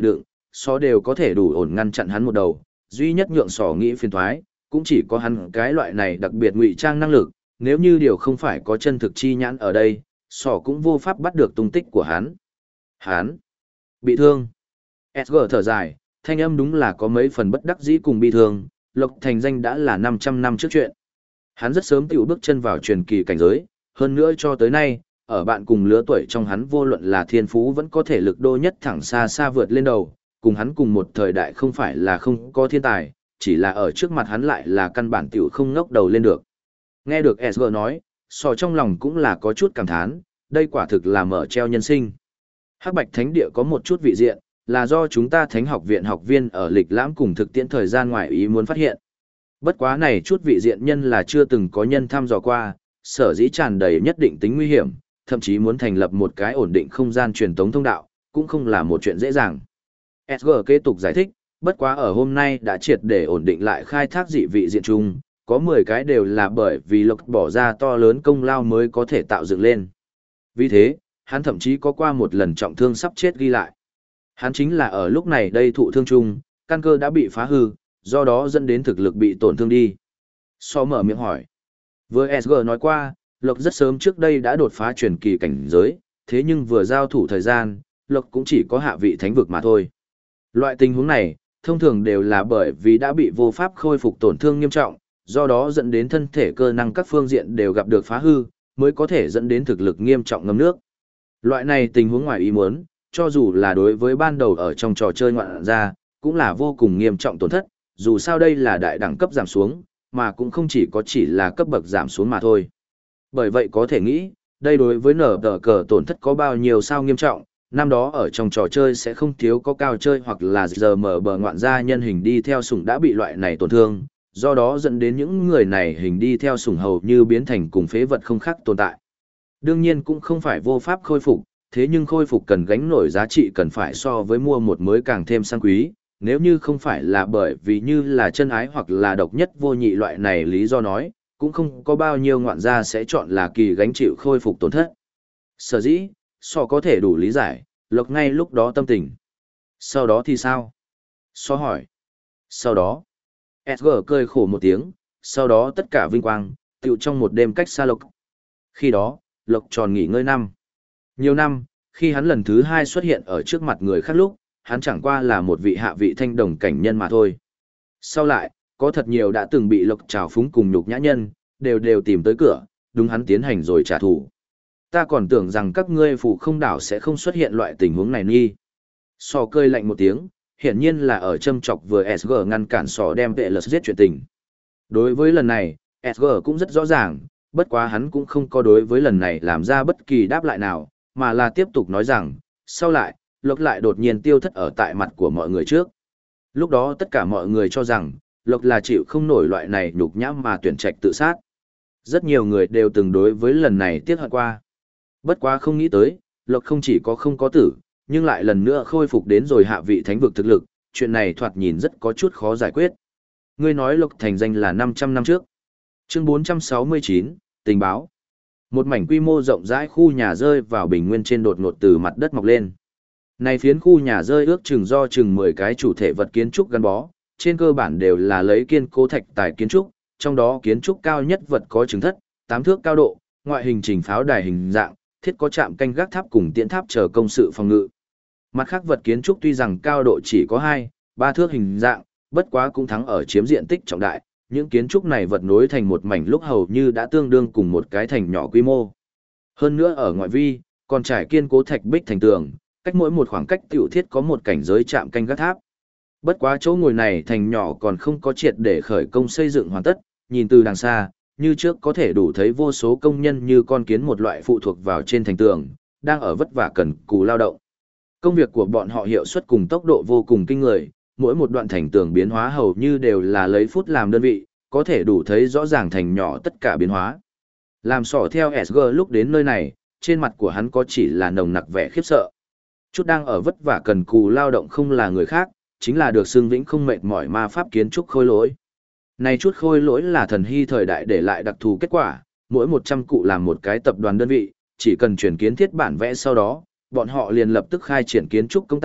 sò đều có thể đủ ổn ngăn chặn hắn một đầu, duy nhất nhượng sò nghĩ phiền thoái, cũng chỉ có hắn cái loại này đặc biệt ngụy trang năng lực, nếu như điều không phải có chân thực chi nhãn ở đây, sò cũng vô pháp bắt được tung tích của hắn. Hắn bị thương. SG thở dài, thanh âm đúng là có mấy phần bất đắc dĩ cùng bị thương, Lộc thành danh đã là 500 năm trước chuyện. Hắn rất sớm tiểu bước chân vào truyền kỳ cảnh giới, hơn nữa cho tới nay, ở bạn cùng lứa tuổi trong hắn vô luận là thiên phú vẫn có thể lực đô nhất thẳng xa xa vượt lên đầu, cùng hắn cùng một thời đại không phải là không có thiên tài, chỉ là ở trước mặt hắn lại là căn bản tiểu không ngóc đầu lên được. Nghe được SG nói, sò trong lòng cũng là có chút cảm thán, đây quả thực là mở treo nhân sinh. Hắc Bạch Thánh Địa có một chút vị diện, là do chúng ta Thánh học viện học viên ở lịch lãm cùng thực tiễn thời gian ngoài ý muốn phát hiện. Bất quá này chút vị diện nhân là chưa từng có nhân thăm dò qua, sở dĩ tràn đầy nhất định tính nguy hiểm, thậm chí muốn thành lập một cái ổn định không gian truyền tống thông đạo, cũng không là một chuyện dễ dàng. SG kế tục giải thích, bất quá ở hôm nay đã triệt để ổn định lại khai thác dị vị diện chung, có 10 cái đều là bởi vì Lộc bỏ ra to lớn công lao mới có thể tạo dựng lên. Vì thế, hắn thậm chí có qua một lần trọng thương sắp chết ghi lại. Hắn chính là ở lúc này đây thụ thương chung, căn cơ đã bị phá hư, do đó dẫn đến thực lực bị tổn thương đi. So mở miệng hỏi. Với SG nói qua, Lộc rất sớm trước đây đã đột phá truyền kỳ cảnh giới, thế nhưng vừa giao thủ thời gian, Lộc cũng chỉ có hạ vị thánh vực mà thôi. Loại tình huống này, thông thường đều là bởi vì đã bị vô pháp khôi phục tổn thương nghiêm trọng, do đó dẫn đến thân thể cơ năng các phương diện đều gặp được phá hư, mới có thể dẫn đến thực lực nghiêm trọng ngâm nước. Loại này tình huống ngoài ý muốn, cho dù là đối với ban đầu ở trong trò chơi ngoạn ra, cũng là vô cùng nghiêm trọng tổn thất, dù sao đây là đại đẳng cấp giảm xuống, mà cũng không chỉ là cấp bậc giảm xuống mà thôi. Bởi vậy có thể nghĩ, đây đối với nở tờ cờ tổn thất có bao nhiêu sao nghiêm trọng, năm đó ở trong trò chơi sẽ không thiếu có cao chơi hoặc là giờ mở bờ ngoạn gia nhân hình đi theo sủng đã bị loại này tổn thương, do đó dẫn đến những người này hình đi theo sủng hầu như biến thành cùng phế vật không khác tồn tại. Đương nhiên cũng không phải vô pháp khôi phục, thế nhưng khôi phục cần gánh nổi giá trị cần phải so với mua một mới càng thêm sang quý, nếu như không phải là bởi vì như là chân ái hoặc là độc nhất vô nhị loại này lý do nói, cũng không có bao nhiêu ngoạn gia sẽ chọn là kỳ gánh chịu khôi phục tổn thất. Sở dĩ, so có thể đủ lý giải, Lộc ngay lúc đó tâm tình. Sau đó thì sao? So hỏi. Sau đó, SG cười khổ một tiếng, sau đó tất cả vinh quang, tựu trong một đêm cách xa Lộc. Khi đó, Lộc tròn nghỉ ngơi năm. Nhiều năm, khi hắn lần thứ 2 xuất hiện ở trước mặt người khác lúc, hắn chẳng qua là một vị hạ vị thanh đồng cảnh nhân mà thôi. Sau lại, có thật nhiều đã từng bị Lộc trào phúng cùng nhục nhã nhân, đều tìm tới cửa, đúng hắn tiến hành rồi trả thù. Ta còn tưởng rằng các ngươi phủ không đảo sẽ không xuất hiện loại tình huống này nghi. Sò cơi lạnh một tiếng, hiển nhiên là ở châm chọc vừa SG ngăn cản sò đem vệ lật giết chuyện tình. Đối với lần này, SG cũng rất rõ ràng, bất quá hắn cũng không có đối với lần này làm ra bất kỳ đáp lại nào, mà là tiếp tục nói rằng, sau lại, Lộc lại đột nhiên tiêu thất ở tại mặt của mọi người trước. Lúc đó tất cả mọi người cho rằng, Lộc là chịu không nổi loại này nhục nhã mà tuyển trạch tự sát. Rất nhiều người đều từng đối với lần này tiếc hận qua. Bất quá không nghĩ tới, Lộc không chỉ có không có tử, nhưng lại lần nữa khôi phục đến rồi hạ vị thánh vực thực lực, chuyện này thoạt nhìn rất có chút khó giải quyết. Ngươi nói Lộc thành danh là 500 năm trước. Chương 469, tình báo. Một mảnh quy mô rộng rãi khu nhà rơi vào bình nguyên trên đột ngột từ mặt đất mọc lên. Này phiến khu nhà rơi ước chừng do chừng 10 cái chủ thể vật kiến trúc gắn bó, trên cơ bản đều là lấy kiên cố thạch tài kiến trúc, trong đó kiến trúc cao nhất vật có chừng thất, 8 thước cao độ, ngoại hình trình pháo đài hình dạng, thiết có trạm canh gác tháp cùng tiễn tháp chờ công sự phòng ngự. Mặt khác vật kiến trúc tuy rằng cao độ chỉ có 2, 3 thước hình dạng, bất quá cũng thắng ở chiếm diện tích trọng đại, những kiến trúc này vật nối thành một mảnh lúc hầu như đã tương đương cùng một cái thành nhỏ quy mô. Hơn nữa ở ngoại vi, còn trải kiên cố thạch bích thành tường, cách mỗi một khoảng cách tiểu thiết có một cảnh giới trạm canh gác tháp. Bất quá chỗ ngồi này thành nhỏ còn không có triệt để khởi công xây dựng hoàn tất, nhìn từ đằng xa, như trước có thể đủ thấy vô số công nhân như con kiến một loại phụ thuộc vào trên thành tường, đang ở vất vả cần cù lao động. Công việc của bọn họ hiệu suất cùng tốc độ vô cùng kinh người, mỗi một đoạn thành tường biến hóa hầu như đều là lấy phút làm đơn vị, có thể đủ thấy rõ ràng thành nhỏ tất cả biến hóa. Làm sỏ theo SG lúc đến nơi này, trên mặt của hắn có chỉ là nồng nặc vẻ khiếp sợ. Chút đang ở vất vả cần cù lao động không là người khác, chính là được xưng vĩnh không mệt mỏi ma pháp kiến trúc khôi lỗi. Này chút khôi lỗi là thần hy thời đại để lại đặc thù kết quả, mỗi 100 cụ làm một cái tập đoàn đơn vị, chỉ cần chuyển kiến thiết bản vẽ sau đó, bọn họ liền lập tức khai triển kiến trúc công tác,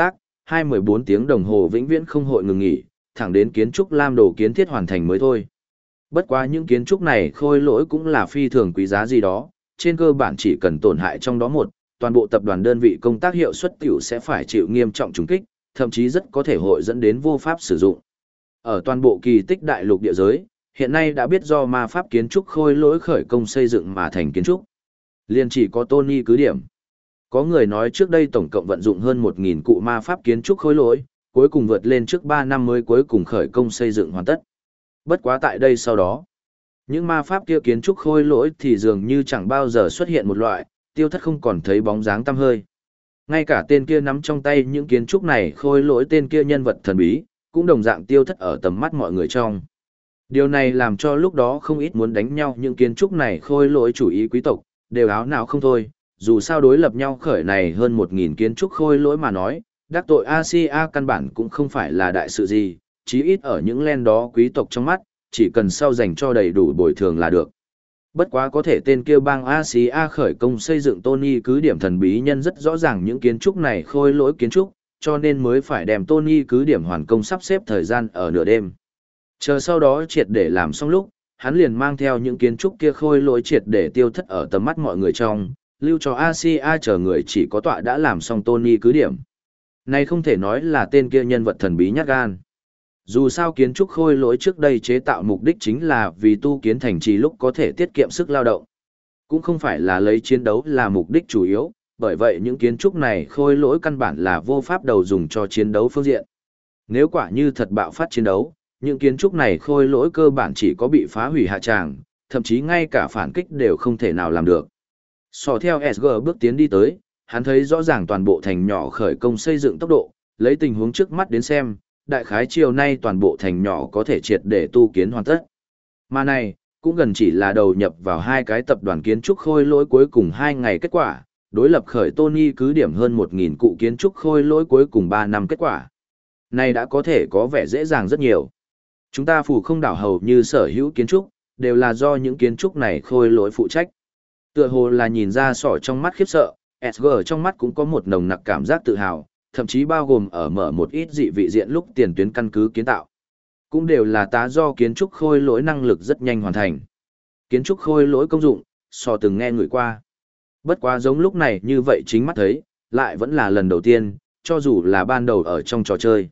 14 tiếng đồng hồ vĩnh viễn không hội ngừng nghỉ, thẳng đến kiến trúc Lam Đồ kiến thiết hoàn thành mới thôi. Bất quá những kiến trúc này khôi lỗi cũng là phi thường quý giá gì đó, trên cơ bản chỉ cần tổn hại trong đó một, toàn bộ tập đoàn đơn vị công tác hiệu suất tiểu sẽ phải chịu nghiêm trọng trùng kích, thậm chí rất có thể hội dẫn đến vô pháp sử dụng. Ở toàn bộ kỳ tích đại lục địa giới, hiện nay đã biết do ma pháp kiến trúc khôi lỗi khởi công xây dựng mà thành kiến trúc. Liên chỉ có Tony cứ điểm. Có người nói trước đây tổng cộng vận dụng hơn 1.000 cụ ma pháp kiến trúc khôi lỗi, cuối cùng vượt lên trước 3 năm mới cuối cùng khởi công xây dựng hoàn tất. Bất quá tại đây sau đó, những ma pháp kia kiến trúc khôi lỗi thì dường như chẳng bao giờ xuất hiện một loại, tiêu thất không còn thấy bóng dáng tăm hơi. Ngay cả tên kia nắm trong tay những kiến trúc này khôi lỗi tên kia nhân vật thần bí, cũng đồng dạng tiêu thất ở tầm mắt mọi người trong. Điều này làm cho lúc đó không ít muốn đánh nhau những kiến trúc này khôi lỗi chủ ý quý tộc, đều áo nào không thôi, dù sao đối lập nhau khởi này hơn 1.000 kiến trúc khôi lỗi mà nói, đắc tội Asia căn bản cũng không phải là đại sự gì, chí ít ở những len đó quý tộc trong mắt, chỉ cần sau dành cho đầy đủ bồi thường là được. Bất quá có thể tên kêu bang Asia khởi công xây dựng Tony cứ điểm thần bí nhân rất rõ ràng những kiến trúc này khôi lỗi kiến trúc, cho nên mới phải đem Tony cứ điểm hoàn công sắp xếp thời gian ở nửa đêm. Chờ sau đó triệt để làm xong lúc, hắn liền mang theo những kiến trúc kia khôi lỗi triệt để tiêu thất ở tầm mắt mọi người trong, lưu cho Asia chờ người chỉ có tọa đã làm xong Tony cứ điểm. Này không thể nói là tên kia nhân vật thần bí nhát gan. Dù sao kiến trúc khôi lỗi trước đây chế tạo mục đích chính là vì tu kiến thành trì lúc có thể tiết kiệm sức lao động. Cũng không phải là lấy chiến đấu là mục đích chủ yếu, bởi vậy những kiến trúc này khôi lỗi căn bản là vô pháp đầu dùng cho chiến đấu phương diện. Nếu quả như thật bạo phát chiến đấu, những kiến trúc này khôi lỗi cơ bản chỉ có bị phá hủy hạ tràng, thậm chí ngay cả phản kích đều không thể nào làm được. So theo SG bước tiến đi tới, hắn thấy rõ ràng toàn bộ thành nhỏ khởi công xây dựng tốc độ, lấy tình huống trước mắt đến xem, đại khái chiều nay toàn bộ thành nhỏ có thể triệt để tu kiến hoàn tất. Mà này, cũng gần chỉ là đầu nhập vào hai cái tập đoàn kiến trúc khôi lỗi cuối cùng 2 ngày kết quả, đối lập khởi Tony cứ điểm hơn 1.000 cụ kiến trúc khôi lỗi cuối cùng 3 năm kết quả. Này đã có thể có vẻ dễ dàng rất nhiều. Chúng ta phủ không đảo hầu như sở hữu kiến trúc, đều là do những kiến trúc này khôi lỗi phụ trách. Tựa hồ là nhìn ra sỏ trong mắt khiếp sợ, SG trong mắt cũng có một nồng nặc cảm giác tự hào, thậm chí bao gồm ở mở một ít dị vị diện lúc tiền tuyến căn cứ kiến tạo. Cũng đều là tá do kiến trúc khôi lỗi năng lực rất nhanh hoàn thành. Kiến trúc khôi lỗi công dụng, sò từng nghe người qua. Bất quá giống lúc này như vậy chính mắt thấy, lại vẫn là lần đầu tiên, cho dù là ban đầu ở trong trò chơi.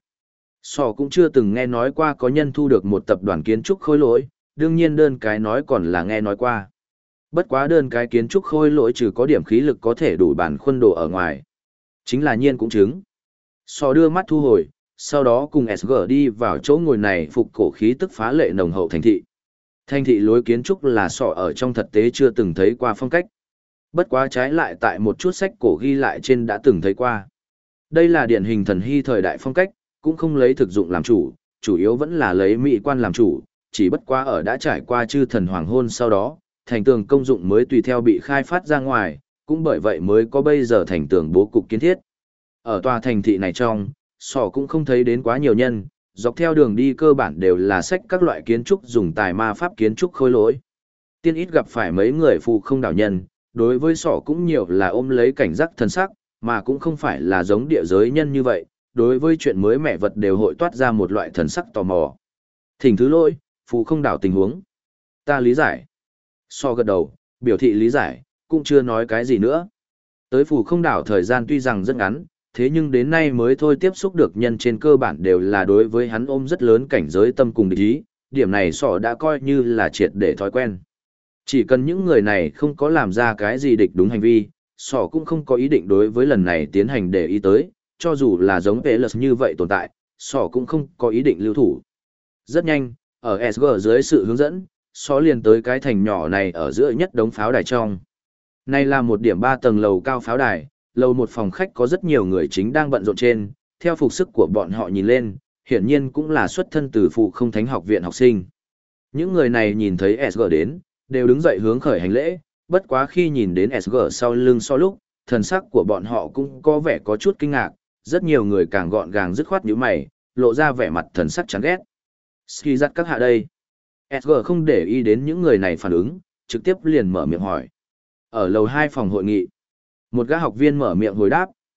Sò cũng chưa từng nghe nói qua có nhân thu được một tập đoàn kiến trúc khôi lỗi, đương nhiên đơn cái nói còn là nghe nói qua. Bất quá đơn cái kiến trúc khôi lỗi trừ có điểm khí lực có thể đủ bản khuôn đồ ở ngoài. Chính là nhiên cũng chứng. Sò đưa mắt thu hồi, sau đó cùng SG đi vào chỗ ngồi này phục cổ khí tức phá lệ nồng hậu thành thị. Thành thị lối kiến trúc là sò ở trong thực tế chưa từng thấy qua phong cách. Bất quá trái lại tại một chút sách cổ ghi lại trên đã từng thấy qua. Đây là điển hình thần hy thời đại phong cách, cũng không lấy thực dụng làm chủ, chủ yếu vẫn là lấy mỹ quan làm chủ, chỉ bất quá ở đã trải qua chư thần hoàng hôn sau đó, thành tường công dụng mới tùy theo bị khai phát ra ngoài, cũng bởi vậy mới có bây giờ thành tường bố cục kiến thiết. Ở tòa thành thị này trong, sò cũng không thấy đến quá nhiều nhân, dọc theo đường đi cơ bản đều là sách các loại kiến trúc dùng tài ma pháp kiến trúc khôi lỗi. Tiên ít gặp phải mấy người phù không đảo nhân, đối với sò cũng nhiều là ôm lấy cảnh giác thần sắc, mà cũng không phải là giống địa giới nhân như vậy, đối với chuyện mới mẻ vật đều hội toát ra một loại thần sắc tò mò. Thỉnh thứ lỗi, phù không đảo tình huống. Ta lý giải. So gật đầu, biểu thị lý giải, cũng chưa nói cái gì nữa. Tới phù không đảo thời gian tuy rằng rất ngắn, thế nhưng đến nay mới thôi tiếp xúc được nhân trên cơ bản đều là đối với hắn ôm rất lớn cảnh giới tâm cùng địch ý, điểm này sọ đã coi như là triệt để thói quen. Chỉ cần những người này không có làm ra cái gì địch đúng hành vi, sọ cũng không có ý định đối với lần này tiến hành để ý tới, cho dù là giống Velas như vậy tồn tại, sọ cũng không có ý định lưu thủ. Rất nhanh, ở SG dưới sự hướng dẫn, sọ liền tới cái thành nhỏ này ở giữa nhất đống pháo đài trong. Này là một điểm 3 tầng lầu cao pháo đài, lầu một phòng khách có rất nhiều người chính đang bận rộn trên, theo phục sức của bọn họ nhìn lên, hiển nhiên cũng là xuất thân từ phụ không thánh học viện học sinh. Những người này nhìn thấy SG đến, đều đứng dậy hướng khởi hành lễ, bất quá khi nhìn đến SG sau lưng so lúc, thần sắc của bọn họ cũng có vẻ có chút kinh ngạc, rất nhiều người càng gọn gàng dứt khoát nhíu mày, lộ ra vẻ mặt thần sắc chán ghét. Ski dắt các hạ đây. SG không để ý đến những người này phản ứng, trực tiếp liền mở miệng hỏi. Ở lầu 2 phòng hội nghị, một gã học viên mở miệng hồi đáp,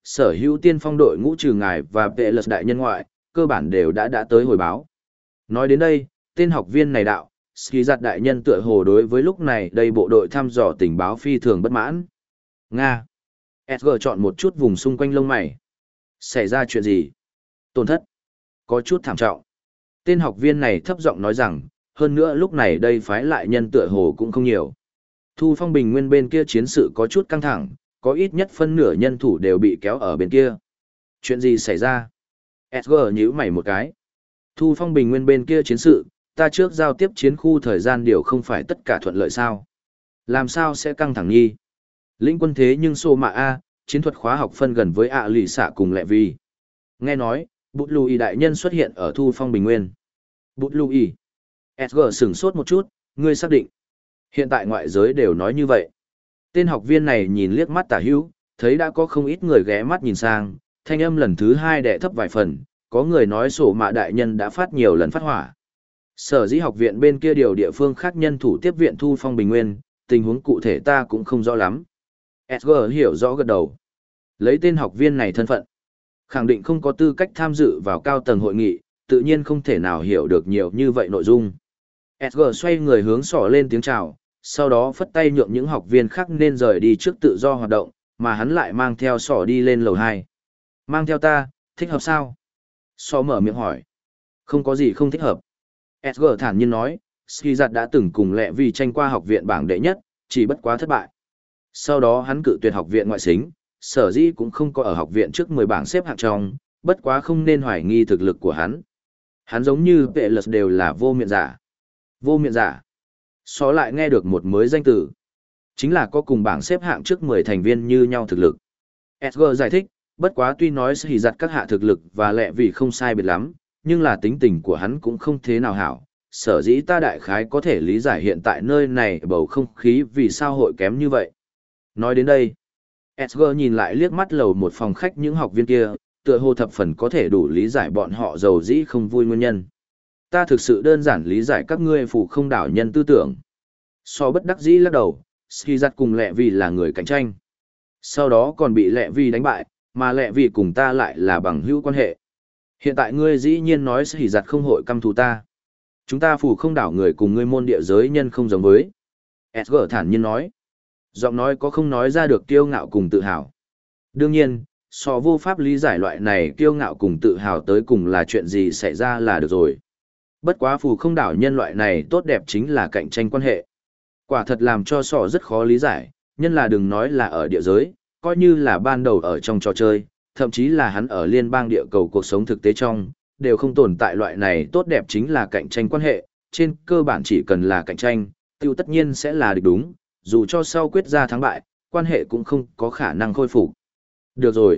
sở hữu tiên phong đội ngũ trừ ngài và vệ lật đại nhân ngoại, cơ bản đều đã tới hồi báo. Nói đến đây, tên học viên này đạo, Ski giặt đại nhân tựa hồ đối với lúc này đây bộ đội thăm dò tình báo phi thường bất mãn. Nga. Edgar chọn một chút vùng xung quanh lông mày. Xảy ra chuyện gì? Tổn thất. Có chút thảm trọng. Tên học viên này thấp giọng nói rằng, hơn nữa lúc này đây phái lại nhân tựa hồ cũng không nhiều. Thu Phong Bình Nguyên bên kia chiến sự có chút căng thẳng, có ít nhất phân nửa nhân thủ đều bị kéo ở bên kia. Chuyện gì xảy ra? Edgar nhíu mày một cái. Thu Phong Bình Nguyên bên kia chiến sự, ta trước giao tiếp chiến khu thời gian điều không phải tất cả thuận lợi sao? Làm sao sẽ căng thẳng nhi? Lĩnh quân thế nhưng Sô Mạ A, chiến thuật khóa học phân gần với ạ lì xạ cùng lệ vi. Nghe nói, Bụt Lùi đại nhân xuất hiện ở Thu Phong Bình Nguyên. Bụt Lùi. Edgar sửng sốt một chút, ngươi xác định. Hiện tại ngoại giới đều nói như vậy. Tên học viên này nhìn liếc mắt tả hữu, thấy đã có không ít người ghé mắt nhìn sang, thanh âm lần thứ hai đè thấp vài phần, có người nói Sổ Mạ đại nhân đã phát nhiều lần phát hỏa. Sở dĩ học viện bên kia điều địa phương khác nhân thủ tiếp viện Thu Phong Bình Nguyên, tình huống cụ thể ta cũng không rõ lắm. Edgar hiểu rõ gật đầu. Lấy tên học viên này thân phận, khẳng định không có tư cách tham dự vào cao tầng hội nghị, tự nhiên không thể nào hiểu được nhiều như vậy nội dung. Edgar xoay người hướng sỏ lên tiếng chào, sau đó phất tay nhượng những học viên khác nên rời đi trước tự do hoạt động, mà hắn lại mang theo sỏ đi lên lầu 2. Mang theo ta, thích hợp sao? Sỏ mở miệng hỏi. Không có gì không thích hợp. Edgar thản nhiên nói, Ski giặt đã từng cùng lẹ vì tranh qua học viện bảng đệ nhất, chỉ bất quá thất bại. Sau đó hắn cự tuyệt học viện ngoại xính, sở dĩ cũng không có ở học viện trước 10 bảng xếp hạng trong, bất quá không nên hoài nghi thực lực của hắn. Hắn giống như vệ lật đều là vô miệng giả. Vô miệng giả. Xó lại nghe được một mới danh từ. Chính là có cùng bảng xếp hạng trước 10 thành viên như nhau thực lực. Edgar giải thích, bất quá tuy nói Ski giặt các hạ thực lực và lẹ vì không sai biệt lắm, nhưng là tính tình của hắn cũng không thế nào hảo. Sở dĩ ta đại khái có thể lý giải hiện tại nơi này bầu không khí vì sao hội kém như vậy. Nói đến đây, Edgar nhìn lại liếc mắt lầu một phòng khách những học viên kia, tựa hồ thập phần có thể đủ lý giải bọn họ giàu dĩ không vui nguyên nhân. Ta thực sự đơn giản lý giải các ngươi phụ không đảo nhân tư tưởng. So bất đắc dĩ lắc đầu, Ski giặt cùng lẹ vì là người cạnh tranh. Sau đó còn bị lẹ vì đánh bại, mà lẹ vì cùng ta lại là bằng hữu quan hệ. Hiện tại ngươi dĩ nhiên nói Ski giặt không hội căm thù ta. Chúng ta phụ không đảo người cùng ngươi môn địa giới nhân không giống với. Edgar thản nhiên nói. Giọng nói có không nói ra được kiêu ngạo cùng tự hào. Đương nhiên, so vô pháp lý giải loại này kiêu ngạo cùng tự hào tới cùng là chuyện gì xảy ra là được rồi. Bất quá phù không đảo nhân loại này tốt đẹp chính là cạnh tranh quan hệ. Quả thật làm cho sọ rất khó lý giải, nhân là đừng nói là ở địa giới, coi như là ban đầu ở trong trò chơi, thậm chí là hắn ở liên bang địa cầu cuộc sống thực tế trong, đều không tồn tại loại này tốt đẹp chính là cạnh tranh quan hệ, trên cơ bản chỉ cần là cạnh tranh, tiêu tất nhiên sẽ là địch đúng, dù cho sau quyết ra thắng bại, quan hệ cũng không có khả năng khôi phục. Được rồi.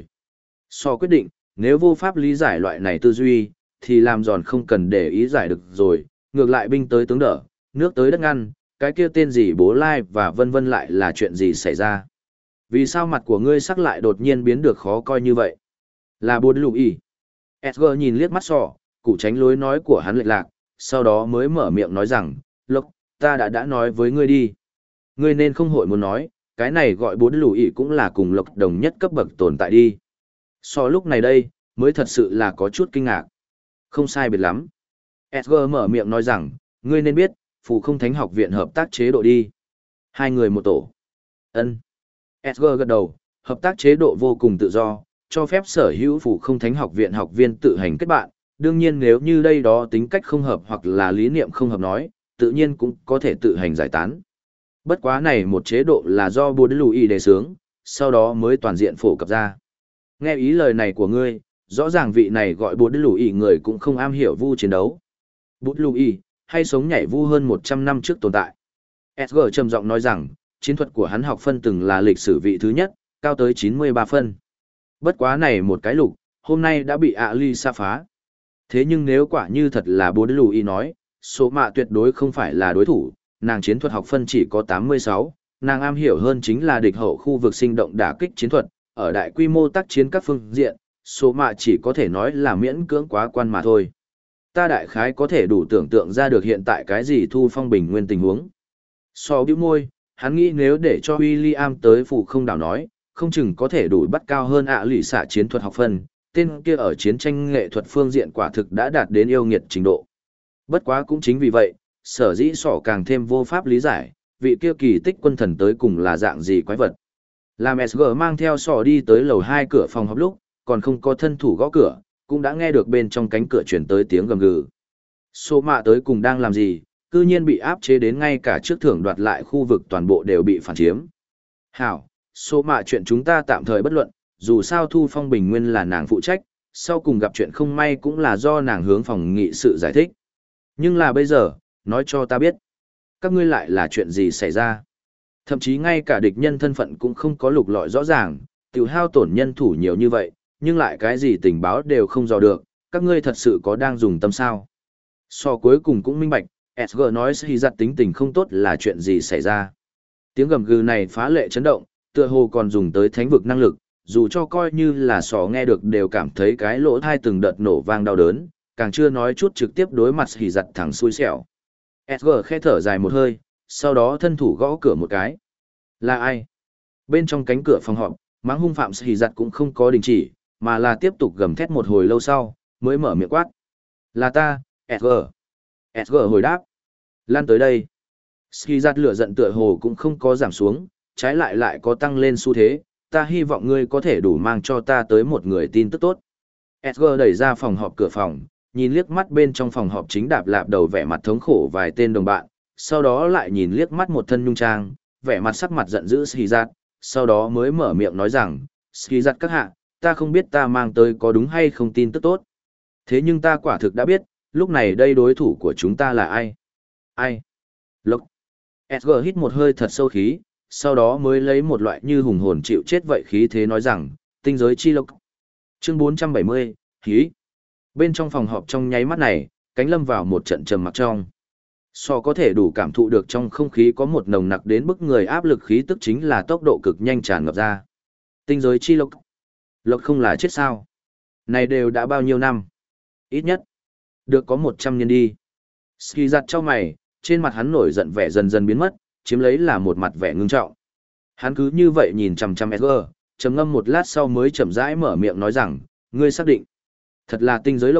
So quyết định, nếu vô pháp lý giải loại này tư duy, thì làm giòn không cần để ý giải được rồi, ngược lại binh tới tướng đỡ, nước tới đất ngăn, cái kia tên gì bố lai và vân vân lại là chuyện gì xảy ra. Vì sao mặt của ngươi sắc lại đột nhiên biến được khó coi như vậy? Là bốn lục ý. Edgar nhìn liếc mắt sọ, cụ tránh lối nói của hắn lệch lạc, sau đó mới mở miệng nói rằng, Lộc, ta đã nói với ngươi đi. Ngươi nên không hội muốn nói, cái này gọi bốn lục ý cũng là cùng Lộc đồng nhất cấp bậc tồn tại đi. So lúc này đây, mới thật sự là có chút kinh ngạc. Không sai biệt lắm. Edgar mở miệng nói rằng, ngươi nên biết, phù không thánh học viện hợp tác chế độ đi. Hai người một tổ. Ân. Edgar gật đầu, hợp tác chế độ vô cùng tự do, cho phép sở hữu phù không thánh học viện học viên tự hành kết bạn. Đương nhiên nếu như đây đó tính cách không hợp hoặc là lý niệm không hợp nói, tự nhiên cũng có thể tự hành giải tán. Bất quá này một chế độ là do Bồ Đức Lùi đề xướng, sau đó mới toàn diện phổ cập ra. Nghe ý lời này của ngươi, rõ ràng vị này gọi Bồ Đức Lùi người cũng không am hiểu vu chiến đấu. Bồ Đức Lùi, hay sống nhảy vu hơn 100 năm trước tồn tại. Edgar trầm giọng nói rằng, chiến thuật của hắn học phân từng là lịch sử vị thứ nhất, cao tới 93 phân. Bất quá này một cái lục, hôm nay đã bị Ali sa phá. Thế nhưng nếu quả như thật là Bồ Đức Lùi nói, số mạ tuyệt đối không phải là đối thủ, nàng chiến thuật học phân chỉ có 86, nàng am hiểu hơn chính là địch hậu khu vực sinh động đả kích chiến thuật, ở đại quy mô tác chiến các phương diện, số mạ chỉ có thể nói là miễn cưỡng quá quan mà thôi. Ta đại khái có thể đủ tưởng tượng ra được hiện tại cái gì Thu Phong Bình Nguyên tình huống. So bĩu môi, hắn nghĩ nếu để cho William tới phủ không đảo nói, không chừng có thể đủ bắt cao hơn ạ lì xạ chiến thuật học phân, tên kia ở chiến tranh nghệ thuật phương diện quả thực đã đạt đến yêu nghiệt trình độ. Bất quá cũng chính vì vậy, sở dĩ sỏ càng thêm vô pháp lý giải, vị kia kỳ tích quân thần tới cùng là dạng gì quái vật. Làm SG mang theo sỏ đi tới lầu 2 cửa phòng họp lúc, còn không có thân thủ gõ cửa, cũng đã nghe được bên trong cánh cửa chuyển tới tiếng gầm gừ. Số mạ tới cùng đang làm gì, cư nhiên bị áp chế đến ngay cả trước thưởng đoạt lại khu vực toàn bộ đều bị phản chiếm. Hảo, số mạ chuyện chúng ta tạm thời bất luận, dù sao Thu Phong Bình Nguyên là nàng phụ trách, sau cùng gặp chuyện không may cũng là do nàng hướng phòng nghị sự giải thích. Nhưng là bây giờ, nói cho ta biết, các ngươi lại là chuyện gì xảy ra. Thậm chí ngay cả địch nhân thân phận cũng không có lục lọi rõ ràng, tiểu hao tổn nhân thủ nhiều như vậy, nhưng lại cái gì tình báo đều không dò được, các ngươi thật sự có đang dùng tâm sao. So cuối cùng cũng minh bạch, SG nói khi giặt tính tình không tốt là chuyện gì xảy ra. Tiếng gầm gừ này phá lệ chấn động, tựa hồ còn dùng tới thánh vực năng lực, dù cho coi như là sò nghe được đều cảm thấy cái lỗ thai từng đợt nổ vang đau đớn, càng chưa nói chút trực tiếp đối mặt hỉ giặt thẳng xui xẻo. SG khẽ thở dài một hơi, sau đó thân thủ gõ cửa một cái. Là ai? Bên trong cánh cửa phòng họp, mắng hung phạm hỉ giặt cũng không có đình chỉ, mà là tiếp tục gầm thét một hồi lâu sau, mới mở miệng quát. Là ta, SG. SG hồi đáp. Lan tới đây. Ski giặt lửa giận tựa hồ cũng không có giảm xuống, trái lại lại có tăng lên xu thế, ta hy vọng ngươi có thể đủ mang cho ta tới một người tin tức tốt. Edgar đẩy ra phòng họp cửa phòng, nhìn liếc mắt bên trong phòng họp chính đạp lạp đầu vẻ mặt thống khổ vài tên đồng bạn, sau đó lại nhìn liếc mắt một thân nhung trang, vẻ mặt sắc mặt giận dữ Skizat, sau đó mới mở miệng nói rằng, Skizat các hạ, ta không biết ta mang tới có đúng hay không tin tức tốt. Thế nhưng ta quả thực đã biết, lúc này đây đối thủ của chúng ta là ai? Ai? Lộc. Edgar hít một hơi thật sâu khí, sau đó mới lấy một loại như hùng hồn chịu chết vậy khí thế nói rằng, tinh giới chi lộc. Chương 470, khí. Bên trong phòng họp trong nháy mắt này, cánh lâm vào một trận trầm mặc trong. So có thể đủ cảm thụ được trong không khí có một nồng nặc đến bức người áp lực khí tức chính là tốc độ cực nhanh tràn ngập ra. Tinh giới chi lộc. Lộc không là chết sao? Này đều đã bao nhiêu năm? Ít nhất. Được có 100 niên đi. Ski giặt cho mày, trên mặt hắn nổi giận vẻ dần dần biến mất, chiếm lấy là một mặt vẻ ngưng trọng. Hắn cứ như vậy nhìn chằm chằm Edgar, trầm ngâm một lát sau mới chậm rãi mở miệng nói rằng, ngươi xác định. Thật là tinh giới lộc.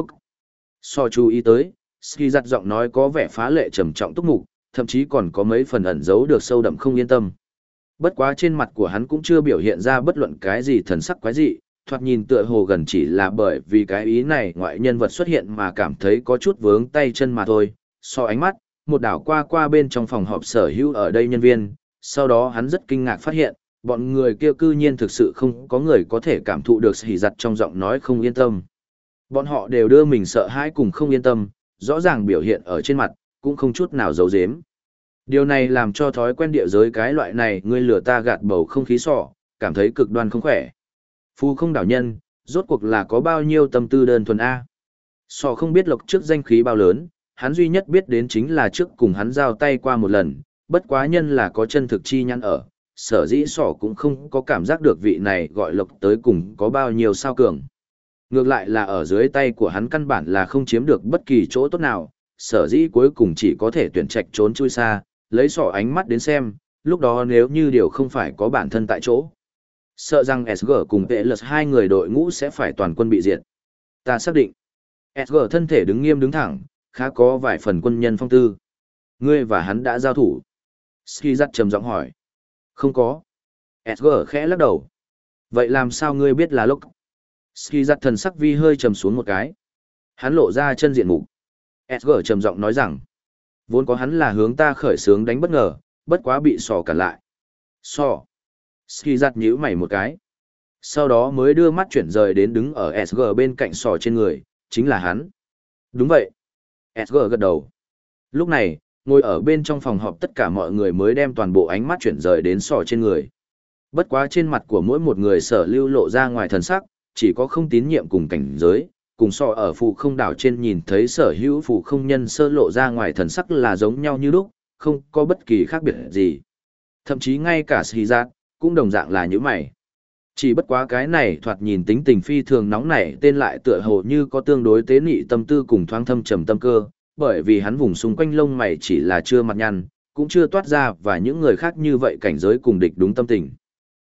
So chú ý tới, Ski giặt giọng nói có vẻ phá lệ trầm trọng túc mục, thậm chí còn có mấy phần ẩn giấu được sâu đậm không yên tâm. Bất quá trên mặt của hắn cũng chưa biểu hiện ra bất luận cái gì thần sắc quái dị, thoạt nhìn tựa hồ gần chỉ là bởi vì cái ý này ngoại nhân vật xuất hiện mà cảm thấy có chút vướng tay chân mà thôi. So ánh mắt, một đảo qua bên trong phòng họp sở hữu ở đây nhân viên, sau đó hắn rất kinh ngạc phát hiện, bọn người kia cư nhiên thực sự không có người có thể cảm thụ được hỉ giặt trong giọng nói không yên tâm. Bọn họ đều đưa mình sợ hãi cùng không yên tâm, rõ ràng biểu hiện ở trên mặt, cũng không chút nào giấu giếm. Điều này làm cho thói quen địa giới cái loại này ngươi lừa ta gạt bầu không khí sọ, cảm thấy cực đoan không khỏe. Phu không đảo nhân, rốt cuộc là có bao nhiêu tâm tư đơn thuần A. Sọ không biết lộc trước danh khí bao lớn, hắn duy nhất biết đến chính là trước cùng hắn giao tay qua một lần, bất quá nhân là có chân thực chi nhãn ở, sở dĩ sọ cũng không có cảm giác được vị này gọi lộc tới cùng có bao nhiêu sao cường. Ngược lại là ở dưới tay của hắn căn bản là không chiếm được bất kỳ chỗ tốt nào, sở dĩ cuối cùng chỉ có thể tuyển trạch trốn chui xa, lấy sọ ánh mắt đến xem, lúc đó nếu như điều không phải có bản thân tại chỗ. Sợ rằng SG cùng PLS hai người đội ngũ sẽ phải toàn quân bị diệt. Ta xác định. SG thân thể đứng nghiêm đứng thẳng, khá có vài phần quân nhân phong tư. Ngươi và hắn đã giao thủ. Ski giặt trầm giọng hỏi. Không có. SG khẽ lắc đầu. Vậy làm sao ngươi biết là lúc? Ski giặt thần sắc vi hơi trầm xuống một cái. Hắn lộ ra chân diện mục. SG trầm giọng nói rằng. Vốn có hắn là hướng ta khởi xướng đánh bất ngờ, bất quá bị sò cản lại. Sò. Ski giặt nhíu mày một cái. Sau đó mới đưa mắt chuyển rời đến đứng ở SG bên cạnh sò trên người, chính là hắn. Đúng vậy. SG gật đầu. Lúc này, ngồi ở bên trong phòng họp tất cả mọi người mới đem toàn bộ ánh mắt chuyển rời đến sò trên người. Bất quá trên mặt của mỗi một người sở lưu lộ ra ngoài thần sắc, chỉ có không tín nhiệm cùng cảnh giới, cùng sò ở phụ không đảo trên nhìn thấy sở hữu phụ không nhân sơ lộ ra ngoài thần sắc là giống nhau như lúc, không có bất kỳ khác biệt gì. Thậm chí ngay cả Sĩ Giác cũng đồng dạng là như mày. Chỉ bất quá cái này thoạt nhìn tính tình phi thường nóng nảy tên lại tựa hồ như có tương đối tế nị tâm tư cùng thoáng thâm trầm tâm cơ, bởi vì hắn vùng xung quanh lông mày chỉ là chưa mặt nhăn, cũng chưa toát ra và những người khác như vậy cảnh giới cùng địch đúng tâm tình.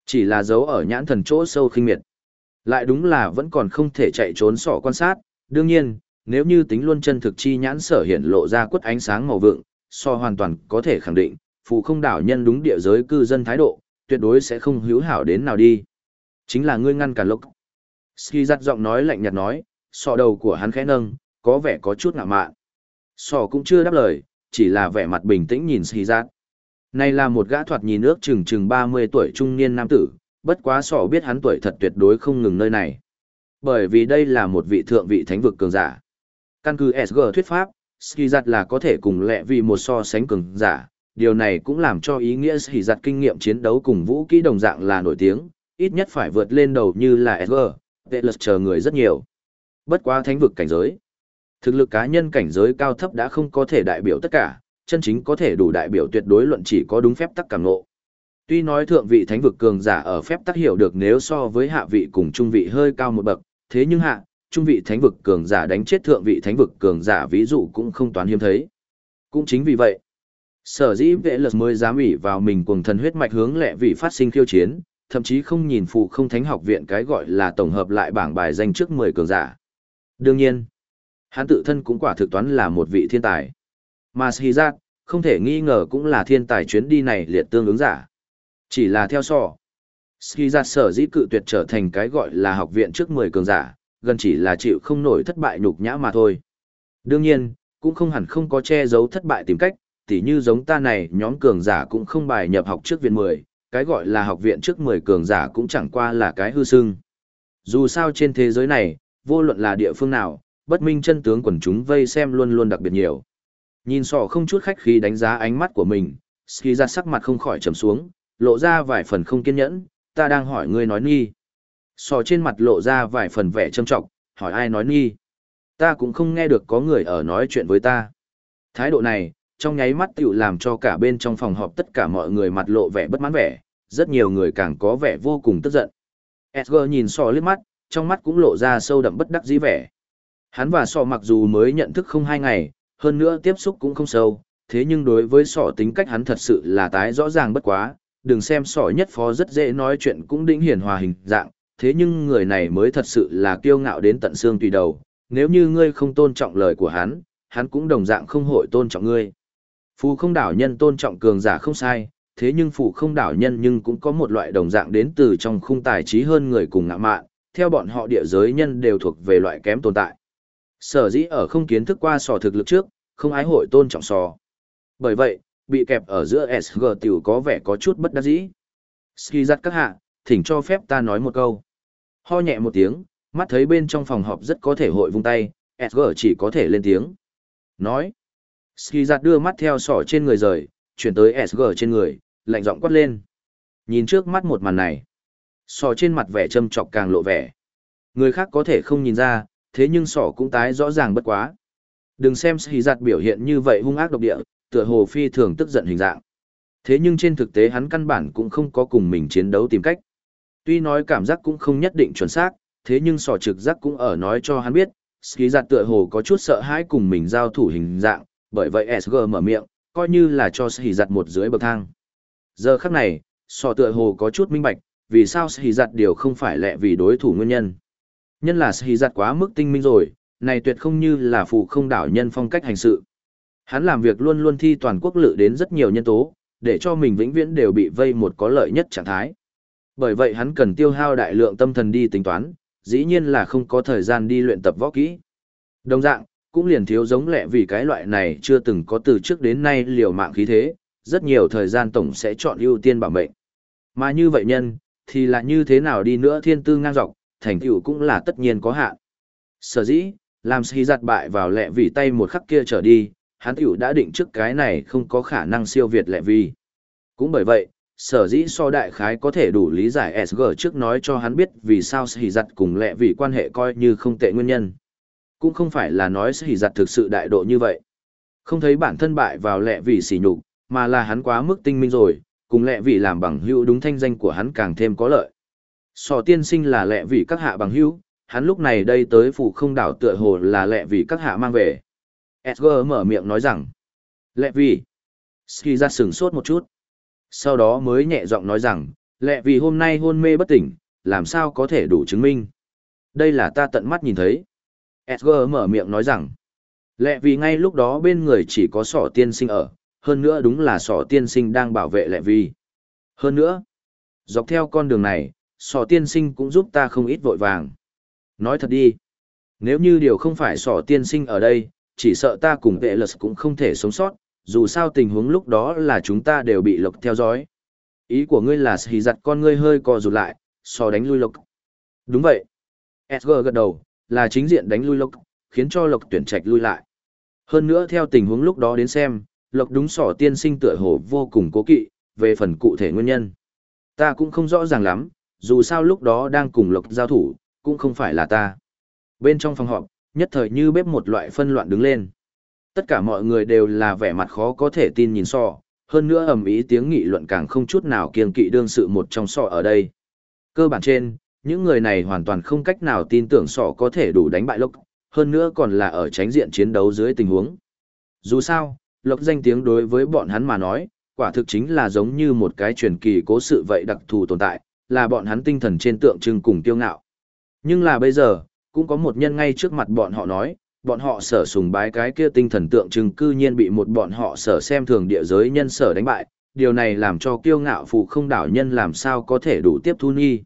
Chỉ là dấu ở nhãn thần chỗ sâu khinh miệt. Lại đúng là vẫn còn không thể chạy trốn sọ quan sát, đương nhiên, nếu như tính luôn chân thực chi nhãn sở hiện lộ ra quất ánh sáng màu vượng, so hoàn toàn có thể khẳng định, phù không đảo nhân đúng địa giới cư dân thái độ, tuyệt đối sẽ không hữu hảo đến nào đi. Chính là ngươi ngăn cản lộc. Ski giặt giọng nói lạnh nhạt nói, sọ đầu của hắn khẽ nâng, có vẻ có chút ngạo mạn. Sọ cũng chưa đáp lời, chỉ là vẻ mặt bình tĩnh nhìn Ski giặt. Này là một gã thoạt nhìn ước chừng 30 tuổi trung niên nam tử, bất quá sọ biết hắn tuổi thật tuyệt đối không ngừng nơi này. Bởi vì đây là một vị thượng vị thánh vực cường giả. Căn cứ SG thuyết pháp, Ski giặt là có thể cùng lẹ vì một so sánh cường giả. Điều này cũng làm cho ý nghĩa Ski giặt kinh nghiệm chiến đấu cùng vũ kỹ đồng dạng là nổi tiếng, ít nhất phải vượt lên đầu như là SG, Velas chờ người rất nhiều. Bất quá thánh vực cảnh giới. Thực lực cá nhân cảnh giới cao thấp đã không có thể đại biểu tất cả, chân chính có thể đủ đại biểu tuyệt đối luận chỉ có đúng phép tắc cảm ngộ. Tuy nói thượng vị thánh vực cường giả ở phép tắc hiểu được nếu so với hạ vị cùng trung vị hơi cao một bậc, thế nhưng trung vị thánh vực cường giả đánh chết thượng vị thánh vực cường giả ví dụ cũng không toán hiếm thấy. Cũng chính vì vậy, sở dĩ vệ lật mới dám ủy vào mình cùng thần huyết mạch hướng lẹ vị phát sinh khiêu chiến, thậm chí không nhìn phụ không thánh học viện cái gọi là tổng hợp lại bảng bài danh trước 10 cường giả. Đương nhiên, hắn tự thân cũng quả thực toán là một vị thiên tài. Mà Shizat, không thể nghi ngờ cũng là thiên tài chuyến đi này liệt tương ứng giả. Chỉ là theo Shizat sở dĩ cự tuyệt trở thành cái gọi là học viện trước 10 cường giả, gần chỉ là chịu không nổi thất bại nhục nhã mà thôi. Đương nhiên, cũng không hẳn không có che giấu thất bại tìm cách, tỉ như giống ta này nhóm cường giả cũng không bài nhập học trước viện 10, cái gọi là học viện trước 10 cường giả cũng chẳng qua là cái hư xưng. Dù sao trên thế giới này, vô luận là địa phương nào, bất minh chân tướng quần chúng vây xem luôn luôn đặc biệt nhiều. Nhìn sọ không chút khách khí đánh giá ánh mắt của mình, Ski ra sắc mặt không khỏi trầm xuống, lộ ra vài phần không kiên nhẫn, ta đang hỏi ngươi nói nghi. Sọ trên mặt lộ ra vài phần vẻ trâm trọng, hỏi ai nói nghi. Ta cũng không nghe được có người ở nói chuyện với ta. Thái độ này, trong nháy mắt tiểu làm cho cả bên trong phòng họp tất cả mọi người mặt lộ vẻ bất mãn vẻ, rất nhiều người càng có vẻ vô cùng tức giận. Edgar nhìn sọ liếc mắt, trong mắt cũng lộ ra sâu đậm bất đắc dĩ vẻ. Hắn và sọ mặc dù mới nhận thức không 2 ngày, hơn nữa tiếp xúc cũng không sâu, thế nhưng đối với sọ tính cách hắn thật sự là tái rõ ràng bất quá, đừng xem sọ nhất phó rất dễ nói chuyện cũng đĩnh hiền hòa hình dạng, thế nhưng người này mới thật sự là kiêu ngạo đến tận xương tùy đầu, nếu như ngươi không tôn trọng lời của hắn, hắn cũng đồng dạng không hội tôn trọng ngươi. Phù không đảo nhân tôn trọng cường giả không sai, thế nhưng phù không đảo nhân nhưng cũng có một loại đồng dạng đến từ trong khung tài trí hơn người cùng ngạ mạn, theo bọn họ địa giới nhân đều thuộc về loại kém tồn tại. Sở dĩ ở không kiến thức qua sò thực lực trước, không ái hội tôn trọng sò. Bởi vậy, bị kẹp ở giữa SG tiểu có vẻ có chút bất đắc dĩ. Ski dắt các hạ, thỉnh cho phép ta nói một câu. Ho nhẹ một tiếng, mắt thấy bên trong phòng họp rất có thể hội vung tay, SG chỉ có thể lên tiếng. Nói. Ski dắt đưa mắt theo sỏ trên người rời, chuyển tới SG trên người, lạnh giọng quát lên. Nhìn trước mắt một màn này. Sỏ trên mặt vẻ châm chọc càng lộ vẻ. Người khác có thể không nhìn ra, thế nhưng sỏ cũng tái rõ ràng bất quá. Đừng xem Ski dắt biểu hiện như vậy hung ác độc địa, tựa hồ phi thường tức giận hình dạng. Thế nhưng trên thực tế hắn căn bản cũng không có cùng mình chiến đấu tìm cách. Tuy nói cảm giác cũng không nhất định chuẩn xác, thế nhưng sỏ trực giác cũng ở nói cho hắn biết, Ski giặt tựa hồ có chút sợ hãi cùng mình giao thủ hình dạng, bởi vậy SG mở miệng, coi như là cho Ski giặt một dưới bậc thang. Giờ khắc này, sỏ tựa hồ có chút minh bạch, vì sao Ski giặt điều không phải lẹ vì đối thủ nguyên nhân. Nhân là Ski giặt quá mức tinh minh rồi, này tuyệt không như là phù không đảo nhân phong cách hành sự. Hắn làm việc luôn luôn thi toàn quốc lự đến rất nhiều nhân tố, để cho mình vĩnh viễn đều bị vây một có lợi nhất trạng thái. Bởi vậy hắn cần tiêu hao đại lượng tâm thần đi tính toán, dĩ nhiên là không có thời gian đi luyện tập võ kỹ. Đồng dạng, cũng liền thiếu giống lẹ vì cái loại này chưa từng có từ trước đến nay liều mạng khí thế, rất nhiều thời gian tổng sẽ chọn ưu tiên bảo mệnh. Mà như vậy nhân, thì là như thế nào đi nữa thiên tư ngang dọc, thành tựu cũng là tất nhiên có hạn. Sở dĩ, làm Ski giặt bại vào lẹ vì tay một khắc kia trở đi, hắn tiểu đã định trước cái này không có khả năng siêu việt lẹ vì. Cũng bởi vậy, sở dĩ so đại khái có thể đủ lý giải SG trước nói cho hắn biết vì sao Ski giặt cùng lẹ vì quan hệ coi như không tệ nguyên nhân. Cũng không phải là nói Ski giặt thực sự đại độ như vậy. Không thấy bản thân bại vào lẹ vì sỉ nhục, mà là hắn quá mức tinh minh rồi, cùng lẹ vì làm bằng hữu đúng thanh danh của hắn càng thêm có lợi. Sò tiên sinh là lẹ vì các hạ bằng hữu, hắn lúc này đây tới phủ không đảo tựa hồ là lẹ vì các hạ mang về. Edgar mở miệng nói rằng, lẹ vì. Ski ra sửng sốt một chút. Sau đó mới nhẹ giọng nói rằng, Lẹ vì hôm nay hôn mê bất tỉnh, làm sao có thể đủ chứng minh. Đây là ta tận mắt nhìn thấy. Edgar mở miệng nói rằng, lẹ vì ngay lúc đó bên người chỉ có sỏ tiên sinh ở, hơn nữa đúng là sỏ tiên sinh đang bảo vệ lẹ vì. Hơn nữa, dọc theo con đường này, sỏ tiên sinh cũng giúp ta không ít vội vàng. Nói thật đi, nếu như điều không phải sỏ tiên sinh ở đây, chỉ sợ ta cùng vệ lật cũng không thể sống sót, dù sao tình huống lúc đó là chúng ta đều bị lộc theo dõi. Ý của ngươi là xì giặt con ngươi hơi co rụt lại, sò đánh lui lộc. Đúng vậy. Edgar gật đầu, là chính diện đánh lui lộc, khiến cho lộc tuyển trạch lui lại. Hơn nữa theo tình huống lúc đó đến xem, lộc đúng sỏ tiên sinh tựa hồ vô cùng cố kỵ, về phần cụ thể nguyên nhân. Ta cũng không rõ ràng lắm, dù sao lúc đó đang cùng lộc giao thủ, cũng không phải là ta. Bên trong phòng họp, nhất thời như bếp một loại phân loạn đứng lên. Tất cả mọi người đều là vẻ mặt khó có thể tin nhìn sọ, hơn nữa ầm ĩ tiếng nghị luận càng không chút nào kiêng kỵ đương sự một trong sọ ở đây. Cơ bản trên, những người này hoàn toàn không cách nào tin tưởng sọ có thể đủ đánh bại lộc, hơn nữa còn là ở tránh diện chiến đấu dưới tình huống. Dù sao, lộc danh tiếng đối với bọn hắn mà nói, quả thực chính là giống như một cái truyền kỳ cố sự vậy đặc thù tồn tại, là bọn hắn tinh thần trên tượng trưng cùng kiêu ngạo. Nhưng là bây giờ, cũng có một nhân ngay trước mặt bọn họ nói, bọn họ sở sùng bái cái kia tinh thần tượng trưng cư nhiên bị một bọn họ sở xem thường địa giới nhân sở đánh bại, điều này làm cho kiêu ngạo phù không đảo nhân làm sao có thể đủ tiếp thu nghi.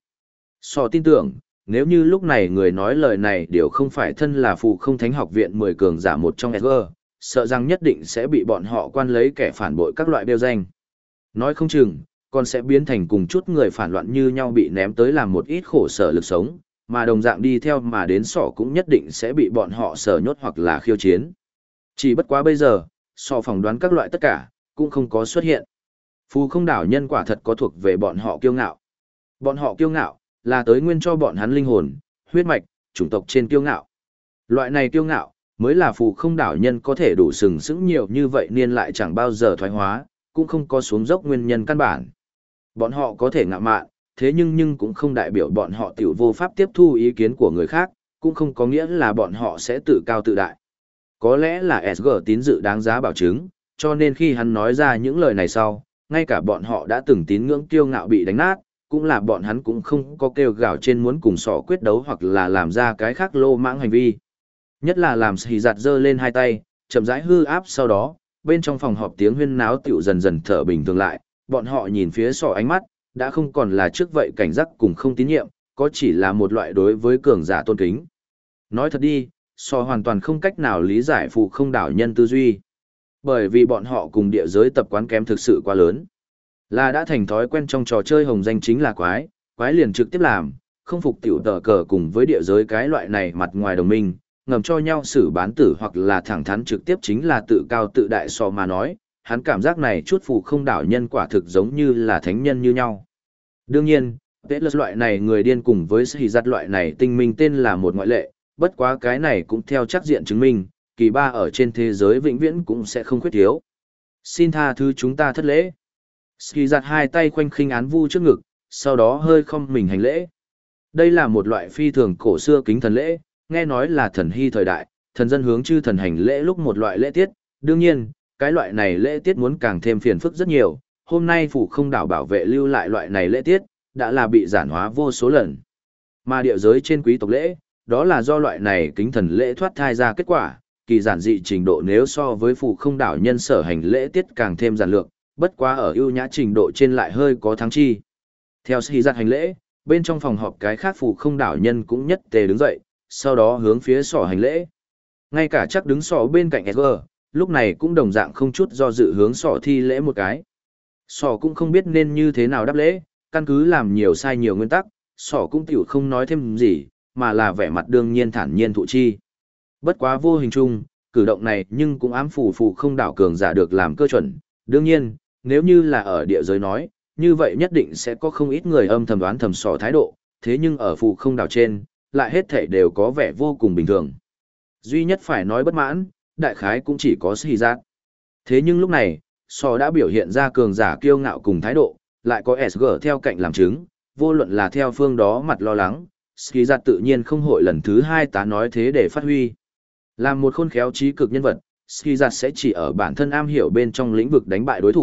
So tin tưởng, nếu như lúc này người nói lời này đều không phải thân là phù không thánh học viện 10 cường giả một trong SG, sợ rằng nhất định sẽ bị bọn họ quan lấy kẻ phản bội các loại đeo danh. Nói không chừng, còn sẽ biến thành cùng chút người phản loạn như nhau bị ném tới làm một ít khổ sở lực sống, mà đồng dạng đi theo mà đến sỏ cũng nhất định sẽ bị bọn họ sở nhốt hoặc là khiêu chiến. Chỉ bất quá bây giờ, sỏ phỏng đoán các loại tất cả, cũng không có xuất hiện. Phù không đảo nhân quả thật có thuộc về bọn họ kiêu ngạo. Bọn họ kiêu ngạo, là tới nguyên cho bọn hắn linh hồn, huyết mạch, chủng tộc trên kiêu ngạo. Loại này kiêu ngạo, mới là phù không đảo nhân có thể đủ sừng sững nhiều như vậy nên lại chẳng bao giờ thoái hóa, cũng không có xuống dốc nguyên nhân căn bản. Bọn họ có thể ngạo mạn, thế nhưng cũng không đại biểu bọn họ tiểu vô pháp tiếp thu ý kiến của người khác, cũng không có nghĩa là bọn họ sẽ tự cao tự đại. Có lẽ là SG tín dự đáng giá bảo chứng, cho nên khi hắn nói ra những lời này sau, ngay cả bọn họ đã từng tín ngưỡng kiêu ngạo bị đánh nát, cũng là bọn hắn cũng không có kêu gào trên muốn cùng sọ quyết đấu hoặc là làm ra cái khác lô mãng hành vi. Nhất là làm xì giặt giơ lên hai tay, chậm rãi hư áp sau đó, bên trong phòng họp tiếng huyên náo tiểu dần dần thở bình thường lại, bọn họ nhìn phía sọ ánh mắt, đã không còn là trước vậy cảnh giác cùng không tín nhiệm, có chỉ là một loại đối với cường giả tôn kính. Nói thật đi, sọ hoàn toàn không cách nào lý giải phù không đảo nhân tư duy. Bởi vì bọn họ cùng địa giới tập quán kém thực sự quá lớn. Là đã thành thói quen trong trò chơi hồng danh chính là quái, quái liền trực tiếp làm, không phục tiểu tờ cờ cùng với địa giới cái loại này mặt ngoài đồng minh, ngầm cho nhau xử bán tử hoặc là thẳng thắn trực tiếp chính là tự cao tự đại so mà nói, hắn cảm giác này chút phù không đảo nhân quả thực giống như là thánh nhân như nhau. Đương nhiên, Petlus loại này người điên cùng với Sĩ giặt loại này tinh minh tên là một ngoại lệ, bất quá cái này cũng theo chắc diện chứng minh, kỳ ba ở trên thế giới vĩnh viễn cũng sẽ không khuyết thiếu. Xin tha thứ chúng ta thất lễ. Sĩ giặt hai tay khoanh khinh án vu trước ngực, sau đó hơi không mình hành lễ. Đây là một loại phi thường cổ xưa kính thần lễ, nghe nói là thần hy thời đại, thần dân hướng chư thần hành lễ lúc một loại lễ tiết, đương nhiên, cái loại này lễ tiết muốn càng thêm phiền phức rất nhiều, hôm nay phủ không đảo bảo vệ lưu lại loại này lễ tiết, đã là bị giản hóa vô số lần. Mà địa giới trên quý tộc lễ, đó là do loại này kính thần lễ thoát thai ra kết quả, kỳ giản dị trình độ nếu so với phủ không đảo nhân sở hành lễ tiết càng thêm giản lược, bất quá ở ưu nhã trình độ trên lại hơi có thắng chi. Theo sĩ giặt hành lễ, bên trong phòng họp cái khác phủ không đảo nhân cũng nhất tề đứng dậy, sau đó hướng phía sỏ hành lễ. Ngay cả chắc đứng sỏ bên cạnh SG, lúc này cũng đồng dạng không chút do dự hướng sỏ thi lễ một cái. Sỏ cũng không biết nên như thế nào đáp lễ, căn cứ làm nhiều sai nhiều nguyên tắc, sỏ cũng tiểu không nói thêm gì, mà là vẻ mặt đương nhiên thản nhiên thụ chi. Bất quá vô hình chung, cử động này nhưng cũng ám phù không đảo cường giả được làm cơ chuẩn. Đương nhiên, nếu như là ở địa giới nói, như vậy nhất định sẽ có không ít người âm thầm đoán thầm sỏ thái độ, thế nhưng ở phù không đảo trên, lại hết thảy đều có vẻ vô cùng bình thường. Duy nhất phải nói bất mãn, đại khái cũng chỉ có Sĩ Giác. Thế nhưng lúc này, sỏ đã biểu hiện ra cường giả kiêu ngạo cùng thái độ, lại có SG theo cạnh làm chứng, vô luận là theo phương đó mặt lo lắng, Sĩ Giác tự nhiên không hội lần thứ hai tá nói thế để phát huy. Làm một khôn khéo trí cực nhân vật, Sĩ Giác sẽ chỉ ở bản thân am hiểu bên trong lĩnh vực đánh bại đối thủ,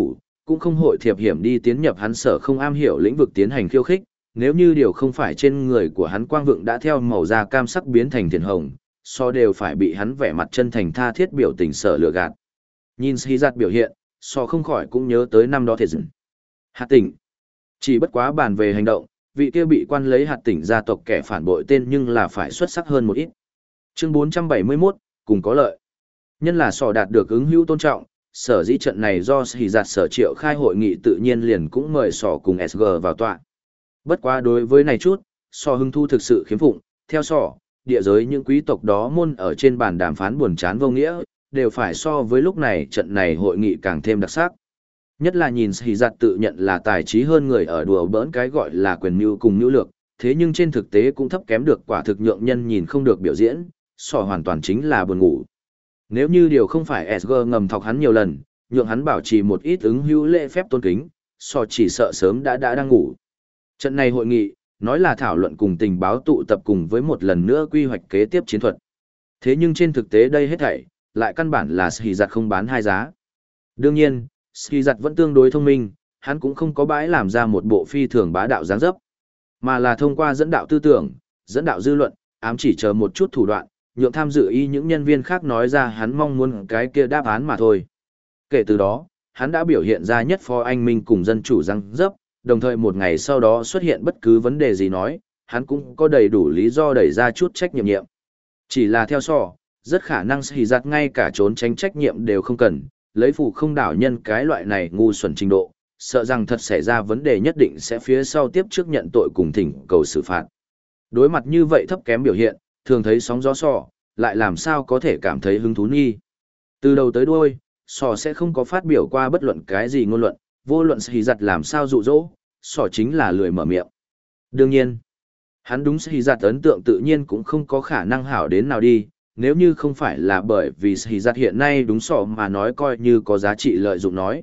cũng không hội thiệp hiểm đi tiến nhập hắn sở không am hiểu lĩnh vực tiến hành khiêu khích, nếu như điều không phải trên người của hắn quang vượng đã theo màu da cam sắc biến thành thiền hồng, so đều phải bị hắn vẻ mặt chân thành tha thiết biểu tình sở lừa gạt. Nhìn Shizat biểu hiện, so không khỏi cũng nhớ tới năm đó thiệt dừng. Hạt tỉnh. Chỉ bất quá bàn về hành động, vị kia bị quan lấy hạt tỉnh gia tộc kẻ phản bội tên nhưng là phải xuất sắc hơn một ít. Chương 471, cùng có lợi. Nhân là sò đạt được ứng hữu tôn trọng, sở dĩ trận này do Shizat sở triệu khai hội nghị tự nhiên liền cũng mời sò cùng SG vào tọa. Bất quá đối với này chút, sò hưng thu thực sự khiếm phụng, theo sò, địa giới những quý tộc đó môn ở trên bàn đàm phán buồn chán vô nghĩa, đều phải so với lúc này trận này hội nghị càng thêm đặc sắc. Nhất là nhìn Shizat tự nhận là tài trí hơn người ở đùa bỡn cái gọi là quyền mưu cùng mưu lược, thế nhưng trên thực tế cũng thấp kém được quả thực nhượng nhân nhìn không được biểu diễn, sò hoàn toàn chính là buồn ngủ. Nếu như điều không phải SG ngầm thọc hắn nhiều lần, nhượng hắn bảo trì một ít ứng hữu lễ phép tôn kính, sò chỉ sợ sớm đã đang ngủ. Trận này hội nghị, nói là thảo luận cùng tình báo tụ tập cùng với một lần nữa quy hoạch kế tiếp chiến thuật. Thế nhưng trên thực tế đây hết thảy, lại căn bản là Shizat không bán hai giá. Đương nhiên, Shizat vẫn tương đối thông minh, hắn cũng không có bãi làm ra một bộ phi thường bá đạo dáng dấp, mà là thông qua dẫn đạo tư tưởng, dẫn đạo dư luận, ám chỉ chờ một chút thủ đoạn, nhượng tham dự y những nhân viên khác nói ra hắn mong muốn cái kia đáp án mà thôi. Kể từ đó, hắn đã biểu hiện ra nhất phó anh minh cùng dân chủ răng dấp, đồng thời một ngày sau đó xuất hiện bất cứ vấn đề gì nói, hắn cũng có đầy đủ lý do đẩy ra chút trách nhiệm. Chỉ là theo sò, rất khả năng Shizat ngay cả trốn tránh trách nhiệm đều không cần, lấy phụ không đảo nhân cái loại này ngu xuẩn trình độ, sợ rằng thật xảy ra vấn đề nhất định sẽ phía sau tiếp trước nhận tội cùng thỉnh cầu xử phạt. Đối mặt như vậy thấp kém biểu hiện, thường thấy sóng gió sò, lại làm sao có thể cảm thấy hứng thú nghi. Từ đầu tới đuôi, sò sẽ không có phát biểu qua bất luận cái gì ngôn luận, vô luận Shizat làm sao dụ dỗ, sò chính là lười mở miệng. Đương nhiên, hắn đúng Shizat ấn tượng tự nhiên cũng không có khả năng hảo đến nào đi, nếu như không phải là bởi vì Shizat hiện nay đúng sò mà nói coi như có giá trị lợi dụng nói.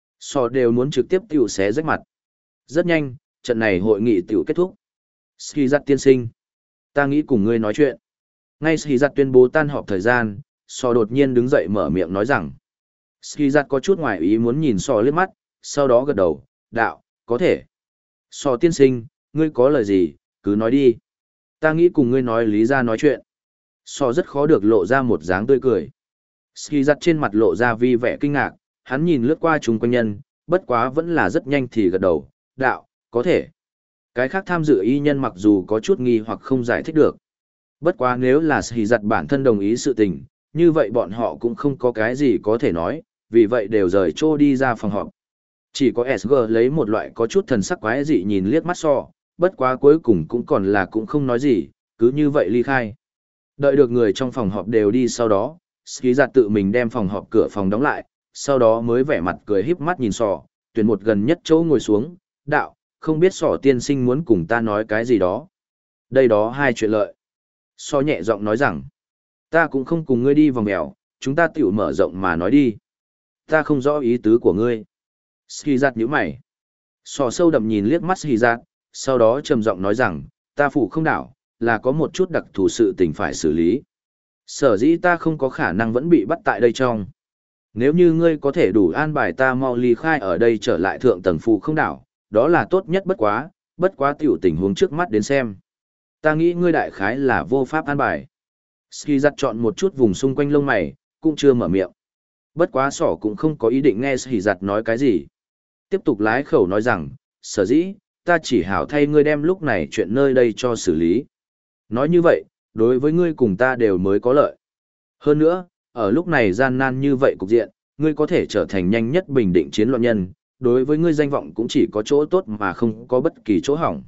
Sò đều muốn trực tiếp tiểu xé rách mặt. Rất nhanh, trận này hội nghị tiểu kết thúc. Shizat tiên sinh, ta nghĩ cùng ngươi nói chuyện. Ngay Shizat tuyên bố tan họp thời gian, sò đột nhiên đứng dậy mở miệng nói rằng. Shizat có chút ngoài ý muốn nhìn sò liếc mắt, sau đó gật đầu, đạo, có thể. Sò tiên sinh, ngươi có lời gì, cứ nói đi. Ta nghĩ cùng ngươi nói lý ra nói chuyện. Sò rất khó được lộ ra một dáng tươi cười. Shizat trên mặt lộ ra vi vẻ kinh ngạc, hắn nhìn lướt qua chúng quanh nhân, bất quá vẫn là rất nhanh thì gật đầu, đạo, có thể. Cái khác tham dự y nhân mặc dù có chút nghi hoặc không giải thích được. Bất quá nếu là Shizat bản thân đồng ý sự tình, như vậy bọn họ cũng không có cái gì có thể nói, vì vậy đều rời trô đi ra phòng họp. Chỉ có SG lấy một loại có chút thần sắc quái dị nhìn liếc mắt sò, bất quá cuối cùng cũng còn là cũng không nói gì, cứ như vậy ly khai. Đợi được người trong phòng họp đều đi sau đó, Shizat tự mình đem phòng họp cửa phòng đóng lại, sau đó mới vẻ mặt cười híp mắt nhìn sò, tuyển một gần nhất chỗ ngồi xuống, đạo, không biết sò tiên sinh muốn cùng ta nói cái gì đó. Đây đó hai chuyện lợi. Sò nhẹ giọng nói rằng, ta cũng không cùng ngươi đi vòng mèo, chúng ta tiểu mở rộng mà nói đi. Ta không rõ ý tứ của ngươi. Shizat nhíu mày. Sò sâu đậm nhìn liếc mắt Shizat, sau đó trầm giọng nói rằng, ta phủ không đảo, là có một chút đặc thù sự tình phải xử lý. Sở dĩ ta không có khả năng vẫn bị bắt tại đây trong. Nếu như ngươi có thể đủ an bài ta mau ly khai ở đây trở lại thượng tầng phủ không đảo, đó là tốt nhất bất quá tiểu tình huống trước mắt đến xem. Ta nghĩ ngươi đại khái là vô pháp an bài. Shizat chọn một chút vùng xung quanh lông mày, cũng chưa mở miệng. Bất quá sỏ cũng không có ý định nghe Shizat nói cái gì. Tiếp tục lái khẩu nói rằng, sở dĩ, ta chỉ hảo thay ngươi đem lúc này chuyện nơi đây cho xử lý. Nói như vậy, đối với ngươi cùng ta đều mới có lợi. Hơn nữa, ở lúc này gian nan như vậy cục diện, ngươi có thể trở thành nhanh nhất bình định chiến loạn nhân, đối với ngươi danh vọng cũng chỉ có chỗ tốt mà không có bất kỳ chỗ hỏng.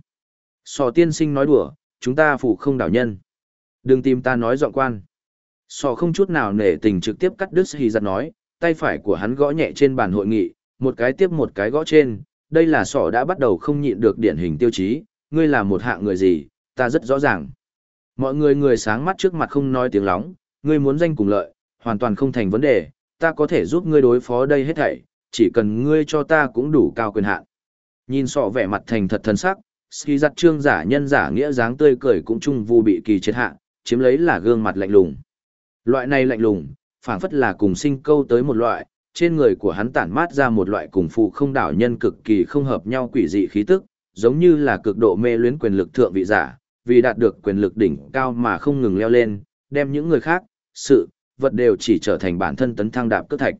Sò tiên sinh nói đùa, chúng ta phụ không đảo nhân. Đừng tìm ta nói giọng quan. Sò không chút nào nể tình trực tiếp cắt đứt Shizat nói, tay phải của hắn gõ nhẹ trên bàn hội nghị, một cái tiếp một cái gõ trên, đây là sò đã bắt đầu không nhịn được điển hình tiêu chí, ngươi là một hạng người gì, ta rất rõ ràng. Mọi người sáng mắt trước mặt không nói tiếng lóng, ngươi muốn danh cùng lợi, hoàn toàn không thành vấn đề, ta có thể giúp ngươi đối phó đây hết thảy, chỉ cần ngươi cho ta cũng đủ cao quyền hạn. Nhìn sọ vẻ mặt thành thật thần sắc, Shizat trương giả nhân giả nghĩa dáng tươi cười cũng chung vu bị kỳ chết hạ, chiếm lấy là gương mặt lạnh lùng. Loại này lạnh lùng, phảng phất là cùng sinh câu tới một loại, trên người của hắn tản mát ra một loại cùng phù không đảo nhân cực kỳ không hợp nhau quỷ dị khí tức, giống như là cực độ mê luyến quyền lực thượng vị giả, vì đạt được quyền lực đỉnh cao mà không ngừng leo lên, đem những người khác, sự, vật đều chỉ trở thành bản thân tấn thăng đạp cước thạch.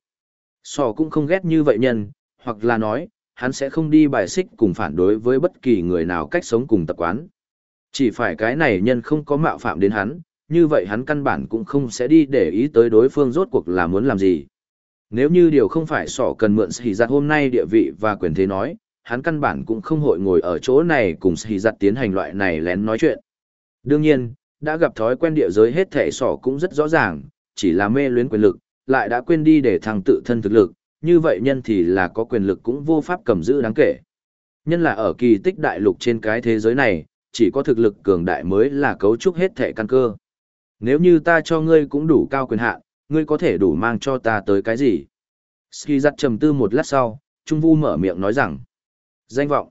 Sò cũng không ghét như vậy nhân, hoặc là nói, hắn sẽ không đi bài xích cùng phản đối với bất kỳ người nào cách sống cùng tập quán. Chỉ phải cái này nhân không có mạo phạm đến hắn, như vậy hắn căn bản cũng không sẽ đi để ý tới đối phương rốt cuộc là muốn làm gì. Nếu như điều không phải sỏ cần mượn Sĩ Giặt hôm nay địa vị và quyền thế nói, hắn căn bản cũng không hội ngồi ở chỗ này cùng Sĩ Giặt tiến hành loại này lén nói chuyện. Đương nhiên, đã gặp thói quen địa giới hết thể sỏ cũng rất rõ ràng, chỉ là mê luyến quyền lực, lại đã quên đi để thằng tự thân thực lực, như vậy nhân thì là có quyền lực cũng vô pháp cầm giữ đáng kể. Nhân là ở kỳ tích đại lục trên cái thế giới này, chỉ có thực lực cường đại mới là cấu trúc hết thể căn cơ. Nếu như ta cho ngươi cũng đủ cao quyền hạn, ngươi có thể đủ mang cho ta tới cái gì? Ski giặt trầm tư một lát sau, Trung Vu mở miệng nói rằng, danh vọng.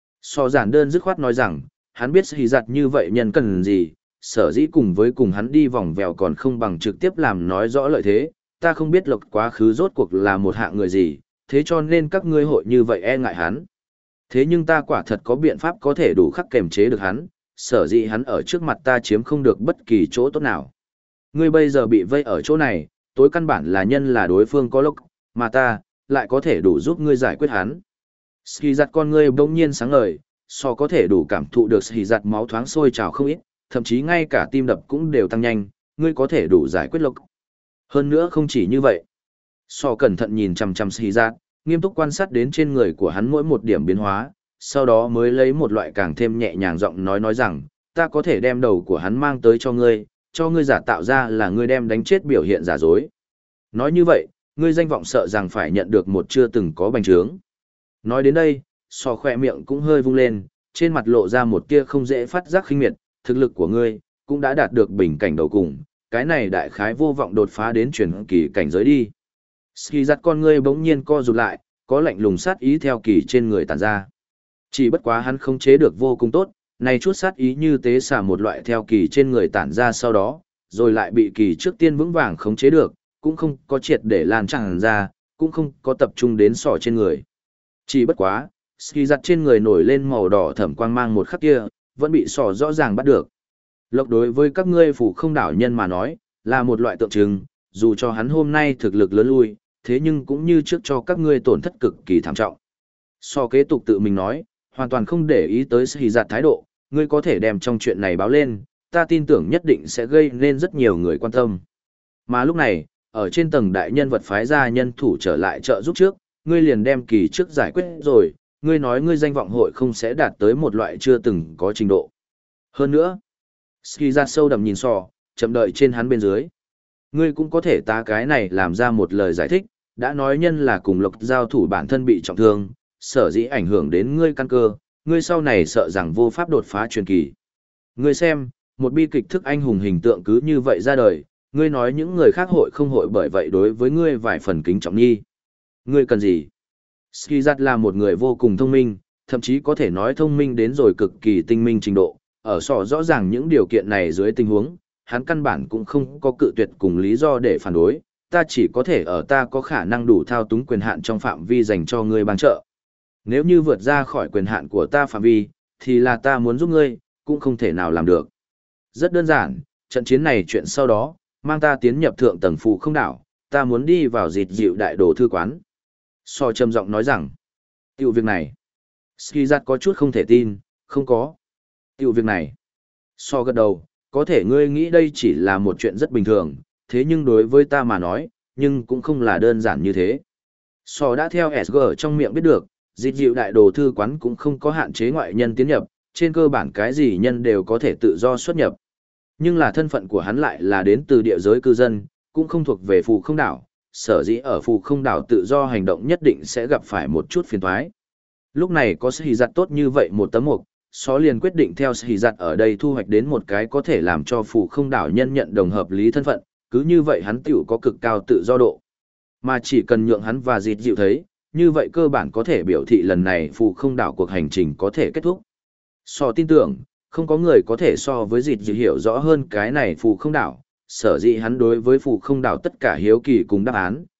So giản đơn dứt khoát nói rằng, hắn biết Ski giặt như vậy nhân cần gì, sở dĩ cùng với cùng hắn đi vòng vèo còn không bằng trực tiếp làm nói rõ lợi thế, ta không biết Lộc quá khứ rốt cuộc là một hạng người gì, thế cho nên các ngươi hội như vậy e ngại hắn. Thế nhưng ta quả thật có biện pháp có thể đủ khắc kềm chế được hắn, sở dĩ hắn ở trước mặt ta chiếm không được bất kỳ chỗ tốt nào. Ngươi bây giờ bị vây ở chỗ này, tối căn bản là nhân là đối phương có Lộc, mà ta, lại có thể đủ giúp ngươi giải quyết hắn. Ski giặt con ngươi bỗng nhiên sáng ngời, so có thể đủ cảm thụ được Ski giặt máu thoáng sôi trào không ít, thậm chí ngay cả tim đập cũng đều tăng nhanh, ngươi có thể đủ giải quyết Lộc. Hơn nữa không chỉ như vậy. So cẩn thận nhìn chằm chằm Ski giặt, nghiêm túc quan sát đến trên người của hắn mỗi một điểm biến hóa, sau đó mới lấy một loại càng thêm nhẹ nhàng giọng nói rằng, ta có thể đem đầu của hắn mang tới cho ngươi giả tạo ra là ngươi đem đánh chết biểu hiện giả dối. Nói như vậy, ngươi danh vọng sợ rằng phải nhận được một chưa từng có bành trướng. Nói đến đây, so khỏe miệng cũng hơi vung lên, trên mặt lộ ra một tia không dễ phát giác khinh miệt, thực lực của ngươi cũng đã đạt được bình cảnh đầu cùng, cái này đại khái vô vọng đột phá đến truyền kỳ cảnh giới đi. Ski giặt con ngươi bỗng nhiên co rụt lại, có lạnh lùng sát ý theo kỳ trên người tản ra. Chỉ bất quá hắn không chế được vô cùng tốt, này chút sát ý như tế xả một loại theo kỳ trên người tản ra sau đó, rồi lại bị kỳ trước tiên vững vàng khống chế được, cũng không có triệt để lan tràn ra, cũng không có tập trung đến sọ trên người. Chỉ bất quá, ski giặt trên người nổi lên màu đỏ thẫm quang mang một khắc kia, vẫn bị sọ rõ ràng bắt được. Lộc đối với các ngươi phủ không đảo nhân mà nói, là một loại tượng trưng, dù cho hắn hôm nay thực lực lớn lui, thế nhưng cũng như trước cho các ngươi tổn thất cực kỳ thảm trọng. So kế tục tự mình nói, hoàn toàn không để ý tới ski giặt thái độ, ngươi có thể đem trong chuyện này báo lên, ta tin tưởng nhất định sẽ gây nên rất nhiều người quan tâm. Mà lúc này, ở trên tầng đại nhân vật phái ra nhân thủ trở lại trợ giúp trước, ngươi liền đem kỳ trước giải quyết rồi, ngươi nói ngươi danh vọng hội không sẽ đạt tới một loại chưa từng có trình độ. Hơn nữa, ski ra sâu đậm nhìn sò, chậm đợi trên hắn bên dưới. Ngươi cũng có thể ta cái này làm ra một lời giải thích, đã nói nhân là cùng Lộc giao thủ bản thân bị trọng thương, sở dĩ ảnh hưởng đến ngươi căn cơ, ngươi sau này sợ rằng vô pháp đột phá truyền kỳ. Ngươi xem, một bi kịch thức anh hùng hình tượng cứ như vậy ra đời, ngươi nói những người khác hội không hội bởi vậy đối với ngươi vài phần kính trọng nghi. Ngươi cần gì? Skizat là một người vô cùng thông minh, thậm chí có thể nói thông minh đến rồi cực kỳ tinh minh trình độ, ở sọ rõ ràng những điều kiện này dưới tình huống, hắn căn bản cũng không có cự tuyệt cùng lý do để phản đối, ta chỉ có thể ở ta có khả năng đủ thao túng quyền hạn trong phạm vi dành cho ngươi bằng trợ. Nếu như vượt ra khỏi quyền hạn của ta phạm vi, thì là ta muốn giúp ngươi, cũng không thể nào làm được. Rất đơn giản, trận chiến này chuyện sau đó, mang ta tiến nhập thượng tầng phù không đảo, ta muốn đi vào dịt dịu đại đồ thư quán. So trầm giọng nói rằng, tiểu việc này. Skizat có chút không thể tin, không có. Tiểu việc này. So gật đầu, có thể ngươi nghĩ đây chỉ là một chuyện rất bình thường, thế nhưng đối với ta mà nói, nhưng cũng không là đơn giản như thế. So đã theo SG trong miệng biết được, dịch dịu đại đồ thư quán cũng không có hạn chế ngoại nhân tiến nhập, trên cơ bản cái gì nhân đều có thể tự do xuất nhập. Nhưng là thân phận của hắn lại là đến từ địa giới cư dân, cũng không thuộc về phù không đảo, sở dĩ ở phù không đảo tự do hành động nhất định sẽ gặp phải một chút phiền toái. Lúc này có sĩ giặt tốt như vậy một tấm mục, Xó liền quyết định theo sĩ giặt ở đây thu hoạch đến một cái có thể làm cho phù không đảo nhân nhận đồng hợp lý thân phận, cứ như vậy hắn tiểu có cực cao tự do độ. Mà chỉ cần nhượng hắn và dịt dịu thấy, như vậy cơ bản có thể biểu thị lần này phù không đảo cuộc hành trình có thể kết thúc. So tin tưởng, không có người có thể so với dịt dịu hiểu rõ hơn cái này phù không đảo, sở dĩ hắn đối với phù không đảo tất cả hiếu kỳ cùng đáp án,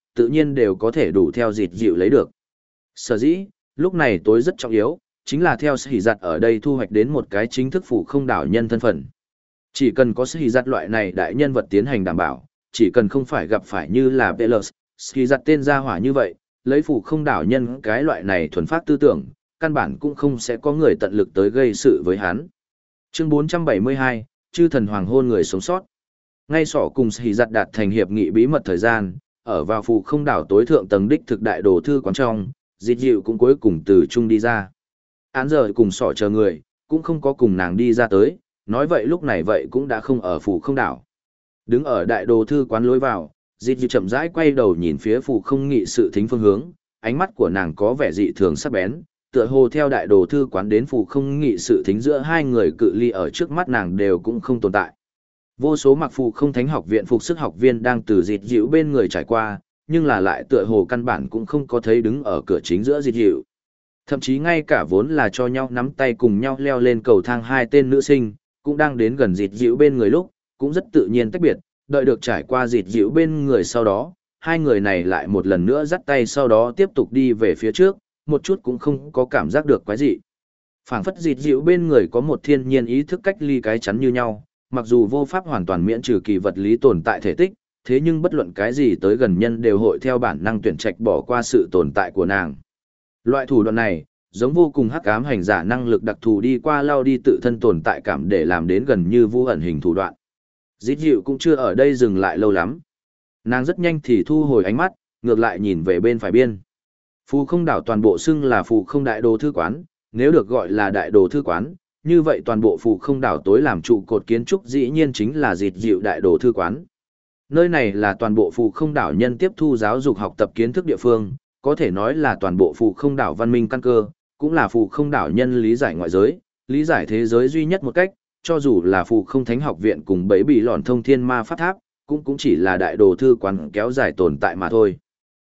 tự nhiên đều có thể đủ theo dịt dịu lấy được. Sở dĩ, lúc này tối rất trọng yếu, chính là theo Sĩ Giặt ở đây thu hoạch đến một cái chính thức phủ không đảo nhân thân phận. Chỉ cần có Sĩ Giặt loại này đại nhân vật tiến hành đảm bảo, chỉ cần không phải gặp phải như là Velos, Sĩ Giặt tên gia hỏa như vậy, lấy phủ không đảo nhân cái loại này thuần phát tư tưởng, căn bản cũng không sẽ có người tận lực tới gây sự với hắn. Chương 472, Chư thần hoàng hôn người sống sót. Ngay sỏ cùng Sĩ Giặt đạt thành hiệp nghị bí mật thời gian, ở vào phủ không đảo tối thượng tầng đích thực đại đồ thư quán trong, Dịt Dịu cũng cuối cùng từ chung đi ra. Án giờ cùng sỏ chờ người, cũng không có cùng nàng đi ra tới, nói vậy lúc này vậy cũng đã không ở phủ không đảo. Đứng ở đại đồ thư quán lối vào, Dịt Dịu chậm rãi quay đầu nhìn phía phủ không nghị sự thính phương hướng, ánh mắt của nàng có vẻ dị thường sắc bén, tựa hồ theo đại đồ thư quán đến phủ không nghị sự thính giữa hai người cự ly ở trước mắt nàng đều cũng không tồn tại. Vô số mặc phủ không thánh học viện phục sức học viên đang từ Dịt Dịu bên người trải qua, nhưng là lại tựa hồ căn bản cũng không có thấy đứng ở cửa chính giữa Dịt Dịu. Thậm chí ngay cả vốn là cho nhau nắm tay cùng nhau leo lên cầu thang hai tên nữ sinh, cũng đang đến gần Dịt Dịu bên người lúc, cũng rất tự nhiên tách biệt, đợi được trải qua Dịt Dịu bên người sau đó, hai người này lại một lần nữa dắt tay sau đó tiếp tục đi về phía trước, một chút cũng không có cảm giác được quái gì. Phảng phất Dịt Dịu bên người có một thiên nhiên ý thức cách ly cái chắn như nhau, mặc dù vô pháp hoàn toàn miễn trừ kỳ vật lý tồn tại thể tích, thế nhưng bất luận cái gì tới gần nhân đều hội theo bản năng tuyển trạch bỏ qua sự tồn tại của nàng. Loại thủ đoạn này, giống vô cùng hắc ám hành giả năng lực đặc thù đi qua lao đi tự thân tồn tại cảm để làm đến gần như vô ẩn hình thủ đoạn. Dít dịu cũng chưa ở đây dừng lại lâu lắm. Nàng rất nhanh thì thu hồi ánh mắt, ngược lại nhìn về bên phải biên. Phù không đảo toàn bộ xưng là phù không đại đồ thư quán, nếu được gọi là đại đồ thư quán, như vậy toàn bộ phù không đảo tối làm trụ cột kiến trúc dĩ nhiên chính là Dít dịu đại đồ thư quán. Nơi này là toàn bộ phù không đảo nhân tiếp thu giáo dục học tập kiến thức địa phương, có thể nói là toàn bộ phù không đảo văn minh căn cơ, cũng là phù không đảo nhân lý giải ngoại giới, lý giải thế giới duy nhất một cách, cho dù là phù không thánh học viện cùng bấy bị lòn thông thiên ma pháp tháp, cũng chỉ là đại đồ thư quán kéo dài tồn tại mà thôi.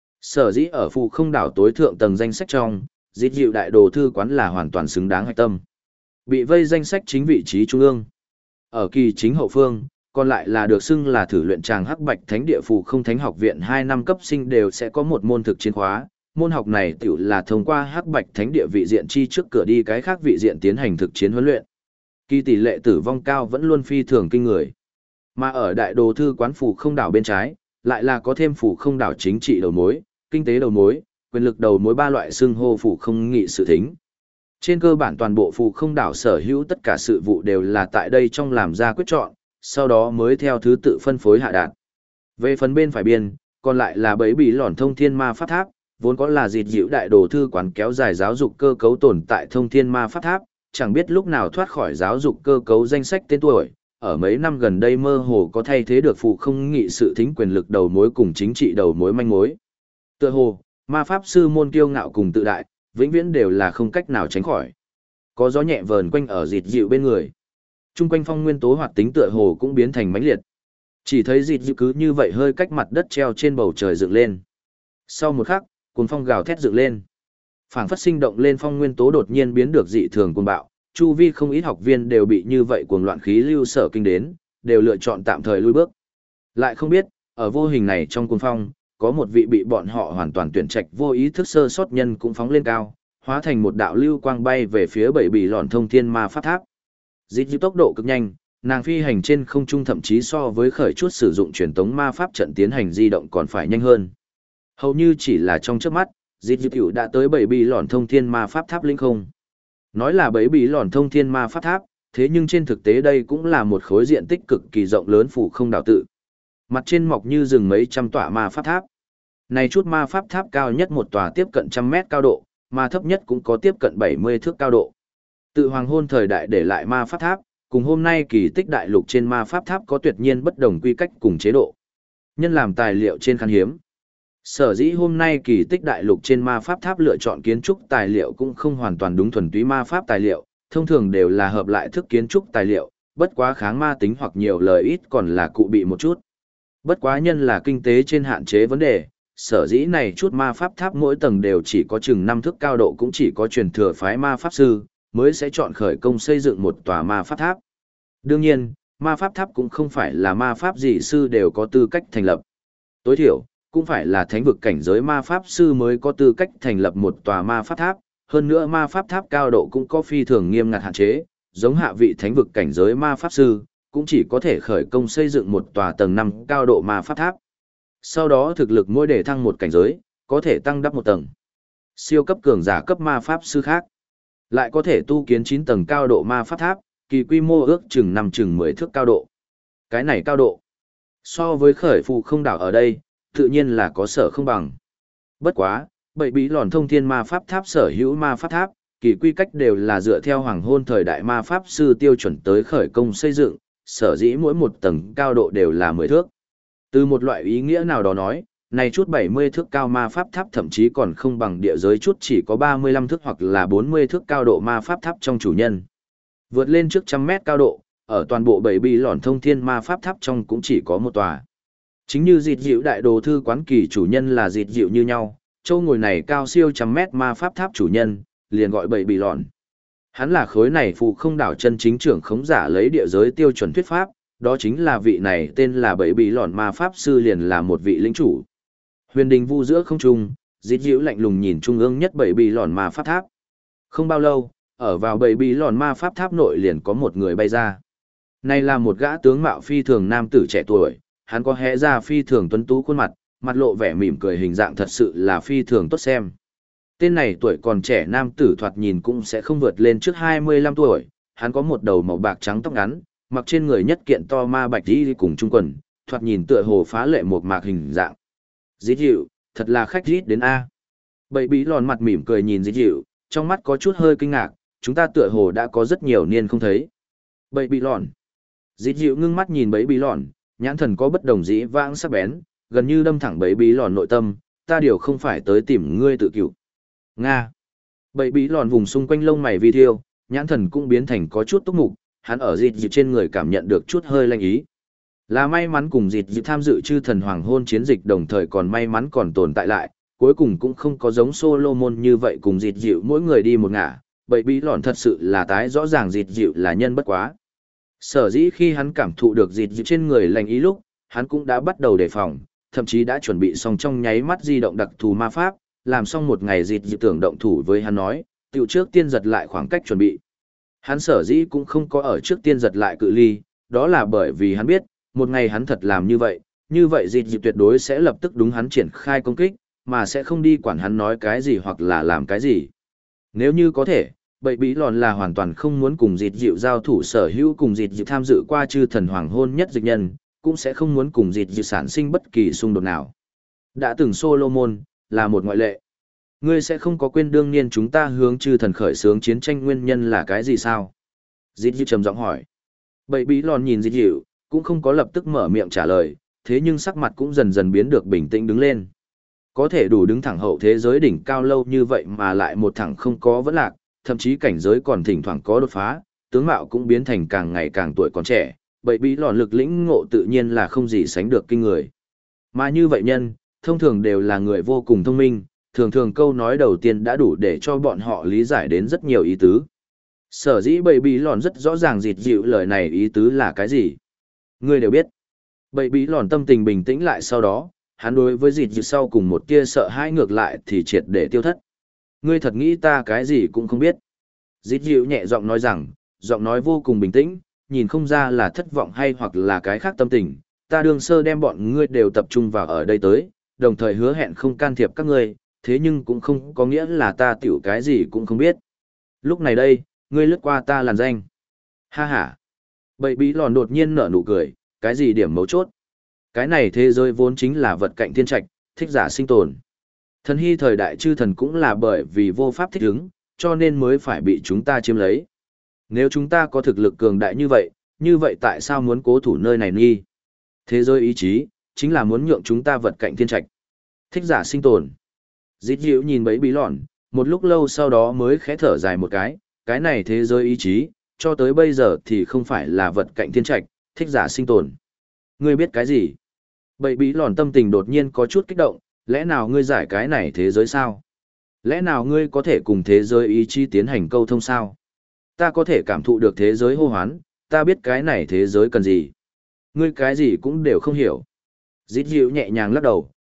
Sở dĩ ở phù không đảo tối thượng tầng danh sách trong, Dít dịu đại đồ thư quán là hoàn toàn xứng đáng hạch tâm. Bị vây danh sách chính vị trí trung ương. Ở kỳ chính hậu phương, còn lại là được xưng là thử luyện tràng hắc bạch thánh địa phù không thánh học viện 2 năm cấp sinh đều sẽ có một môn thực chiến khóa. Môn học này tiểu là thông qua hắc bạch thánh địa vị diện chi trước cửa đi cái khác vị diện tiến hành thực chiến huấn luyện. Kỳ tỷ lệ tử vong cao vẫn luôn phi thường kinh người. Mà ở đại đồ thư quán phù không đảo bên trái, lại là có thêm phù không đảo chính trị đầu mối, kinh tế đầu mối, quyền lực đầu mối ba loại xưng hô phù không nghị sự thính. Trên cơ bản toàn bộ phù không đảo sở hữu tất cả sự vụ đều là tại đây trong làm ra quyết chọn, sau đó mới theo thứ tự phân phối hạ đạt. Về phần bên phải biên, còn lại là bấy bị lòn thông thiên ma pháp tháp, vốn có là Dít dịu đại đồ thư quán kéo dài giáo dục cơ cấu tồn tại thông thiên ma pháp tháp, chẳng biết lúc nào thoát khỏi giáo dục cơ cấu danh sách tên tuổi, ở mấy năm gần đây mơ hồ có thay thế được phù không nghị sự thính quyền lực đầu mối cùng chính trị đầu mối manh mối. Tựa hồ, ma pháp sư môn kiêu ngạo cùng tự đại, vĩnh viễn đều là không cách nào tránh khỏi. Có gió nhẹ vờn quanh ở Dít dịu bên người. Trung quanh phong nguyên tố hoạt tính tựa hồ cũng biến thành mãnh liệt. Chỉ thấy Dít dịu cứ như vậy hơi cách mặt đất treo trên bầu trời dựng lên. Sau một khắc, cuồng phong gào thét dựng lên. Phảng phất sinh động lên phong nguyên tố đột nhiên biến được dị thường cuồng bạo, chu vi không ít học viên đều bị như vậy cuồng loạn khí lưu sở kinh đến, đều lựa chọn tạm thời lui bước. Lại không biết, ở vô hình này trong cuồng phong, có một vị bị bọn họ hoàn toàn tuyển trạch vô ý thức sơ sót nhân cũng phóng lên cao, hóa thành một đạo lưu quang bay về phía bảy bì lòn thông thiên ma pháp tháp. Dít dịu tốc độ cực nhanh, nàng phi hành trên không trung thậm chí so với khởi chút sử dụng truyền tống ma pháp trận tiến hành di động còn phải nhanh hơn. Hầu như chỉ là trong chớp mắt, Dít dịu đã tới bảy bì lòn thông thiên ma pháp tháp linh không. Nói là bảy bì lòn thông thiên ma pháp tháp, thế nhưng trên thực tế đây cũng là một khối diện tích cực kỳ rộng lớn phủ không đảo tự. Mặt trên mọc như rừng mấy trăm tòa ma pháp tháp. Này chút ma pháp tháp cao nhất một tòa tiếp cận 100 mét cao độ, mà thấp nhất cũng có tiếp cận 70 thước cao độ. Tự hoàng hôn thời đại để lại ma pháp tháp, cùng hôm nay kỳ tích đại lục trên ma pháp tháp có tuyệt nhiên bất đồng quy cách cùng chế độ. Nhân làm tài liệu trên khan hiếm. Sở dĩ hôm nay kỳ tích đại lục trên ma pháp tháp lựa chọn kiến trúc tài liệu cũng không hoàn toàn đúng thuần túy ma pháp tài liệu, thông thường đều là hợp lại thức kiến trúc tài liệu, bất quá kháng ma tính hoặc nhiều lời ít còn là cụ bị một chút. Bất quá nhân là kinh tế trên hạn chế vấn đề, sở dĩ này chút ma pháp tháp mỗi tầng đều chỉ có chừng 5 thước cao độ cũng chỉ có truyền thừa phái ma pháp sư, mới sẽ chọn khởi công xây dựng một tòa ma pháp tháp. Đương nhiên, ma pháp tháp cũng không phải là ma pháp gì sư đều có tư cách thành lập. Tối thiểu, cũng phải là thánh vực cảnh giới ma pháp sư mới có tư cách thành lập một tòa ma pháp tháp, hơn nữa ma pháp tháp cao độ cũng có phi thường nghiêm ngặt hạn chế, giống hạ vị thánh vực cảnh giới ma pháp sư, cũng chỉ có thể khởi công xây dựng một tòa tầng 5 cao độ ma pháp tháp. Sau đó thực lực mỗi để thăng một cảnh giới, có thể tăng đắp một tầng. Siêu cấp cường giả cấp ma pháp sư khác, lại có thể tu kiến 9 tầng cao độ ma pháp tháp, kỳ quy mô ước chừng 10 thước cao độ. Cái này cao độ, so với khởi phụ không đảo ở đây, tự nhiên là có sở không bằng. Bất quá, bảy bí lòn thông thiên ma pháp tháp sở hữu ma pháp tháp, kỳ quy cách đều là dựa theo hoàng hôn thời đại ma pháp sư tiêu chuẩn tới khởi công xây dựng, sở dĩ mỗi một tầng cao độ đều là 10 thước. Từ một loại ý nghĩa nào đó nói, này chút 70 thước cao ma pháp tháp thậm chí còn không bằng địa giới chút chỉ có 35 thước hoặc là 40 thước cao độ ma pháp tháp trong chủ nhân. Vượt lên trước 100 mét cao độ, ở toàn bộ bảy bí lòn thông thiên ma pháp tháp trong cũng chỉ có một tòa. Chính như dịt dịu đại đồ thư quán kỳ chủ nhân là dịt dịu như nhau, châu ngồi này cao siêu 100 mét ma pháp tháp chủ nhân, liền gọi bảy bí lòn. Hắn là khối này phụ không đảo chân chính trưởng khống giả lấy địa giới tiêu chuẩn thuyết pháp, đó chính là vị này tên là bảy bí lòn ma pháp sư liền là một vị lĩnh chủ. Huyền đình vu giữa không trung, dịt dịu lạnh lùng nhìn trung ương nhất bảy bí lòn ma pháp tháp. Không bao lâu, ở vào bảy bí lòn ma pháp tháp nội liền có một người bay ra. Này là một gã tướng mạo phi thường nam tử trẻ tuổi, hắn có hé ra phi thường tuấn tú khuôn mặt, mặt lộ vẻ mỉm cười hình dạng thật sự là phi thường tốt xem. Tên này tuổi còn trẻ nam tử thoạt nhìn cũng sẽ không vượt lên trước 25 tuổi, hắn có một đầu màu bạc trắng tóc ngắn, mặc trên người nhất kiện to ma bạch đi cùng trung quần, thoạt nhìn tựa hồ phá lệ một mạc hình dạng. Dít dịu, thật là khách rít đến A. Bảy bí lòn mặt mỉm cười nhìn dít dịu, trong mắt có chút hơi kinh ngạc, chúng ta tựa hồ đã có rất nhiều niên không thấy. Bảy bí lòn. Dít dịu ngưng mắt nhìn bảy bí lòn, nhãn thần có bất đồng dĩ vãng sắc bén, gần như đâm thẳng bảy bí lòn nội tâm, ta điều không phải tới tìm ngươi tự cựu. Nga. Bảy bí lòn vùng xung quanh lông mày vi thiêu, nhãn thần cũng biến thành có chút túc mục, hắn ở dịt dịu trên người cảm nhận được chút hơi lanh ý. Là may mắn cùng dịt dịu tham dự chư thần hoàng hôn chiến dịch đồng thời còn may mắn còn tồn tại lại, cuối cùng cũng không có giống Solomon như vậy cùng dịt dịu mỗi người đi một ngả, bảy bí lòn thật sự là tái rõ ràng dịt dịu là nhân bất quá. Sở dĩ khi hắn cảm thụ được dịt dịu trên người lành ý lúc, hắn cũng đã bắt đầu đề phòng, thậm chí đã chuẩn bị xong trong nháy mắt di động đặc thù ma pháp, làm xong một ngày dịt dịu tưởng động thủ với hắn nói, tiểu trước tiên giật lại khoảng cách chuẩn bị. Hắn sở dĩ cũng không có ở trước tiên giật lại cự ly, đó là bởi vì hắn biết, một ngày hắn thật làm như vậy dịt dịu tuyệt đối sẽ lập tức đúng hắn triển khai công kích, mà sẽ không đi quản hắn nói cái gì hoặc là làm cái gì. Nếu như có thể, bảy bí lòn là hoàn toàn không muốn cùng dịt dịu giao thủ, sở hữu cùng dịt dịu tham dự qua chư thần hoàng hôn nhất dịch nhân, cũng sẽ không muốn cùng dịt dịu sản sinh bất kỳ xung đột nào. Đã từng Solomon, là một ngoại lệ. Ngươi sẽ không có quên đương niên chúng ta hướng chư thần khởi xướng chiến tranh nguyên nhân là cái gì sao? Dịt dịu trầm giọng hỏi. Bảy bí lòn nhìn dịt dịu, cũng không có lập tức mở miệng trả lời, thế nhưng sắc mặt cũng dần dần biến được bình tĩnh đứng lên. Có thể đủ đứng thẳng hậu thế giới đỉnh cao lâu như vậy mà lại một thẳng không có vẫn lạc, thậm chí cảnh giới còn thỉnh thoảng có đột phá, tướng mạo cũng biến thành càng ngày càng tuổi còn trẻ, bảy bí lòn lực lĩnh ngộ tự nhiên là không gì sánh được kinh người. Mà như vậy nhân, thông thường đều là người vô cùng thông minh, thường thường câu nói đầu tiên đã đủ để cho bọn họ lý giải đến rất nhiều ý tứ. Sở dĩ bảy bí lòn rất rõ ràng dịt dịu lời này ý tứ là cái gì. Ngươi đều biết. Bảy bí lòn tâm tình bình tĩnh lại sau đó, hắn đối với dịt dịu sau cùng một tia sợ hãi ngược lại thì triệt để tiêu thất. Ngươi thật nghĩ ta cái gì cũng không biết. Dịt dịu nhẹ giọng nói rằng, giọng nói vô cùng bình tĩnh, nhìn không ra là thất vọng hay hoặc là cái khác tâm tình. Ta đương sơ đem bọn ngươi đều tập trung vào ở đây tới, đồng thời hứa hẹn không can thiệp các ngươi, thế nhưng cũng không có nghĩa là ta tiểu cái gì cũng không biết. Lúc này đây, ngươi lướt qua ta làn danh. Ha ha. Bảy bí lòn đột nhiên nở nụ cười, cái gì điểm mấu chốt? Cái này thế giới vốn chính là vật cạnh thiên trạch, thích giả sinh tồn. Thần hy thời đại chư thần cũng là bởi vì vô pháp thích ứng, cho nên mới phải bị chúng ta chiếm lấy. Nếu chúng ta có thực lực cường đại như vậy tại sao muốn cố thủ nơi này nghi? Thế giới ý chí, chính là muốn nhượng chúng ta vật cạnh thiên trạch. Thích giả sinh tồn. Dít dịu nhìn bấy bí lòn, một lúc lâu sau đó mới khẽ thở dài một cái này thế giới ý chí, cho tới bây giờ thì không phải là vật cạnh thiên trạch, thích giả sinh tồn. Ngươi biết cái gì? Bậy bí lòn tâm tình đột nhiên có chút kích động, lẽ nào ngươi giải cái này thế giới sao? Lẽ nào ngươi có thể cùng thế giới ý chí tiến hành câu thông sao? Ta có thể cảm thụ được thế giới hô hoán, ta biết cái này thế giới cần gì. Ngươi cái gì cũng đều không hiểu. Dít dịu nhẹ nhàng lắc đầu,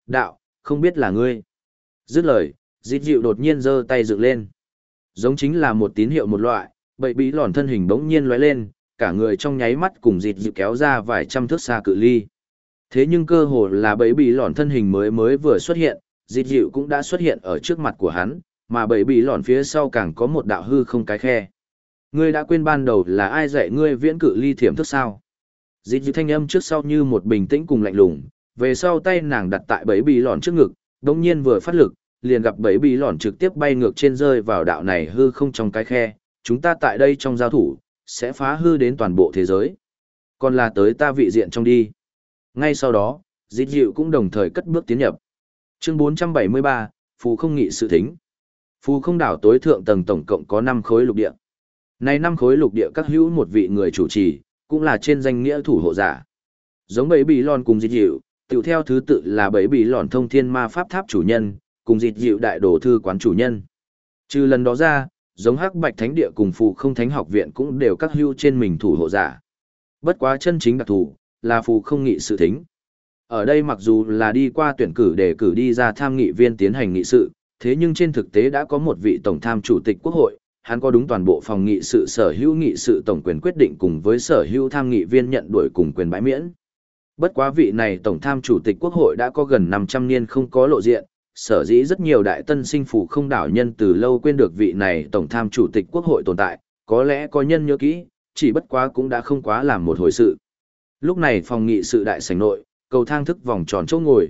Đạo, không biết là ngươi. Dứt lời, dịt dịu đột nhiên giơ tay dựng lên. Giống chính là một tín hiệu một loại, bậy bí lòn thân hình bỗng nhiên lóe lên, cả người trong nháy mắt cùng dịt dịu kéo ra vài trăm thước xa cự ly. Thế nhưng cơ hồ là bậy bí lòn thân hình mới mới vừa xuất hiện, dịt dịu cũng đã xuất hiện ở trước mặt của hắn, mà bậy bí lòn phía sau càng có một đạo hư không cái khe. Ngươi đã quên ban đầu là ai dạy ngươi viễn cự ly thiểm thức sao? Dịt dịu thanh âm trước sau như một bình tĩnh cùng lạnh lùng, về sau tay nàng đặt tại bẫy bí lòn trước ngực, đống nhiên vừa phát lực, liền gặp bẫy bí lòn trực tiếp bay ngược trên rơi vào đạo này hư không trong cái khe. Chúng ta tại đây trong giao thủ, sẽ phá hư đến toàn bộ thế giới. Còn là tới ta vị diện trong đi. Ngay sau đó, dịt dịu cũng đồng thời cất bước tiến nhập. Chương 473, Phù không nghị sự thính. Phù không đảo tối thượng tầng tổng cộng có 5 khối lục địa. Này 5 khối lục địa các hữu một vị người chủ trì, cũng là trên danh nghĩa thủ hộ giả. Giống bẫy bí lòn cùng dịt dịu, tự theo thứ tự là bẫy bí lòn thông thiên ma pháp tháp chủ nhân, cùng dịt dịu đại đồ thư quán chủ nhân. Trừ lần đó ra, giống hắc bạch thánh địa cùng phù không thánh học viện cũng đều các hưu trên mình thủ hộ giả. Bất quá chân chính đặc thù, là phù không nghị sự thính. Ở đây mặc dù là đi qua tuyển cử để cử đi ra tham nghị viên tiến hành nghị sự, thế nhưng trên thực tế đã có một vị tổng tham chủ tịch quốc hội, hắn có đúng toàn bộ phòng nghị sự sở hữu nghị sự tổng quyền quyết định cùng với sở hữu tham nghị viên nhận đuổi cùng quyền bãi miễn. Bất quá vị này tổng tham chủ tịch quốc hội đã có gần 500 niên không có lộ diện, sở dĩ rất nhiều đại tân sinh phủ không đảo nhân từ lâu quên được vị này tổng tham chủ tịch quốc hội tồn tại, có lẽ có nhân nhớ kỹ, chỉ bất quá cũng đã không quá làm một hồi sự. Lúc này phòng nghị sự đại sảnh nội, cầu thang thức vòng tròn chỗ ngồi,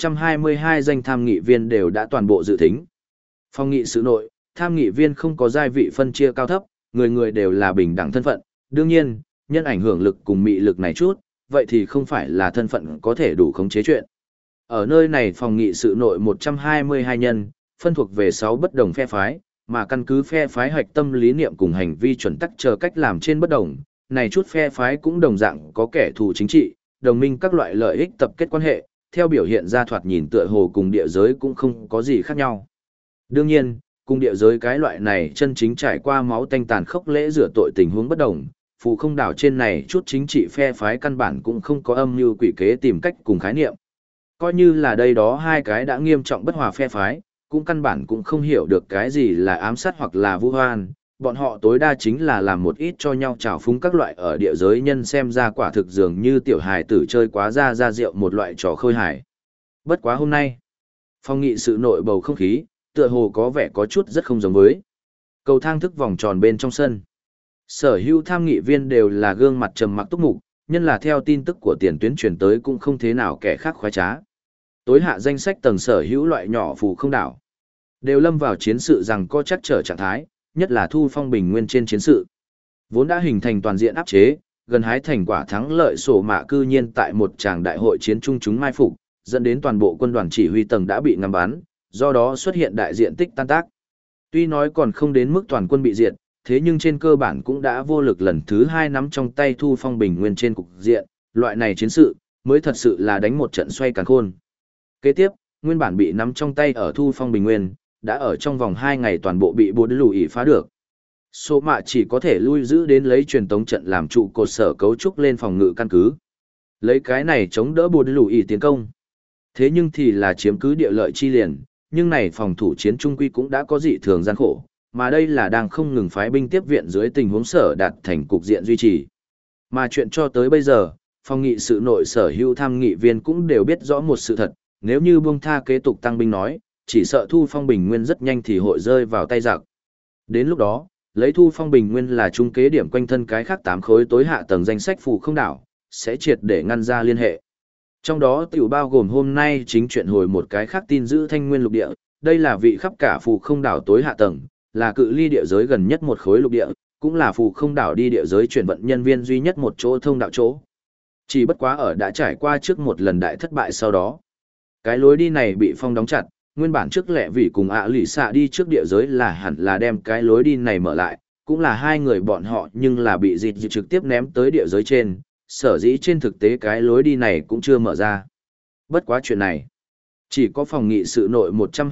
122 danh tham nghị viên đều đã toàn bộ dự thính. Phòng nghị sự nội, tham nghị viên không có giai vị phân chia cao thấp, người người đều là bình đẳng thân phận, đương nhiên, nhân ảnh hưởng lực cùng mị lực này chút, vậy thì không phải là thân phận có thể đủ khống chế chuyện. Ở nơi này phòng nghị sự nội 122 nhân, phân thuộc về 6 bất đồng phe phái, mà căn cứ phe phái hoạch tâm lý niệm cùng hành vi chuẩn tắc chờ cách làm trên bất đồng, này chút phe phái cũng đồng dạng có kẻ thù chính trị, đồng minh các loại lợi ích tập kết quan hệ, theo biểu hiện ra thoạt nhìn tựa hồ cùng địa giới cũng không có gì khác nhau. Đương nhiên, cùng địa giới cái loại này chân chính trải qua máu tanh tàn khốc lễ rửa tội tình huống bất đồng, phù không đảo trên này chút chính trị phe phái căn bản cũng không có âm mưu quỷ kế tìm cách cùng khái niệm. Coi như là đây đó hai cái đã nghiêm trọng bất hòa phe phái, cũng căn bản cũng không hiểu được cái gì là ám sát hoặc là vu hoan, bọn họ tối đa chính là làm một ít cho nhau trào phúng các loại ở địa giới nhân xem ra quả thực dường như tiểu hài tử chơi quá ra rượu một loại trò khơi hài. Bất quá hôm nay, phong nghị sự nội bầu không khí, tựa hồ có vẻ có chút rất không giống với. Cầu thang thức vòng tròn bên trong sân. Sở hữu tham nghị viên đều là gương mặt trầm mặc túc mục, nhân là theo tin tức của tiền tuyến truyền tới cũng không thế nào kẻ khác khoái trá. Tối hạ danh sách tầng sở hữu loại nhỏ phù không đảo. Đều lâm vào chiến sự rằng có chắc trở trạng thái, nhất là thu phong bình nguyên trên chiến sự. Vốn đã hình thành toàn diện áp chế, gần hái thành quả thắng lợi sổ mạ cư nhiên tại một tràng đại hội chiến trung chúng mai phục, dẫn đến toàn bộ quân đoàn chỉ huy tầng đã bị ngắm bắn, do đó xuất hiện đại diện tích tan tác. Tuy nói còn không đến mức toàn quân bị diệt, thế nhưng trên cơ bản cũng đã vô lực lần thứ 2 nắm trong tay thu phong bình nguyên trên cục diện, loại này chiến sự, mới thật sự là đánh một trận xoay càn khôn. Kế tiếp, nguyên bản bị nắm trong tay ở thu phong bình nguyên, đã ở trong vòng 2 ngày toàn bộ bị bố lù ỉ phá được. Số mạ chỉ có thể lui giữ đến lấy truyền tống trận làm trụ cột sở cấu trúc lên phòng ngự căn cứ. Lấy cái này chống đỡ bố lù ỉ tiến công. Thế nhưng thì là chiếm cứ địa lợi chi liền, nhưng này phòng thủ chiến trung quy cũng đã có dị thường gian khổ, mà đây là đang không ngừng phái binh tiếp viện dưới tình huống sở đạt thành cục diện duy trì. Mà chuyện cho tới bây giờ, phòng nghị sự nội sở hữu tham nghị viên cũng đều biết rõ một sự thật, nếu như buông tha kế tục tăng binh nói, chỉ sợ thu phong bình nguyên rất nhanh thì hội rơi vào tay giặc. Đến lúc đó, lấy thu phong bình nguyên là trung kế điểm quanh thân cái khác 8 khối tối hạ tầng danh sách phù không đảo, sẽ triệt để ngăn ra liên hệ. Trong đó tiểu bao gồm hôm nay chính chuyện hồi một cái khác tin giữ thanh nguyên lục địa, đây là vị khắp cả phù không đảo tối hạ tầng, là cự ly địa giới gần nhất một khối lục địa, cũng là phù không đảo đi địa giới chuyển vận nhân viên duy nhất một chỗ thông đạo chỗ. Chỉ bất quá ở đã trải qua trước một lần đại thất bại sau đó. Cái lối đi này bị phong đóng chặt, nguyên bản trước lẹ vì cùng lì xạ đi trước địa giới là hẳn là đem cái lối đi này mở lại, cũng là hai người bọn họ nhưng là bị dịt trực tiếp ném tới địa giới trên, sở dĩ trên thực tế cái lối đi này cũng chưa mở ra. Bất quá chuyện này, chỉ có phòng nghị sự nội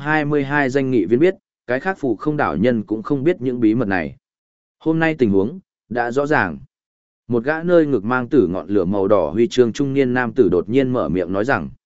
122 danh nghị viên biết, cái khác phù không đảo nhân cũng không biết những bí mật này. Hôm nay tình huống, đã rõ ràng. Một gã nơi ngực mang tử ngọn lửa màu đỏ huy chương trung niên nam tử đột nhiên mở miệng nói rằng,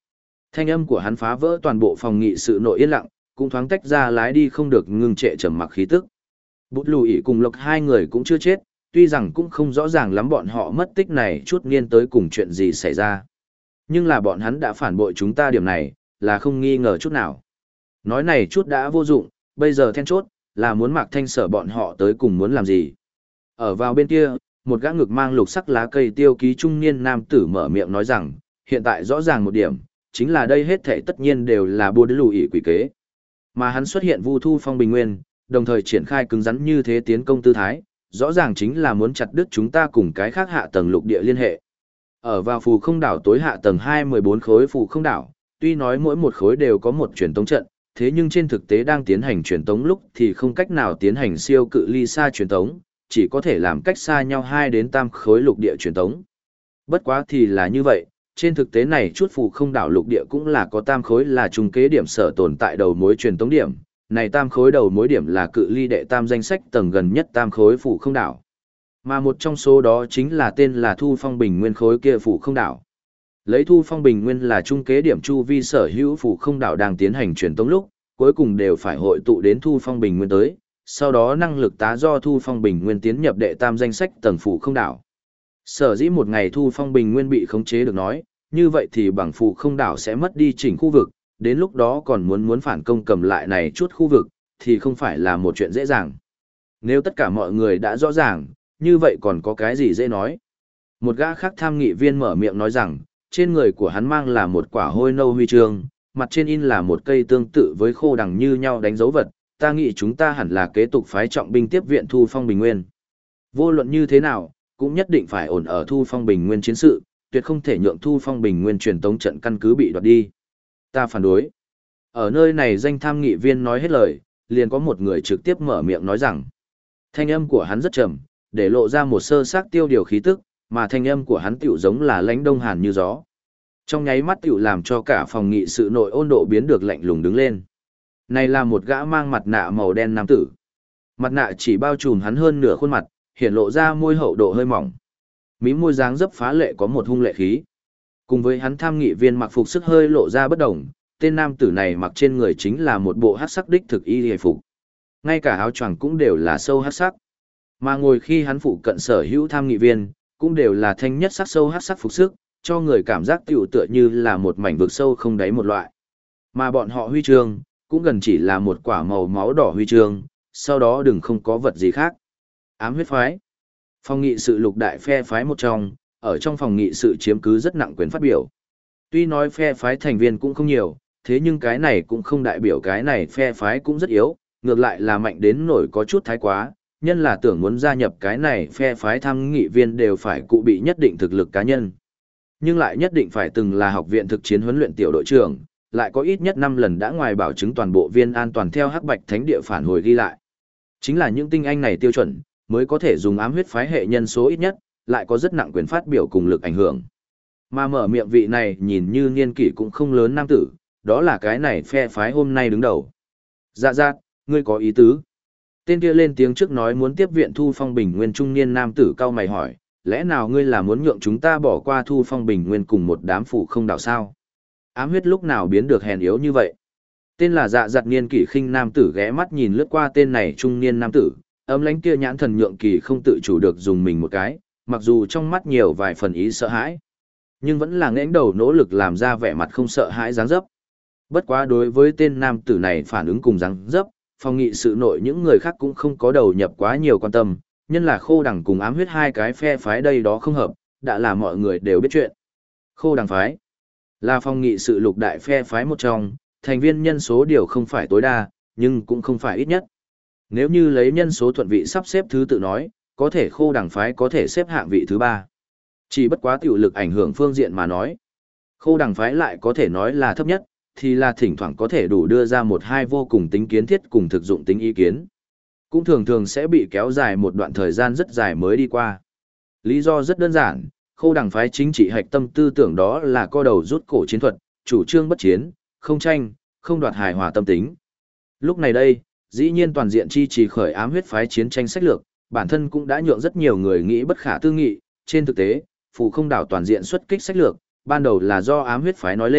Thanh âm của hắn phá vỡ toàn bộ phòng nghị sự nội yên lặng, cũng thoáng tách ra lái đi không được ngưng trệ trầm mặc khí tức. Bút Lù ỉ cùng Lộc hai người cũng chưa chết, tuy rằng cũng không rõ ràng lắm bọn họ mất tích này chút niên tới cùng chuyện gì xảy ra. Nhưng là bọn hắn đã phản bội chúng ta điểm này, là không nghi ngờ chút nào. Nói này chút đã vô dụng, bây giờ then chốt, là muốn Mạc Thanh Sở bọn họ tới cùng muốn làm gì. Ở vào bên kia, một gã ngực mang lục sắc lá cây tiêu ký trung niên nam tử mở miệng nói rằng, hiện tại rõ ràng một điểm, chính là đây hết thảy tất nhiên đều là Bùa Lù ỉ quỷ kế. Mà hắn xuất hiện Vu Thu Phong Bình Nguyên, đồng thời triển khai cứng rắn như thế tiến công tư thái, rõ ràng chính là muốn chặt đứt chúng ta cùng cái khác hạ tầng lục địa liên hệ. Ở vào phù không đảo tối hạ tầng 214 khối phù không đảo, tuy nói mỗi một khối đều có một truyền tống trận, thế nhưng trên thực tế đang tiến hành truyền tống lúc thì không cách nào tiến hành siêu cự ly xa truyền tống, chỉ có thể làm cách xa nhau 2 đến 3 khối lục địa truyền tống. Bất quá thì là như vậy, trên thực tế này chút phù không đảo lục địa cũng là có tam khối là trung kế điểm sở tồn tại đầu mối truyền tống điểm, này tam khối đầu mối điểm là cự ly đệ tam danh sách tầng gần nhất tam khối phù không đảo. Mà một trong số đó chính là tên là Thu Phong Bình Nguyên khối kia phù không đảo. Lấy Thu Phong Bình Nguyên là trung kế điểm chu vi sở hữu phù không đảo đang tiến hành truyền tống lúc, cuối cùng đều phải hội tụ đến Thu Phong Bình Nguyên tới, sau đó năng lực tá do Thu Phong Bình Nguyên tiến nhập đệ tam danh sách tầng phù không đảo. Sở dĩ một ngày Thu Phong Bình Nguyên bị khống chế được nói, như vậy thì bằng phù không đảo sẽ mất đi chỉnh khu vực, đến lúc đó còn muốn phản công cầm lại này chút khu vực, thì không phải là một chuyện dễ dàng. Nếu tất cả mọi người đã rõ ràng, như vậy còn có cái gì dễ nói. Một gã khác tham nghị viên mở miệng nói rằng, trên người của hắn mang là một quả hôi nâu huy chương, mặt trên in là một cây tương tự với khô đằng như nhau đánh dấu vật, ta nghĩ chúng ta hẳn là kế tục phái trọng binh tiếp viện Thu Phong Bình Nguyên. Vô luận như thế nào, cũng nhất định phải ổn ở Thu Phong Bình Nguyên chiến sự, tuyệt không thể nhượng Thu Phong Bình Nguyên truyền tống trận căn cứ bị đoạt đi. Ta phản đối. Ở nơi này danh tham nghị viên nói hết lời, liền có một người trực tiếp mở miệng nói rằng, thanh âm của hắn rất trầm, để lộ ra một sơ xác tiêu điều khí tức, mà thanh âm của hắn tiểu giống là lãnh đông hàn như gió. Trong nháy mắt tiểu làm cho cả phòng nghị sự nội ôn độ biến được lạnh lùng đứng lên. Này là một gã mang mặt nạ màu đen nam tử. Mặt nạ chỉ bao trùm hắn hơn nửa khuôn mặt, hiện lộ ra môi hậu độ hơi mỏng. Mí môi dáng dấp phá lệ có một hung lệ khí. Cùng với hắn tham nghị viên mặc phục sức hơi lộ ra bất đồng, tên nam tử này mặc trên người chính là một bộ hắc sắc đích thực y hề phục. Ngay cả áo choàng cũng đều là sâu hắc sắc. Mà ngồi khi hắn phụ cận sở hữu tham nghị viên, cũng đều là thanh nhất sắc sâu hắc sắc phục sức, cho người cảm giác tiểu tựa như là một mảnh vực sâu không đáy một loại. Mà bọn họ huy chương, cũng gần chỉ là một quả màu máu đỏ huy chương, sau đó đừng không có vật gì khác. Ám huyết phái. Phòng nghị sự lục đại phe phái một trong, ở trong phòng nghị sự chiếm cứ rất nặng quyền phát biểu. Tuy nói phe phái thành viên cũng không nhiều, thế nhưng cái này cũng không đại biểu cái này phe phái cũng rất yếu, ngược lại là mạnh đến nổi có chút thái quá, nhân là tưởng muốn gia nhập cái này phe phái tham nghị viên đều phải cụ bị nhất định thực lực cá nhân. Nhưng lại nhất định phải từng là học viện thực chiến huấn luyện tiểu đội trưởng, lại có ít nhất 5 lần đã ngoài bảo chứng toàn bộ viên an toàn theo Hắc Bạch Thánh địa phản hồi ghi lại. Chính là những tinh anh này tiêu chuẩn, mới có thể dùng ám huyết phái hệ nhân số ít nhất, lại có rất nặng quyền phát biểu cùng lực ảnh hưởng. Mà mở miệng vị này nhìn như niên kỷ cũng không lớn nam tử, đó là cái này phe phái hôm nay đứng đầu. Dạ dạ, ngươi có ý tứ. Tên kia lên tiếng trước nói muốn tiếp viện Thu Phong Bình Nguyên trung niên nam tử cao mày hỏi, lẽ nào ngươi là muốn nhượng chúng ta bỏ qua Thu Phong Bình Nguyên cùng một đám phủ không đảo sao? Ám huyết lúc nào biến được hèn yếu như vậy? Tên là dạ giặt niên kỷ khinh nam tử ghé mắt nhìn lướt qua tên này trung niên nam tử, ấm lánh kia nhãn thần nhượng kỳ không tự chủ được dùng mình một cái, mặc dù trong mắt nhiều vài phần ý sợ hãi, nhưng vẫn là nghẽn đầu nỗ lực làm ra vẻ mặt không sợ hãi dáng dấp. Bất quá đối với tên nam tử này phản ứng cùng dáng dấp, phòng nghị sự nội những người khác cũng không có đầu nhập quá nhiều quan tâm, nhân là khô đằng cùng ám huyết hai cái phe phái đây đó không hợp, đã là mọi người đều biết chuyện. Khô đằng phái là phòng nghị sự lục đại phe phái một trong, thành viên nhân số điều không phải tối đa, nhưng cũng không phải ít nhất. Nếu như lấy nhân số thuận vị sắp xếp thứ tự nói, có thể khô đằng phái có thể xếp hạng vị thứ 3. Chỉ bất quá tiểu lực ảnh hưởng phương diện mà nói. Khô đằng phái lại có thể nói là thấp nhất, thì là thỉnh thoảng có thể đủ đưa ra một hai vô cùng tính kiến thiết cùng thực dụng tính ý kiến. Cũng thường thường sẽ bị kéo dài một đoạn thời gian rất dài mới đi qua. Lý do rất đơn giản, khô đằng phái chính trị hạch tâm tư tưởng đó là co đầu rút cổ chiến thuật, chủ trương bất chiến, không tranh, không đoạt hài hòa tâm tính. Lúc này đây, dĩ nhiên toàn diện chi trì khởi ám huyết phái chiến tranh sách lược, bản thân cũng đã nhượng rất nhiều người nghĩ bất khả tư nghị, trên thực tế, phù không đảo toàn diện xuất kích sách lược, ban đầu là do ám huyết phái nói lên,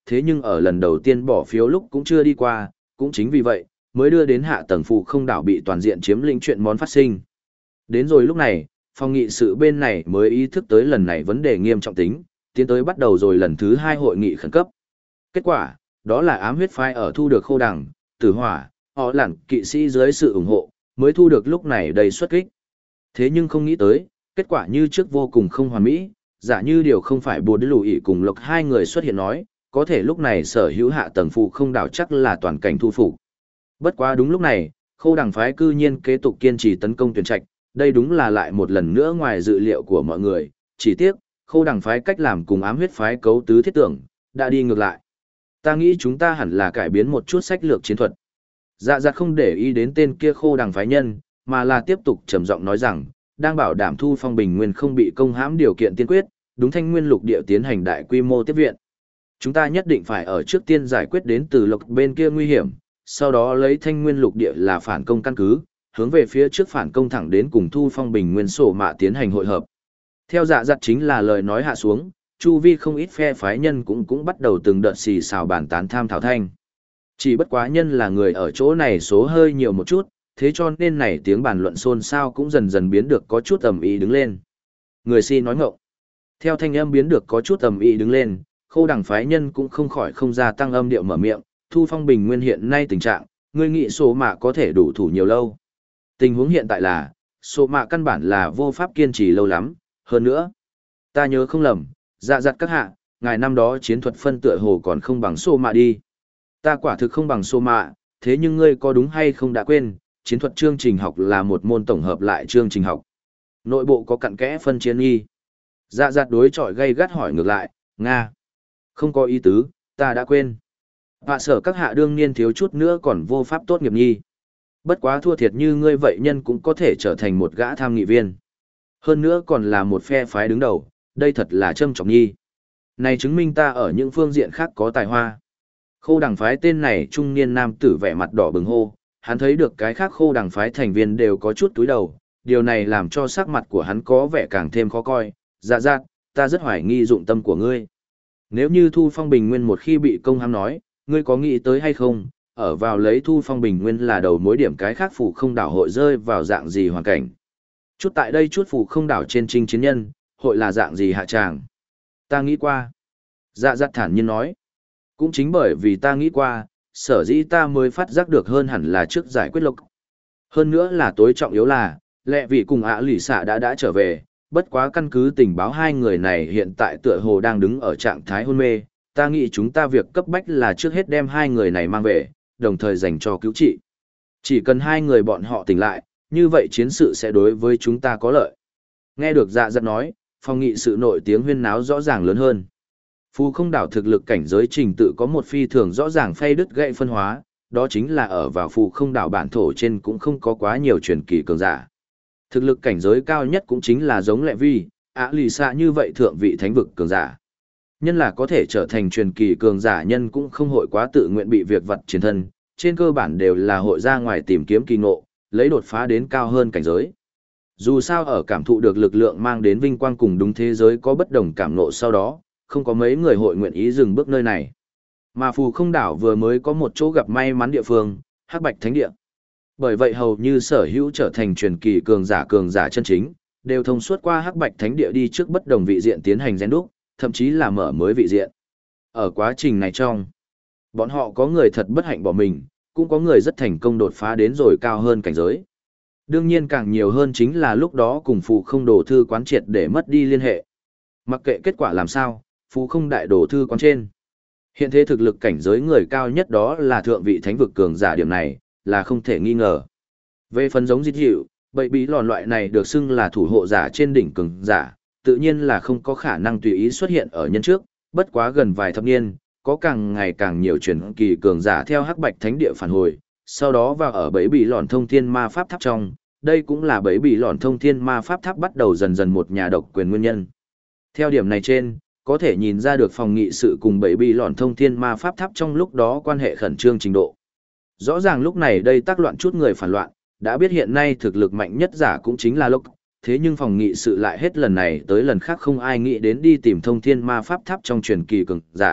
thế nhưng ở lần đầu tiên bỏ phiếu lúc cũng chưa đi qua, cũng chính vì vậy, mới đưa đến hạ tầng phụ không đảo bị toàn diện chiếm lĩnh chuyện món phát sinh. Đến rồi lúc này, phòng nghị sự bên này mới ý thức tới lần này vấn đề nghiêm trọng tính, tiến tới bắt đầu rồi lần thứ 2 hội nghị khẩn cấp. Kết quả, đó là ám huyết phái ở thu được khô đằng, tử hỏa, họ lặn kỵ sĩ dưới sự ủng hộ, mới thu được lúc này đầy xuất kích. Thế nhưng không nghĩ tới, kết quả như trước vô cùng không hoàn mỹ, giả như điều không phải bùa đế lù ỉ cùng lộc hai người xuất hiện nói, có thể lúc này sở hữu hạ tầng phụ không đảo chắc là toàn cảnh thu phục. Bất quá đúng lúc này, khô đằng phái cư nhiên kế tục kiên trì tấn công tuyển trạch, đây đúng là lại một lần nữa ngoài dự liệu của mọi người, chỉ tiếc, khô đằng phái cách làm cùng ám huyết phái cấu tứ thiết tưởng, đã đi ngược lại. Ta nghĩ chúng ta hẳn là cải biến một chút sách lược chiến thuật. Dạ dạ không để ý đến tên kia khô đằng phái nhân, mà là tiếp tục trầm giọng nói rằng, đang bảo đảm thu phong bình nguyên không bị công hãm điều kiện tiên quyết, đúng thanh nguyên lục địa tiến hành đại quy mô tiếp viện. Chúng ta nhất định phải ở trước tiên giải quyết đến từ lộc bên kia nguy hiểm, sau đó lấy thanh nguyên lục địa là phản công căn cứ, hướng về phía trước phản công thẳng đến cùng thu phong bình nguyên sổ mạ tiến hành hội hợp. Theo dạ dặt chính là lời nói hạ xuống, chu vi không ít phe phái nhân cũng bắt đầu từng đợt xì xào bàn tán tham thảo thanh. Chỉ bất quá nhân là người ở chỗ này số hơi nhiều một chút, thế cho nên này tiếng bàn luận xôn xao cũng dần dần biến được có chút ầm ĩ đứng lên. Người si nói ngọng. Theo thanh âm biến được có chút ầm ĩ đứng lên, khô đằng phái nhân cũng không khỏi không gia tăng âm điệu mở miệng, thu phong bình nguyên hiện nay tình trạng, người nghị số mạ có thể đủ thủ nhiều lâu. Tình huống hiện tại là, số mạ căn bản là vô pháp kiên trì lâu lắm, hơn nữa. Ta nhớ không lầm, dạ dặt các hạ, ngài năm đó chiến thuật phân tựa hồ còn không bằng số mạ đi. Ta quả thực không bằng số mạ, thế nhưng ngươi có đúng hay không đã quên, chiến thuật chương trình học là một môn tổng hợp lại chương trình học. Nội bộ có cặn kẽ phân chiến y. Dạ dặt đối chọi gay gắt hỏi ngược lại, Nga. Không có ý tứ, ta đã quên. Hạ sở các hạ đương nhiên thiếu chút nữa còn vô pháp tốt nghiệp nhi. Bất quá thua thiệt như ngươi vậy nhân cũng có thể trở thành một gã tham nghị viên. Hơn nữa còn là một phe phái đứng đầu, đây thật là trâm trọng nhi. Này chứng minh ta ở những phương diện khác có tài hoa. Khô đằng phái tên này trung niên nam tử vẻ mặt đỏ bừng hô, hắn thấy được cái khác khô đằng phái thành viên đều có chút túi đầu, điều này làm cho sắc mặt của hắn có vẻ càng thêm khó coi. Dạ dạ, ta rất hoài nghi dụng tâm của ngươi. Nếu như thu phong bình nguyên một khi bị công hãm nói, ngươi có nghĩ tới hay không, ở vào lấy thu phong bình nguyên là đầu mối điểm cái khác phủ không đảo hội rơi vào dạng gì hoàn cảnh. Chút tại đây chút phủ không đảo trên trinh chiến nhân, hội là dạng gì hạ tràng. Ta nghĩ qua. Dạ dạ thản nhiên nói. Cũng chính bởi vì ta nghĩ qua, sở dĩ ta mới phát giác được hơn hẳn là trước giải quyết lộc. Hơn nữa là tối trọng yếu là, lẹ vị cùng ạ lỷ xạ đã trở về, bất quá căn cứ tình báo hai người này hiện tại tựa hồ đang đứng ở trạng thái hôn mê, ta nghĩ chúng ta việc cấp bách là trước hết đem hai người này mang về, đồng thời dành cho cứu trị. Chỉ cần hai người bọn họ tỉnh lại, như vậy chiến sự sẽ đối với chúng ta có lợi. Nghe được dạ dặt nói, phòng nghị sự nổi tiếng huyên náo rõ ràng lớn hơn. Phù không đảo thực lực cảnh giới trình tự có một phi thường rõ ràng phay đứt gãy phân hóa, đó chính là ở vào phù không đảo bản thổ trên cũng không có quá nhiều truyền kỳ cường giả. Thực lực cảnh giới cao nhất cũng chính là giống lệ vi, ạ lì xạ như vậy thượng vị thánh vực cường giả. Nhân là có thể trở thành truyền kỳ cường giả nhân cũng không hội quá tự nguyện bị việc vật chiến thân, trên cơ bản đều là hội ra ngoài tìm kiếm kỳ ngộ, lấy đột phá đến cao hơn cảnh giới. Dù sao ở cảm thụ được lực lượng mang đến vinh quang cùng đúng thế giới có bất đồng cảm ngộ sau đó, không có mấy người hội nguyện ý dừng bước nơi này. Mà phù không đảo vừa mới có một chỗ gặp may mắn địa phương, Hắc Bạch Thánh Địa. Bởi vậy hầu như sở hữu trở thành truyền kỳ cường giả chân chính, đều thông suốt qua Hắc Bạch Thánh Địa đi trước bất đồng vị diện tiến hành rèn đúc, thậm chí là mở mới vị diện. Ở quá trình này trong, bọn họ có người thật bất hạnh bỏ mình, cũng có người rất thành công đột phá đến rồi cao hơn cảnh giới. Đương nhiên càng nhiều hơn chính là lúc đó cùng phù không đồ thư quán triệt để mất đi liên hệ. Mặc kệ kết quả làm sao, phù không đại đồ thư quán trên. Hiện thế thực lực cảnh giới người cao nhất đó là thượng vị thánh vực cường giả, điểm này là không thể nghi ngờ. Về phần giống dịch hiệu, bậy bí lòn loại này được xưng là thủ hộ giả trên đỉnh cường giả, tự nhiên là không có khả năng tùy ý xuất hiện ở nhân trước, bất quá gần vài thập niên, có càng ngày càng nhiều truyền kỳ cường giả theo Hắc Bạch Thánh Địa phản hồi, sau đó vào ở bẫy bị lòn thông thiên ma pháp tháp trong, đây cũng là bẫy bị lòn thông thiên ma pháp tháp bắt đầu dần dần một nhà độc quyền nguyên nhân. Theo điểm này trên, có thể nhìn ra được phòng nghị sự cùng bẫy bị lòn thông thiên ma pháp tháp trong lúc đó quan hệ khẩn trương trình độ. Rõ ràng lúc này đây tác loạn chút người phản loạn, đã biết hiện nay thực lực mạnh nhất giả cũng chính là Lộc, thế nhưng phòng nghị sự lại hết lần này tới lần khác không ai nghĩ đến đi tìm thông thiên ma pháp tháp trong truyền kỳ cường giả,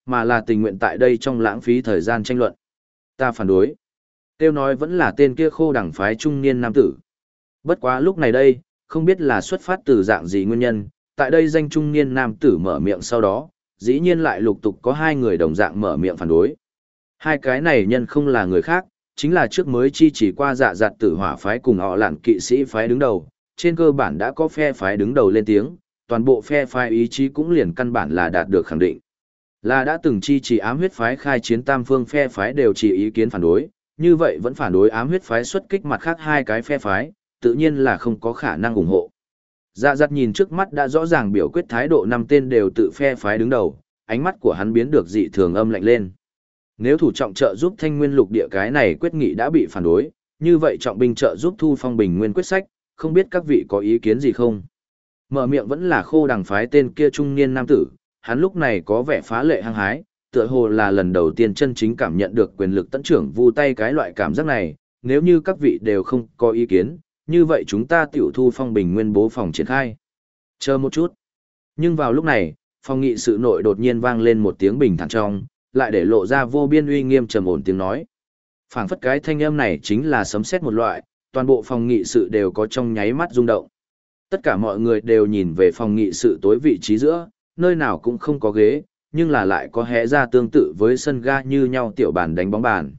mà là tình nguyện tại đây trong lãng phí thời gian tranh luận. Ta phản đối. Tiêu nói vẫn là tên kia khô đẳng phái trung niên nam tử. Bất quá lúc này đây, không biết là xuất phát từ dạng gì nguyên nhân, tại đây danh trung niên nam tử mở miệng sau đó, dĩ nhiên lại lục tục có hai người đồng dạng mở miệng phản đối. Hai cái này nhân không là người khác, chính là trước mới chi chỉ qua dạ dạt tử hỏa phái cùng họ lạn kỵ sĩ phái đứng đầu, trên cơ bản đã có phe phái đứng đầu lên tiếng, toàn bộ phe phái ý chí cũng liền căn bản là đạt được khẳng định. Là đã từng chi chỉ ám huyết phái khai chiến tam phương phe phái đều chỉ ý kiến phản đối, như vậy vẫn phản đối ám huyết phái xuất kích mặt khác hai cái phe phái, tự nhiên là không có khả năng ủng hộ. Dạ dạt nhìn trước mắt đã rõ ràng biểu quyết thái độ năm tên đều tự phe phái đứng đầu, ánh mắt của hắn biến được dị thường âm lạnh lên. Nếu thủ trọng trợ giúp Thanh Nguyên lục địa cái này quyết nghị đã bị phản đối, như vậy trọng binh trợ giúp Thu Phong Bình Nguyên quyết sách, không biết các vị có ý kiến gì không? Mở miệng vẫn là khô đằng phái tên kia trung niên nam tử, hắn lúc này có vẻ phá lệ hăng hái, tựa hồ là lần đầu tiên chân chính cảm nhận được quyền lực tận trưởng vu tay cái loại cảm giác này, nếu như các vị đều không có ý kiến, như vậy chúng ta tiểu Thu Phong Bình Nguyên bố phòng triển khai. Chờ một chút. Nhưng vào lúc này, phòng nghị sự nội đột nhiên vang lên một tiếng bình thản trong, lại để lộ ra vô biên uy nghiêm trầm ổn tiếng nói. Phảng phất cái thanh âm này chính là sấm sét một loại, toàn bộ phòng nghị sự đều có trong nháy mắt rung động. Tất cả mọi người đều nhìn về phòng nghị sự tối vị trí giữa, nơi nào cũng không có ghế, nhưng là lại có hé ra tương tự với sân ga như nhau tiểu bàn đánh bóng bàn.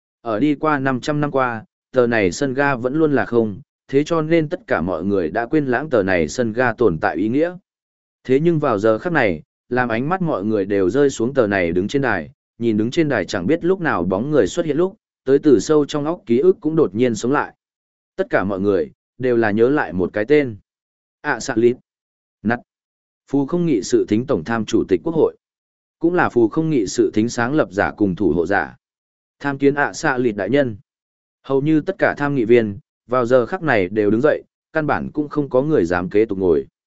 Ở đi qua 500 năm qua, tờ này sân ga vẫn luôn là không, thế cho nên tất cả mọi người đã quên lãng tờ này sân ga tồn tại ý nghĩa. Thế nhưng vào giờ khắc này, làm ánh mắt mọi người đều rơi xuống tờ này đứng trên đài, nhìn đứng trên đài chẳng biết lúc nào bóng người xuất hiện lúc, tới từ sâu trong óc ký ức cũng đột nhiên sống lại. Tất cả mọi người, đều là nhớ lại một cái tên. Xạ Lít. Nắt. Phù không nghị sự thính tổng tham chủ tịch quốc hội. Cũng là phù không nghị sự thính sáng lập giả cùng thủ hộ giả. Tham kiến Xạ Lít đại nhân. Hầu như tất cả tham nghị viên, vào giờ khắc này đều đứng dậy, căn bản cũng không có người dám kế tục ngồi.